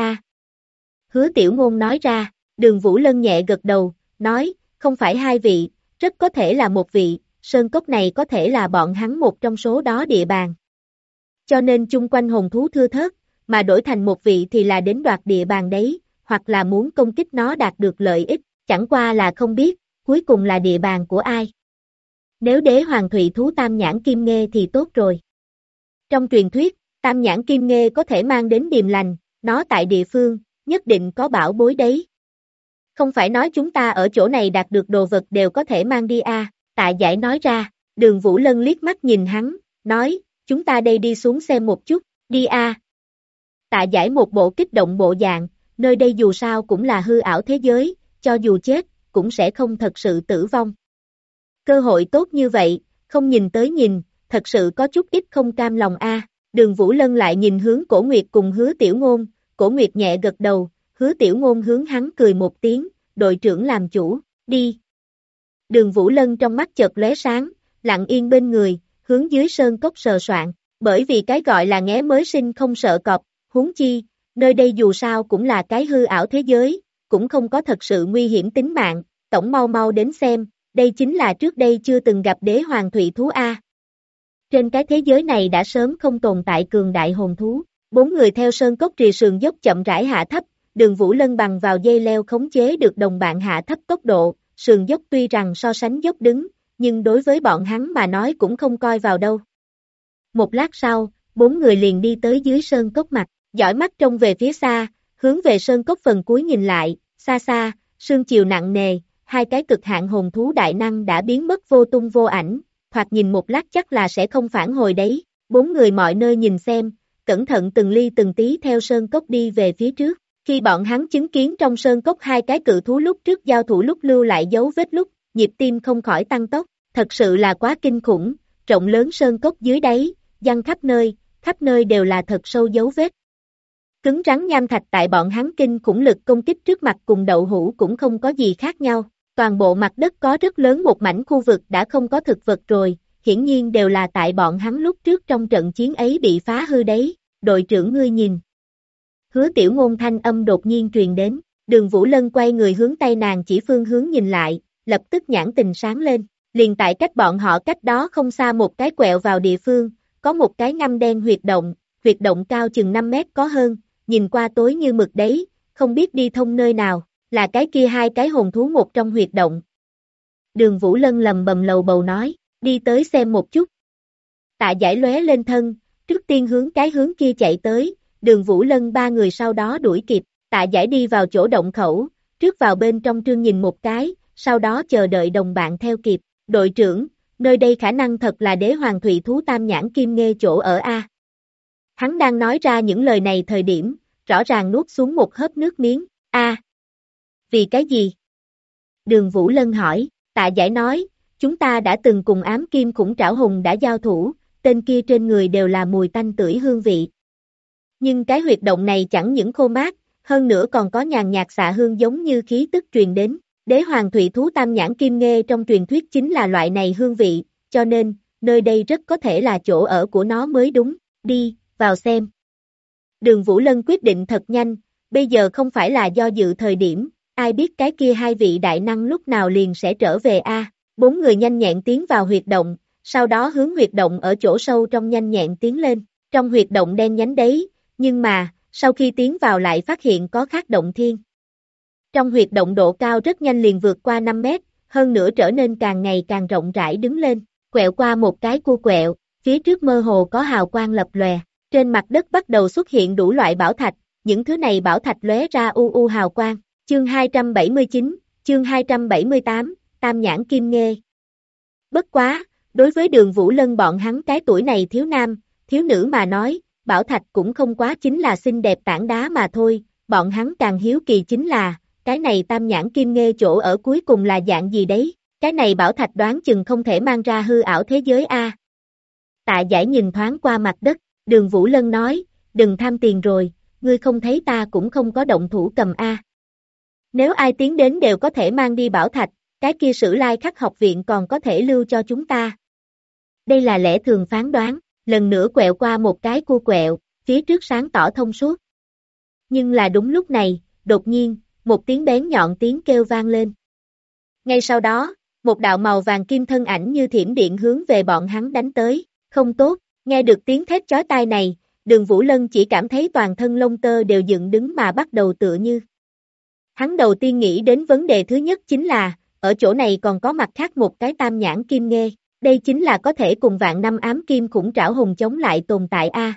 Hứa Tiểu Ngôn nói ra, Đường Vũ Lân nhẹ gật đầu, nói, không phải hai vị, rất có thể là một vị, sơn cốc này có thể là bọn hắn một trong số đó địa bàn. Cho nên chung quanh hồn thú thưa thớt, mà đổi thành một vị thì là đến đoạt địa bàn đấy, hoặc là muốn công kích nó đạt được lợi ích, chẳng qua là không biết, cuối cùng là địa bàn của ai. Nếu đế hoàng thủy thú tam nhãn kim nghê thì tốt rồi. Trong truyền thuyết, tam nhãn kim nghê có thể mang đến điềm lành, nó tại địa phương, nhất định có bảo bối đấy. Không phải nói chúng ta ở chỗ này đạt được đồ vật đều có thể mang đi Tạ Giải nói ra, Đường Vũ Lân liếc mắt nhìn hắn, nói, chúng ta đây đi xuống xem một chút, đi Tạ Giải một bộ kích động bộ dạng, nơi đây dù sao cũng là hư ảo thế giới, cho dù chết, cũng sẽ không thật sự tử vong. Cơ hội tốt như vậy, không nhìn tới nhìn, thật sự có chút ít không cam lòng Đường Vũ Lân lại nhìn hướng Cổ Nguyệt cùng Hứa Tiểu Ngôn, Cổ Nguyệt nhẹ gật đầu, Hứa Tiểu Ngôn hướng hắn cười một tiếng, đội trưởng làm chủ, đi. Đường Vũ Lân trong mắt chợt lóe sáng, lặng yên bên người, hướng dưới sơn cốc sờ soạn, bởi vì cái gọi là nghé mới sinh không sợ cọp, huống chi, nơi đây dù sao cũng là cái hư ảo thế giới, cũng không có thật sự nguy hiểm tính mạng, tổng mau mau đến xem, đây chính là trước đây chưa từng gặp đế hoàng thủy thú Trên cái thế giới này đã sớm không tồn tại cường đại hồn thú, 4 người theo sơn cốc rìa sườn dốc chậm rãi hạ thấp, Đường Vũ Lân bằng vào dây leo khống chế được đồng bạn hạ thấp tốc độ, sườn dốc tuy rằng so sánh dốc đứng, nhưng đối với bọn hắn mà nói cũng không coi vào đâu. Một lát sau, 4 người liền đi tới dưới sơn cốc mặt, dõi mắt trông về phía xa, hướng về sơn cốc phần cuối nhìn lại, xa xa, sương chiều nặng nề, hai cái cực hạn hồn thú đại năng đã biến mất vô tung vô ảnh, thoạt nhìn một lát chắc là sẽ không phản hồi đấy, 4 người mọi nơi nhìn xem, cẩn thận từng ly từng tí theo sơn cốc đi về phía trước. Khi bọn hắn chứng kiến trong sơn cốc hai cái cự thú lúc trước giao thủ lúc lưu lại dấu vết lúc, nhịp tim không khỏi tăng tốc, thật sự là quá kinh khủng, rộng lớn sơn cốc dưới đáy, giăng khắp nơi đều là thật sâu dấu vết. Cứng rắn nham thạch tại bọn hắn kinh khủng lực công kích trước mặt cùng đậu hũ cũng không có gì khác nhau, toàn bộ mặt đất có rất lớn một mảnh khu vực đã không có thực vật rồi, hiển nhiên đều là tại bọn hắn lúc trước trong trận chiến ấy bị phá hư đấy, đội trưởng ngươi nhìn. Hứa Tiểu Ngôn thanh âm đột nhiên truyền đến, Đường Vũ Lân quay người hướng tay nàng chỉ phương hướng nhìn lại, lập tức nhãn tình sáng lên, liền tại cách bọn họ cách đó không xa một cái quẹo vào địa phương, có một cái ngăm đen huyệt động cao chừng 5 mét có hơn, nhìn qua tối như mực đấy, không biết đi thông nơi nào, là cái kia hai cái hồn thú một trong huyệt động. Đường Vũ Lân lầm bầm lầu bầu nói, đi tới xem một chút. Tạ Giải lóe lên thân, trước tiên hướng cái hướng kia chạy tới, Đường Vũ Lân ba người sau đó đuổi kịp, Tạ Giải đi vào chỗ động khẩu, trước vào bên trong trương nhìn một cái, sau đó chờ đợi đồng bạn theo kịp, đội trưởng, nơi đây khả năng thật là đế hoàng thụy thú tam nhãn kim nghê chỗ ở A. Hắn đang nói ra những lời này thời điểm, rõ ràng nuốt xuống một hớp nước miếng, A. Vì cái gì? Đường Vũ Lân hỏi, Tạ Giải nói, chúng ta đã từng cùng ám kim khủng trảo hùng đã giao thủ, tên kia trên người đều là mùi tanh tưởi hương vị. Nhưng cái huyệt động này chẳng những khô mát, hơn nữa còn có nhàn nhạt xạ hương giống như khí tức truyền đến. Đế hoàng thụy thú tam nhãn kim nghê trong truyền thuyết chính là loại này hương vị, cho nên, nơi đây rất có thể là chỗ ở của nó mới đúng, đi, vào xem. Đường Vũ Lân quyết định thật nhanh, bây giờ không phải là do dự thời điểm, ai biết cái kia hai vị đại năng lúc nào liền sẽ trở về a. Bốn người nhanh nhẹn tiến vào huyệt động, sau đó hướng huyệt động ở chỗ sâu trong nhanh nhẹn tiến lên, trong huyệt động đen nhánh đấy, nhưng mà, sau khi tiến vào lại phát hiện có khác động thiên. Trong huyệt động độ cao rất nhanh liền vượt qua 5 mét, hơn nữa trở nên càng ngày càng rộng rãi đứng lên, quẹo qua một cái cua quẹo, phía trước mơ hồ có hào quang lập lòe, trên mặt đất bắt đầu xuất hiện đủ loại bảo thạch, những thứ này bảo thạch lóe ra u hào quang, chương 279, chương 278, Tam Nhãn Kim Nghê. Bất quá, đối với Đường Vũ Lân bọn hắn cái tuổi này thiếu nam, thiếu nữ mà nói, bảo thạch cũng không quá chính là xinh đẹp tảng đá mà thôi, bọn hắn càng hiếu kỳ chính là, cái này Tam Nhãn Kim Nghê chỗ ở cuối cùng là dạng gì đấy, cái này bảo thạch đoán chừng không thể mang ra hư ảo thế giới a. Tạ Giải nhìn thoáng qua mặt đất, Đường Vũ Lân nói, đừng tham tiền rồi, ngươi không thấy ta cũng không có động thủ cầm a. Nếu ai tiến đến đều có thể mang đi bảo thạch, cái kia Sử Lai Khắc học viện còn có thể lưu cho chúng ta. Đây là lẽ thường phán đoán, lần nữa quẹo qua một cái cua quẹo, phía trước sáng tỏ thông suốt. Nhưng là đúng lúc này, đột nhiên, một tiếng bén nhọn tiếng kêu vang lên. Ngay sau đó, một đạo màu vàng kim thân ảnh như thiểm điện hướng về bọn hắn đánh tới, không tốt, nghe được tiếng thét chói tai này, Đường Vũ Lân chỉ cảm thấy toàn thân lông tơ đều dựng đứng mà bắt đầu tựa như. Hắn đầu tiên nghĩ đến vấn đề thứ nhất chính là, ở chỗ này còn có mặt khác một cái Tam Nhãn Kim Nghê, đây chính là có thể cùng vạn năm ám kim khủng trảo hùng chống lại tồn tại a.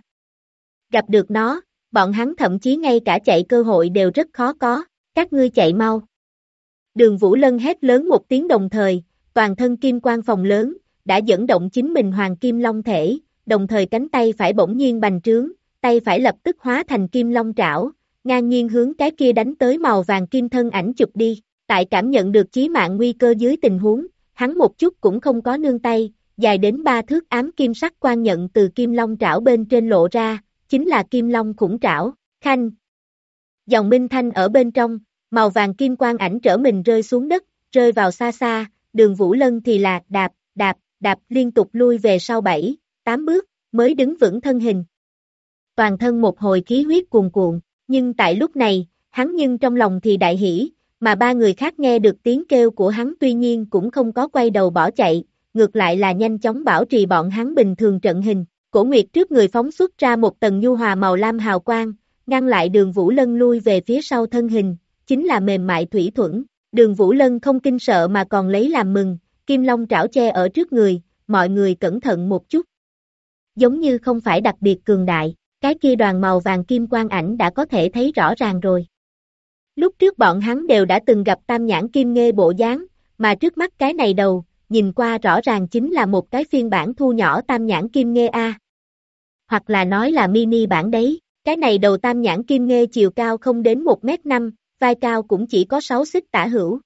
Gặp được nó, bọn hắn thậm chí ngay cả chạy cơ hội đều rất khó có, các ngươi chạy mau. Đường Vũ Lân hét lớn một tiếng đồng thời, toàn thân kim quang phòng lớn, đã dẫn động chính mình hoàng kim long thể, đồng thời cánh tay phải bỗng nhiên bành trướng, tay phải lập tức hóa thành kim long trảo, ngang nhiên hướng cái kia đánh tới màu vàng kim thân ảnh chụp đi, tại cảm nhận được chí mạng nguy cơ dưới tình huống, hắn một chút cũng không có nương tay, dài đến 3 thước ám kim sắc quan nhận từ kim long trảo bên trên lộ ra, chính là kim long khủng trảo, khanh. Dòng minh thanh ở bên trong, màu vàng kim quang ảnh trở mình rơi xuống đất, rơi vào xa xa, Đường Vũ Lân thì là đạp liên tục lui về sau 7, 8 bước, mới đứng vững thân hình. Toàn thân một hồi khí huyết cuồn cuộn, nhưng tại lúc này, hắn nhưng trong lòng thì đại hỉ, mà ba người khác nghe được tiếng kêu của hắn tuy nhiên cũng không có quay đầu bỏ chạy, ngược lại là nhanh chóng bảo trì bọn hắn bình thường trận hình. Cổ Nguyệt trước người phóng xuất ra một tầng nhu hòa màu lam hào quang, ngăn lại Đường Vũ Lân lui về phía sau thân hình, chính là mềm mại thủy thuẫn. Đường Vũ Lân không kinh sợ mà còn lấy làm mừng, kim long trảo che ở trước người, mọi người cẩn thận một chút. Giống như không phải đặc biệt cường đại, cái kia đoàn màu vàng kim quang ảnh đã có thể thấy rõ ràng rồi. Lúc trước bọn hắn đều đã từng gặp Tam Nhãn Kim Nghê bộ dáng, mà trước mắt cái này đầu, nhìn qua rõ ràng chính là một cái phiên bản thu nhỏ Tam Nhãn Kim Nghê A. Hoặc là nói là mini bản đấy, cái này đầu Tam Nhãn Kim Nghê chiều cao không đến 1m5, vai cao cũng chỉ có 6 xích tả hữu.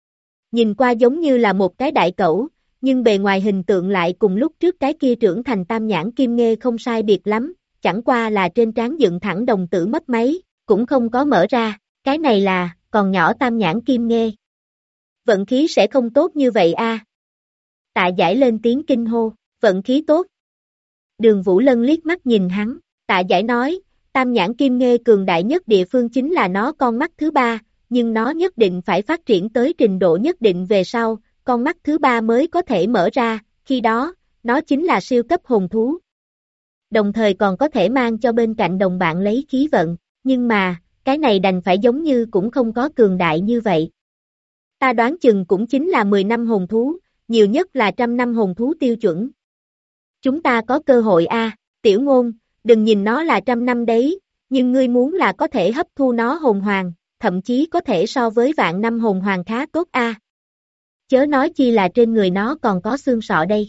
Nhìn qua giống như là một cái đại cẩu, nhưng bề ngoài hình tượng lại cùng lúc trước cái kia trưởng thành Tam Nhãn Kim Nghê không sai biệt lắm, chẳng qua là trên trán dựng thẳng đồng tử mất máy, cũng không có mở ra, cái này là, còn nhỏ Tam Nhãn Kim Nghê. Vận khí sẽ không tốt như vậy a. Tạ Giải lên tiếng kinh hô, vận khí tốt. Đường Vũ Lân liếc mắt nhìn hắn, Tạ Giải nói, tam nhãn kim nghê cường đại nhất địa phương chính là nó con mắt thứ ba, nhưng nó nhất định phải phát triển tới trình độ nhất định về sau, con mắt thứ ba mới có thể mở ra, khi đó, nó chính là siêu cấp hồn thú. Đồng thời còn có thể mang cho bên cạnh đồng bạn lấy khí vận, nhưng mà, cái này đành phải giống như cũng không có cường đại như vậy. Ta đoán chừng cũng chính là 10 năm hồn thú, nhiều nhất là 100 năm hồn thú tiêu chuẩn. Chúng ta có cơ hội Tiểu Ngôn, đừng nhìn nó là 100 năm đấy, nhưng ngươi muốn là có thể hấp thu nó hồn hoàng, thậm chí có thể so với vạn năm hồn hoàng khá tốt Chớ nói chi là trên người nó còn có xương sọ đây.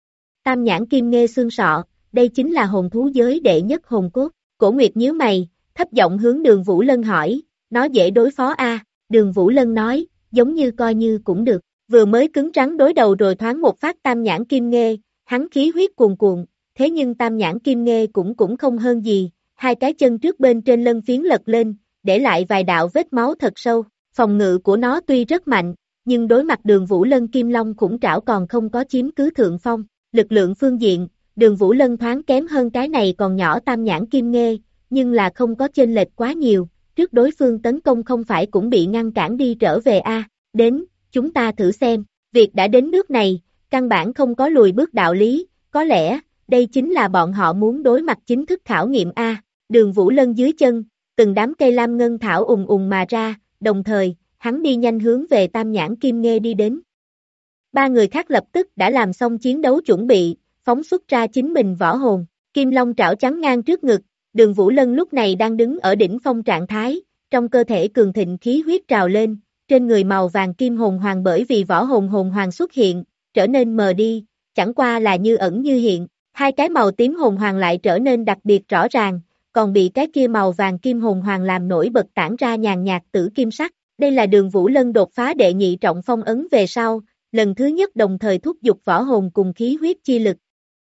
Tam nhãn kim nghê xương sọ, đây chính là hồn thú giới đệ nhất hồn cốt. Cổ Nguyệt nhíu mày, thấp giọng hướng Đường Vũ Lân hỏi, nó dễ đối phó Đường Vũ Lân nói, giống như coi như cũng được, vừa mới cứng rắn đối đầu rồi thoáng một phát tam nhãn kim nghê, hắn khí huyết cuồn cuộn, thế nhưng tam nhãn kim nghê cũng không hơn gì, hai cái chân trước bên trên lân phiến lật lên, để lại vài đạo vết máu thật sâu, phòng ngự của nó tuy rất mạnh, nhưng đối mặt Đường Vũ Lân kim long khủng trảo còn không có chiếm cứ thượng phong, lực lượng phương diện, Đường Vũ Lân thoáng kém hơn cái này còn nhỏ tam nhãn kim nghê, nhưng là không có chênh lệch quá nhiều, trước đối phương tấn công không phải cũng bị ngăn cản đi trở về đến, chúng ta thử xem, việc đã đến nước này, căn bản không có lùi bước đạo lý, có lẽ, đây chính là bọn họ muốn đối mặt chính thức khảo nghiệm Đường Vũ Lân dưới chân, từng đám cây lam ngân thảo ùng mà ra, đồng thời, hắn đi nhanh hướng về tam nhãn kim nghê đi đến. Ba người khác lập tức đã làm xong chiến đấu chuẩn bị, phóng xuất ra chính mình võ hồn, kim long trảo chắn ngang trước ngực, Đường Vũ Lân lúc này đang đứng ở đỉnh phong trạng thái, trong cơ thể cường thịnh khí huyết trào lên, trên người màu vàng kim hồn hoàng bởi vì võ hồn hồn hoàng xuất hiện, trở nên mờ đi, chẳng qua là như ẩn như hiện, hai cái màu tím hồn hoàng lại trở nên đặc biệt rõ ràng, còn bị cái kia màu vàng kim hồn hoàng làm nổi bật tản ra nhàn nhạt tử kim sắc. Đây là Đường Vũ Lân đột phá đệ nhị trọng phong ấn về sau, lần thứ nhất đồng thời thúc giục võ hồn cùng khí huyết chi lực.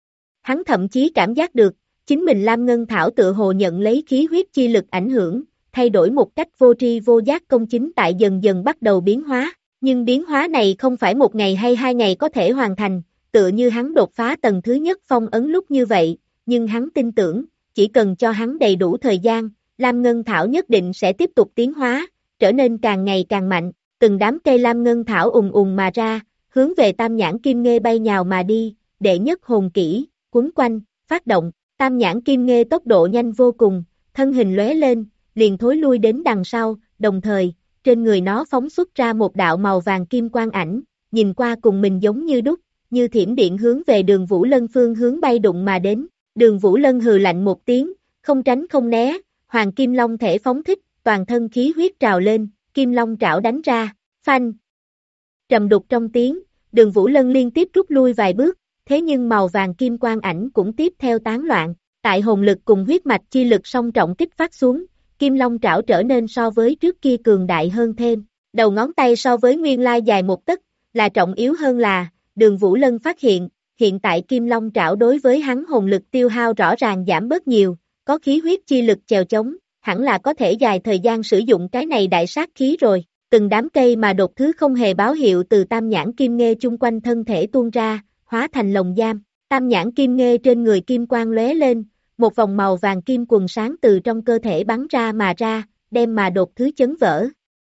Hắn thậm chí cảm giác được, chính mình Lam Ngân Thảo tựa hồ nhận lấy khí huyết chi lực ảnh hưởng, thay đổi một cách vô tri vô giác công chính tại dần dần bắt đầu biến hóa, nhưng biến hóa này không phải một ngày hay 2 ngày có thể hoàn thành, tựa như hắn đột phá tầng thứ nhất phong ấn lúc như vậy, nhưng hắn tin tưởng, chỉ cần cho hắn đầy đủ thời gian, Lam Ngân Thảo nhất định sẽ tiếp tục tiến hóa, trở nên càng ngày càng mạnh, từng đám cây Lam Ngân Thảo ùng mà ra, hướng về tam nhãn kim nghê bay nhào mà đi, đệ nhất hồn kỹ, quấn quanh, phát động, tam nhãn kim nghê tốc độ nhanh vô cùng, thân hình lóe lên, liền thối lui đến đằng sau, đồng thời, trên người nó phóng xuất ra một đạo màu vàng kim quang ảnh, nhìn qua cùng mình giống như đúc, như thiểm điện hướng về Đường Vũ Lân phương hướng bay đụng mà đến, Đường Vũ Lân hừ lạnh một tiếng, không tránh không né, hoàng kim long thể phóng thích, toàn thân khí huyết trào lên, kim long trảo đánh ra, phanh. Trầm đục trong tiếng, Đường Vũ Lân liên tiếp rút lui vài bước, thế nhưng màu vàng kim quang ảnh cũng tiếp theo tán loạn, tại hồn lực cùng huyết mạch chi lực song trọng kích phát xuống, kim long trảo trở nên so với trước kia cường đại hơn thêm, đầu ngón tay so với nguyên lai dài một tấc, là trọng yếu hơn là, Đường Vũ Lân phát hiện tại kim long trảo đối với hắn hồn lực tiêu hao rõ ràng giảm bớt nhiều, có khí huyết chi lực chèo chống, hẳn là có thể dài thời gian sử dụng cái này đại sát khí rồi, từng đám cây mà đột thứ không hề báo hiệu từ tam nhãn kim nghê chung quanh thân thể tuôn ra, hóa thành lồng giam, tam nhãn kim nghê trên người kim quang lóe lên, một vòng màu vàng kim quần sáng từ trong cơ thể bắn ra, đem mà đột thứ chấn vỡ.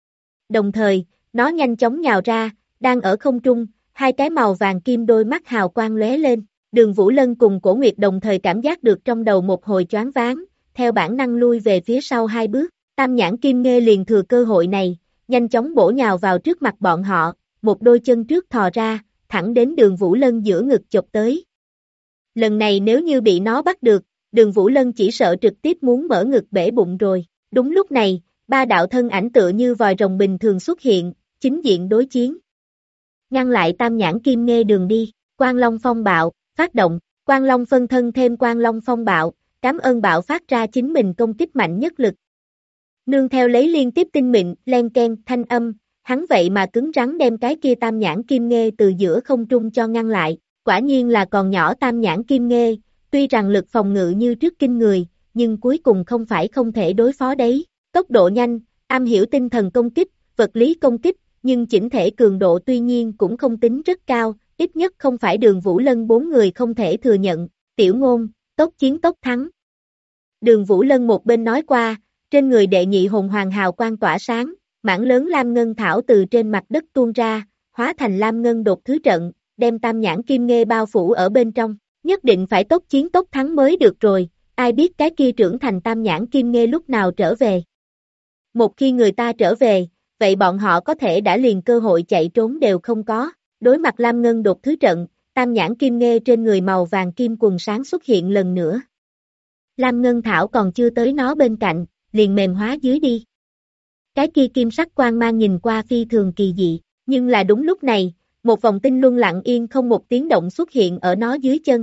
Đồng thời, nó nhanh chóng nhào ra, đang ở không trung, hai cái màu vàng kim đôi mắt hào quang lóe lên, Đường Vũ Lân cùng Cổ Nguyệt đồng thời cảm giác được trong đầu một hồi choáng váng, theo bản năng lui về phía sau 2 bước, tam nhãn kim nghê liền thừa cơ hội này, nhanh chóng bổ nhào vào trước mặt bọn họ, một đôi chân trước thò ra, thẳng đến Đường Vũ Lân giữa ngực chộp tới. Lần này nếu như bị nó bắt được, Đường Vũ Lân chỉ sợ trực tiếp muốn mở ngực bể bụng rồi. Đúng lúc này, 3 đạo thân ảnh tựa như vòi rồng bình thường xuất hiện, chính diện đối chiến. Ngăn lại tam nhãn kim nghê đường đi, Quang Long phong bạo, phát động, Quang Long phân thân thêm Quang Long phong bạo, cảm ơn bạo phát ra chính mình công kích mạnh nhất lực. Nương theo lấy liên tiếp tinh mịn, len ken, thanh âm, hắn vậy mà cứng rắn đem cái kia tam nhãn kim nghê từ giữa không trung cho ngăn lại, quả nhiên là còn nhỏ tam nhãn kim nghê, tuy rằng lực phòng ngự như trước kinh người, nhưng cuối cùng không phải không thể đối phó đấy, tốc độ nhanh, am hiểu tinh thần công kích, vật lý công kích, nhưng chỉnh thể cường độ tuy nhiên cũng không tính rất cao, ít nhất không phải Đường Vũ Lân bốn người không thể thừa nhận, Tiểu Ngôn, tốc chiến tốc thắng. Đường Vũ Lân một bên nói qua, trên người đệ nhị hồn hoàng hào quang tỏa sáng, mảng lớn lam ngân thảo từ trên mặt đất tuôn ra, hóa thành lam ngân đột thứ trận, đem Tam Nhãn Kim Nghê bao phủ ở bên trong, nhất định phải tốc chiến tốc thắng mới được rồi, ai biết cái kia trưởng thành Tam Nhãn Kim Nghê lúc nào trở về. Một khi người ta trở về, vậy bọn họ có thể đã liền cơ hội chạy trốn đều không có, đối mặt lam ngân đột thứ trận, Tam Nhãn Kim Nghê trên người màu vàng kim quần sáng xuất hiện lần nữa. Lam ngân thảo còn chưa tới nó bên cạnh, liền mềm hóa dưới đi. Cái kia kim sắc quang mang nhìn qua phi thường kỳ dị, nhưng là đúng lúc này, một vòng tinh luân lặng yên không một tiếng động xuất hiện ở nó dưới chân.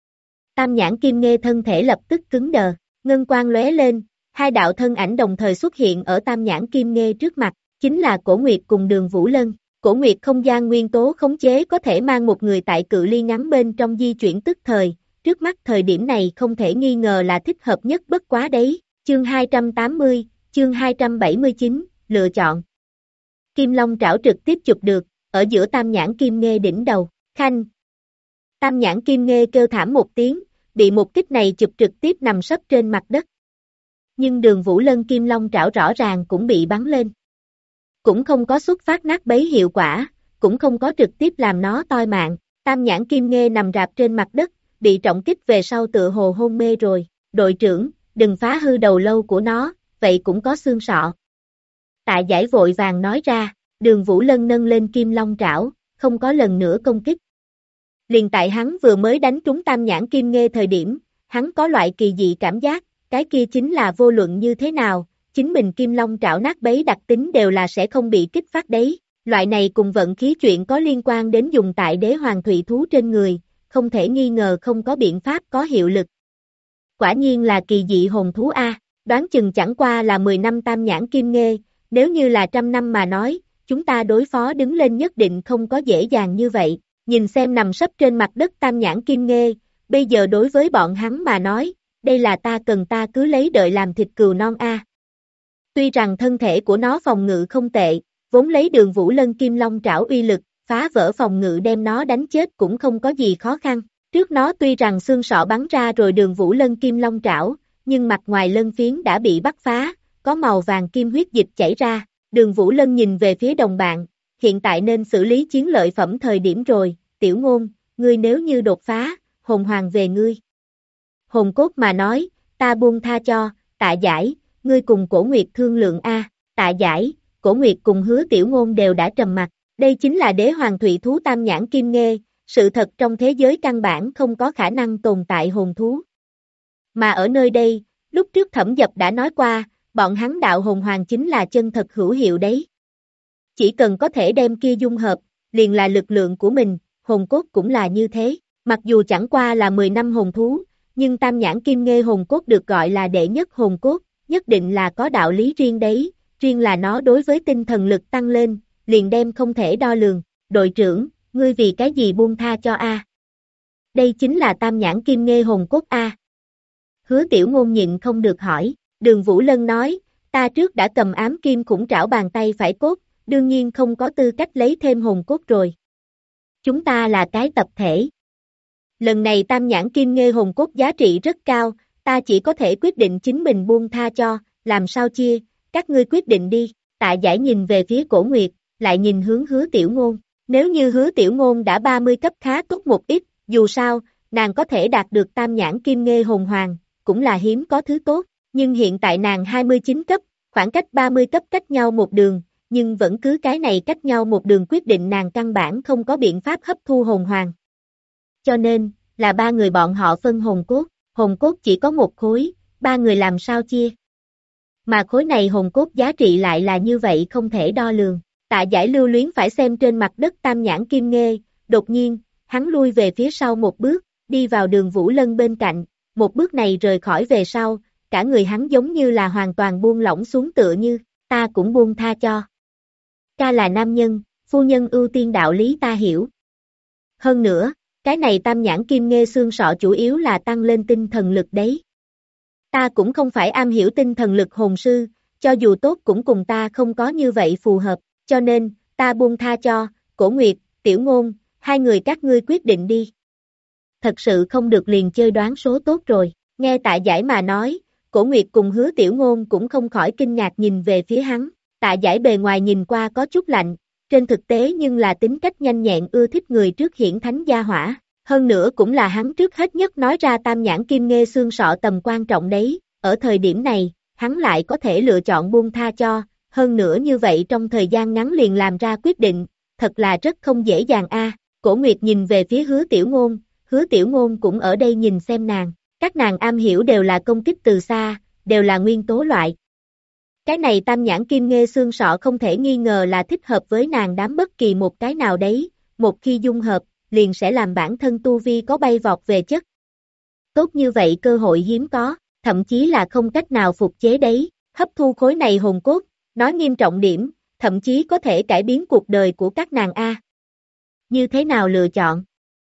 Tam Nhãn Kim Nghê thân thể lập tức cứng đờ, ngân quang lóe lên, hai đạo thân ảnh đồng thời xuất hiện ở Tam Nhãn Kim Nghê trước mặt, chính là Cổ Nguyệt cùng Đường Vũ Lân. Cổ Nguyệt không gian nguyên tố khống chế có thể mang một người tại cự ly ngắn bên trong di chuyển tức thời, trước mắt thời điểm này không thể nghi ngờ là thích hợp nhất bất quá đấy. Chương 280, chương 279, lựa chọn. Kim Long trảo trực tiếp chụp được, ở giữa Tam Nhãn Kim Nghê đỉnh đầu, khanh. Tam Nhãn Kim Nghê kêu thảm một tiếng, bị một kích này chụp trực tiếp nằm sấp trên mặt đất. Nhưng Đường Vũ Lân Kim Long trảo rõ ràng cũng bị bắn lên. Cũng không có xuất phát nát bấy hiệu quả, cũng không có trực tiếp làm nó toi mạng. Tam Nhãn Kim Nghê nằm rạp trên mặt đất, bị trọng kích về sau tựa hồ hôn mê rồi. Đội trưởng, đừng phá hư đầu lâu của nó, vậy cũng có xương sọ. Tạ Giải vội vàng nói ra, Đường Vũ Lân nâng lên Kim Long trảo, không có lần nữa công kích. Liền tại hắn vừa mới đánh trúng Tam Nhãn Kim Nghê thời điểm, hắn có loại kỳ dị cảm giác, cái kia chính là vô luận như thế nào, chính mình Kim Long trảo nát bấy đặc tính đều là sẽ không bị kích phát đấy. Loại này cùng vận khí chuyện có liên quan đến dùng tại đế hoàng thủy thú trên người, không thể nghi ngờ không có biện pháp có hiệu lực. Quả nhiên là kỳ dị hồn thú A, đoán chừng chẳng qua là 10 năm Tam Nhãn Kim Nghê, nếu như là 100 năm mà nói, chúng ta đối phó đứng lên nhất định không có dễ dàng như vậy. Nhìn xem nằm sấp trên mặt đất Tam Nhãn Kim Nghê, bây giờ đối với bọn hắn mà nói, đây là ta cần ta cứ lấy đợi làm thịt cừu non A. Tuy rằng thân thể của nó phòng ngự không tệ, vốn lấy Đường Vũ Lân Kim Long trảo uy lực, phá vỡ phòng ngự đem nó đánh chết cũng không có gì khó khăn. Trước nó tuy rằng xương sọ bắn ra rồi Đường Vũ Lân Kim Long trảo, nhưng mặt ngoài lân phiến đã bị bắt phá, có màu vàng kim huyết dịch chảy ra. Đường Vũ Lân nhìn về phía đồng bạn, hiện tại nên xử lý chiến lợi phẩm thời điểm rồi, Tiểu Ngôn, ngươi nếu như đột phá, hồn hoàng về ngươi. Hồn cốt mà nói, ta buông tha cho, Tạ Giải, ngươi cùng Cổ Nguyệt thương lượng A, Tạ Giải, Cổ Nguyệt cùng Hứa Tiểu Ngôn đều đã trầm mặt, đây chính là đế hoàng thủy thú Tam Nhãn Kim Nghê, sự thật trong thế giới căn bản không có khả năng tồn tại hồn thú. Mà ở nơi đây, lúc trước Thẩm Dập đã nói qua, bọn hắn đạo hồn hoàng chính là chân thật hữu hiệu đấy. Chỉ cần có thể đem kia dung hợp, liền là lực lượng của mình, hồn cốt cũng là như thế. Mặc dù chẳng qua là 10 năm hồn thú, nhưng Tam Nhãn Kim Nghê hồn cốt được gọi là đệ nhất hồn cốt, nhất định là có đạo lý riêng đấy, riêng là nó đối với tinh thần lực tăng lên, liền đem không thể đo lường. Đội trưởng, ngươi vì cái gì buông tha cho A? Đây chính là Tam Nhãn Kim Nghê hồn cốt A. Hứa Tiểu Ngôn nhịn không được hỏi, Đường Vũ Lân nói, ta trước đã cầm ám kim khủng trảo bàn tay phải cốt, đương nhiên không có tư cách lấy thêm hồn cốt rồi. Chúng ta là cái tập thể. Lần này Tam Nhãn Kim Nghê hồn cốt giá trị rất cao, ta chỉ có thể quyết định chính mình buông tha cho, làm sao chia, các ngươi quyết định đi. Tạ Giải nhìn về phía Cổ Nguyệt, lại nhìn hướng Hứa Tiểu Ngôn. Nếu như Hứa Tiểu Ngôn đã 30 cấp khá tốt một ít, dù sao, nàng có thể đạt được Tam Nhãn Kim Nghê hồn hoàng, cũng là hiếm có thứ tốt, nhưng hiện tại nàng 29 cấp, khoảng cách 30 cấp cách nhau một đường, nhưng vẫn cứ cái này cách nhau một đường quyết định nàng căn bản không có biện pháp hấp thu hồn hoàng. Cho nên, là ba người bọn họ phân hồn cốt chỉ có một khối, ba người làm sao chia. Mà khối này hồn cốt giá trị lại là như vậy không thể đo lường. Tạ Giải lưu luyến phải xem trên mặt đất Tam Nhãn Kim Nghê, đột nhiên, hắn lui về phía sau một bước, đi vào Đường Vũ Lân bên cạnh, một bước này rời khỏi về sau, cả người hắn giống như là hoàn toàn buông lỏng xuống tựa như, ta cũng buông tha cho. Ca là nam nhân, phu nhân ưu tiên đạo lý ta hiểu. Hơn nữa, cái này Tam Nhãn Kim Nghê xương sọ chủ yếu là tăng lên tinh thần lực đấy. Ta cũng không phải am hiểu tinh thần lực hồn sư, cho dù tốt cũng cùng ta không có như vậy phù hợp, cho nên, ta buông tha cho, Cổ Nguyệt, Tiểu Ngôn, hai người các ngươi quyết định đi. Thật sự không được liền chơi đoán số tốt rồi, nghe Tạ Giải mà nói, Cổ Nguyệt cùng Hứa Tiểu Ngôn cũng không khỏi kinh ngạc nhìn về phía hắn, Tạ Giải bề ngoài nhìn qua có chút lạnh, trên thực tế nhưng là tính cách nhanh nhẹn ưa thích người trước hiển thánh gia hỏa, hơn nữa cũng là hắn trước hết nhất nói ra tam nhãn kim nghê xương sọ tầm quan trọng đấy, ở thời điểm này, hắn lại có thể lựa chọn buông tha cho, hơn nữa như vậy trong thời gian ngắn liền làm ra quyết định, thật là rất không dễ dàng a. Cổ Nguyệt nhìn về phía Hứa Tiểu Ngôn cũng ở đây nhìn xem nàng, các nàng am hiểu đều là công kích từ xa, đều là nguyên tố loại. Cái này tam nhãn kim nghê xương sọ không thể nghi ngờ là thích hợp với nàng đám bất kỳ một cái nào đấy, một khi dung hợp, liền sẽ làm bản thân tu vi có bay vọt về chất. Tốt như vậy cơ hội hiếm có, thậm chí là không cách nào phục chế đấy, hấp thu khối này hồn cốt, nói nghiêm trọng điểm, thậm chí có thể cải biến cuộc đời của các nàng a. Như thế nào lựa chọn?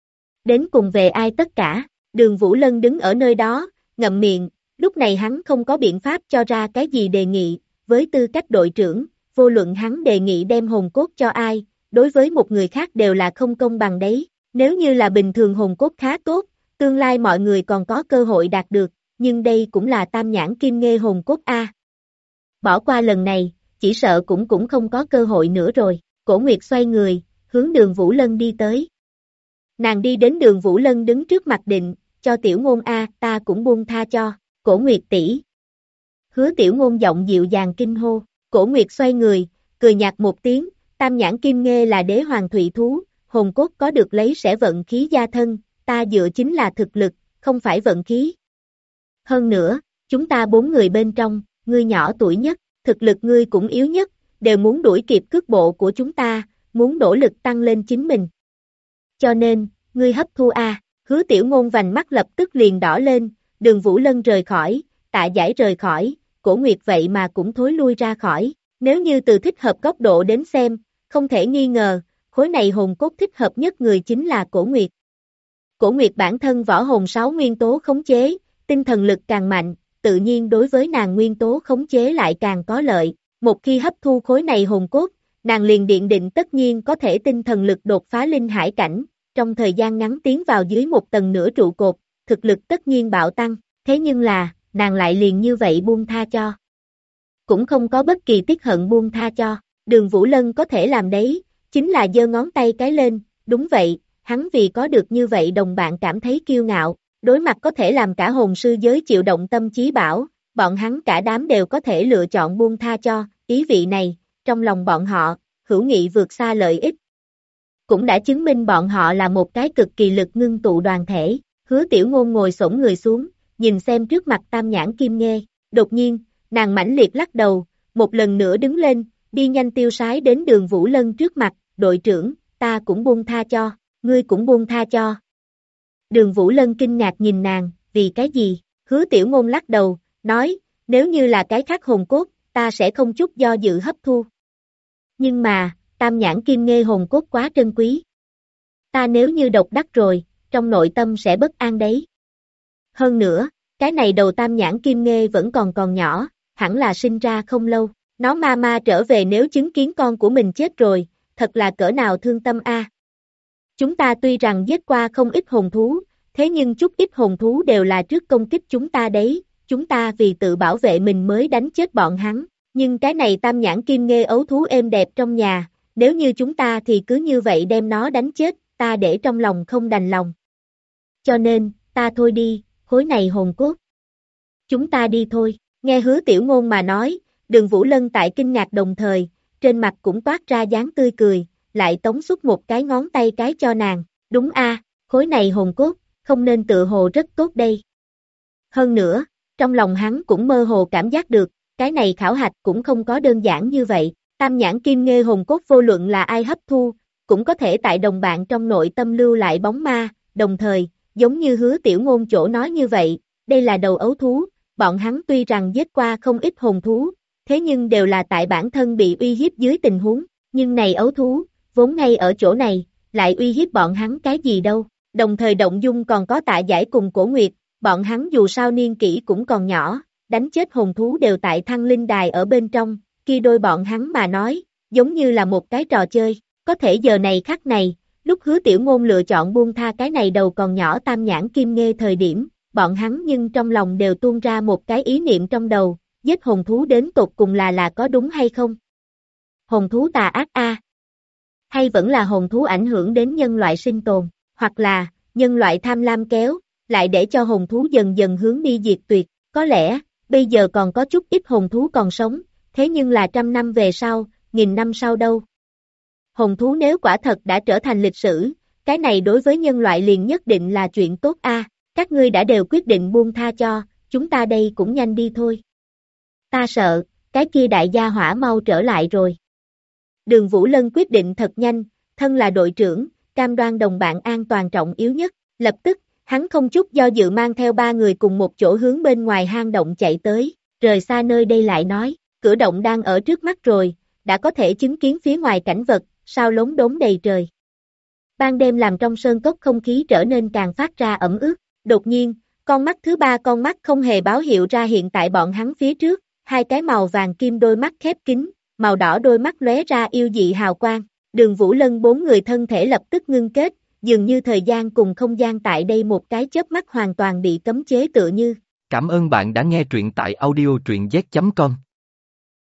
Đến cùng về ai tất cả, Đường Vũ Lân đứng ở nơi đó, ngậm miệng, lúc này hắn không có biện pháp cho ra cái gì đề nghị, với tư cách đội trưởng, vô luận hắn đề nghị đem hồn cốt cho ai, đối với một người khác đều là không công bằng đấy, nếu như là bình thường hồn cốt khá tốt, tương lai mọi người còn có cơ hội đạt được, nhưng đây cũng là tam nhãn kim nghê hồn cốt a. Bỏ qua lần này, chỉ sợ cũng không có cơ hội nữa rồi, Cổ Nguyệt xoay người, hướng Đường Vũ Lân đi tới. Nàng đi đến Đường Vũ Lân đứng trước mặt định, cho Tiểu Ngôn a, ta cũng buông tha cho, Cổ Nguyệt tỷ. Hứa Tiểu Ngôn giọng dịu dàng kinh hô, Cổ Nguyệt xoay người, cười nhạt một tiếng, tam nhãn kim nghê là đế hoàng thủy thú, hồn cốt có được lấy sẽ vận khí gia thân, ta dựa chính là thực lực, không phải vận khí. Hơn nữa, chúng ta 4 người bên trong, ngươi nhỏ tuổi nhất, thực lực ngươi cũng yếu nhất, đều muốn đuổi kịp cước bộ của chúng ta, muốn nỗ lực tăng lên chính mình. Cho nên, ngươi hấp thu a. Hứa Tiểu Ngôn vành mắt lập tức liền đỏ lên, Đường Vũ Lân rời khỏi, Tạ Giải rời khỏi, Cổ Nguyệt vậy mà cũng thối lui ra khỏi, nếu như từ thích hợp góc độ đến xem, không thể nghi ngờ, khối này hồn cốt thích hợp nhất người chính là Cổ Nguyệt. Cổ Nguyệt bản thân võ hồn 6 nguyên tố khống chế, tinh thần lực càng mạnh, tự nhiên đối với nàng nguyên tố khống chế lại càng có lợi, một khi hấp thu khối này hồn cốt, nàng liền điện định tất nhiên có thể tinh thần lực đột phá linh hải cảnh, trong thời gian ngắn tiến vào dưới một tầng nửa trụ cột, thực lực tất nhiên bạo tăng, thế nhưng là, nàng lại liền như vậy buông tha cho. Cũng không có bất kỳ tiếc hận buông tha cho, Đường Vũ Lân có thể làm đấy, chính là giơ ngón tay cái lên, đúng vậy, hắn vì có được như vậy đồng bạn cảm thấy kiêu ngạo, đối mặt có thể làm cả hồn sư giới chịu động tâm chí bảo, bọn hắn cả đám đều có thể lựa chọn buông tha cho, ý vị này, trong lòng bọn họ, hữu nghị vượt xa lợi ích. Cũng đã chứng minh bọn họ là một cái cực kỳ lực ngưng tụ đoàn thể, Hứa Tiểu Ngôn ngồi xổm người xuống, nhìn xem trước mặt tam nhãn kim nghê, đột nhiên, nàng mãnh liệt lắc đầu, một lần nữa đứng lên, đi nhanh tiêu sái đến Đường Vũ Lân trước mặt, đội trưởng, ta cũng buông tha cho, ngươi cũng buông tha cho. Đường Vũ Lân kinh ngạc nhìn nàng, vì cái gì? Hứa Tiểu Ngôn lắc đầu, nói, nếu như là cái khác hồn cốt, ta sẽ không chút do dự hấp thu. Nhưng mà, tam nhãn kim nghê hồn cốt quá trân quý. Ta nếu như độc đắc rồi, trong nội tâm sẽ bất an đấy. Hơn nữa, cái này đầu tam nhãn kim nghê vẫn còn nhỏ, hẳn là sinh ra không lâu. Nó ma trở về nếu chứng kiến con của mình chết rồi, thật là cỡ nào thương tâm a. Chúng ta tuy rằng giết qua không ít hồn thú, thế nhưng chút ít hồn thú đều là trước công kích chúng ta đấy, chúng ta vì tự bảo vệ mình mới đánh chết bọn hắn. Nhưng cái này tam nhãn kim nghê ấu thú êm đẹp trong nhà, nếu như chúng ta thì cứ như vậy đem nó đánh chết, ta để trong lòng không đành lòng. Cho nên, ta thôi đi, khối này hồn cốt. Chúng ta đi thôi, nghe Hứa Tiểu Ngôn mà nói, Đường Vũ Lân tại kinh ngạc đồng thời, trên mặt cũng toát ra dáng tươi cười, lại tống xúc một cái ngón tay cái cho nàng, đúng a, khối này hồn cốt, không nên tự hồ rất tốt đây. Hơn nữa, trong lòng hắn cũng mơ hồ cảm giác được, cái này khảo hạch cũng không có đơn giản như vậy, tam nhãn kim nghê hồn cốt vô luận là ai hấp thu, cũng có thể tại đồng bạn trong nội tâm lưu lại bóng ma, đồng thời, giống như Hứa Tiểu Ngôn chỗ nói như vậy, đây là đầu ấu thú, bọn hắn tuy rằng giết qua không ít hồn thú, thế nhưng đều là tại bản thân bị uy hiếp dưới tình huống, nhưng này ấu thú, vốn ngay ở chỗ này, lại uy hiếp bọn hắn cái gì đâu, đồng thời động dung còn có Tạ Giải cùng Cổ Nguyệt, bọn hắn dù sao niên kỷ cũng còn nhỏ, đánh chết hồn thú đều tại Thăng Linh Đài ở bên trong, khi đôi bọn hắn mà nói, giống như là một cái trò chơi, có thể giờ này khắc này, Lúc Hứa Tiểu Ngôn lựa chọn buông tha cái này đầu còn nhỏ tam nhãn kim nghê thời điểm, bọn hắn nhưng trong lòng đều tuôn ra một cái ý niệm trong đầu, giết hồn thú đến tột cùng là có đúng hay không? Hồn thú tà ác a, hay vẫn là hồn thú ảnh hưởng đến nhân loại sinh tồn, hoặc là nhân loại tham lam kéo, lại để cho hồn thú dần dần hướng đi diệt tuyệt, có lẽ bây giờ còn có chút ít hồn thú còn sống, thế nhưng là 100 năm về sau, 1000 năm sau đâu? Hồn thú nếu quả thật đã trở thành lịch sử, cái này đối với nhân loại liền nhất định là chuyện tốt a. Các ngươi đã đều quyết định buông tha cho, chúng ta đây cũng nhanh đi thôi. Ta sợ, cái kia đại gia hỏa mau trở lại rồi. Đường Vũ Lân quyết định thật nhanh, thân là đội trưởng, cam đoan đồng bạn an toàn trọng yếu nhất, lập tức, hắn không chút do dự mang theo 3 người cùng một chỗ hướng bên ngoài hang động chạy tới, rời xa nơi đây lại nói, cửa động đang ở trước mắt rồi, đã có thể chứng kiến phía ngoài cảnh vật, sao lốm đốm đầy trời. Ban đêm làm trong sơn cốc không khí trở nên càng phát ra ẩm ướt, đột nhiên, con mắt thứ 3 con mắt không hề báo hiệu ra hiện tại bọn hắn phía trước, 2 cái màu vàng kim đôi mắt khép kín, màu đỏ đôi mắt lóe ra yêu dị hào quang, Đường Vũ Lân 4 người thân thể lập tức ngưng kết, dường như thời gian cùng không gian tại đây một cái chớp mắt hoàn toàn bị cấm chế tựa như. Cảm ơn bạn đã nghe truyện tại audio truyện z.com.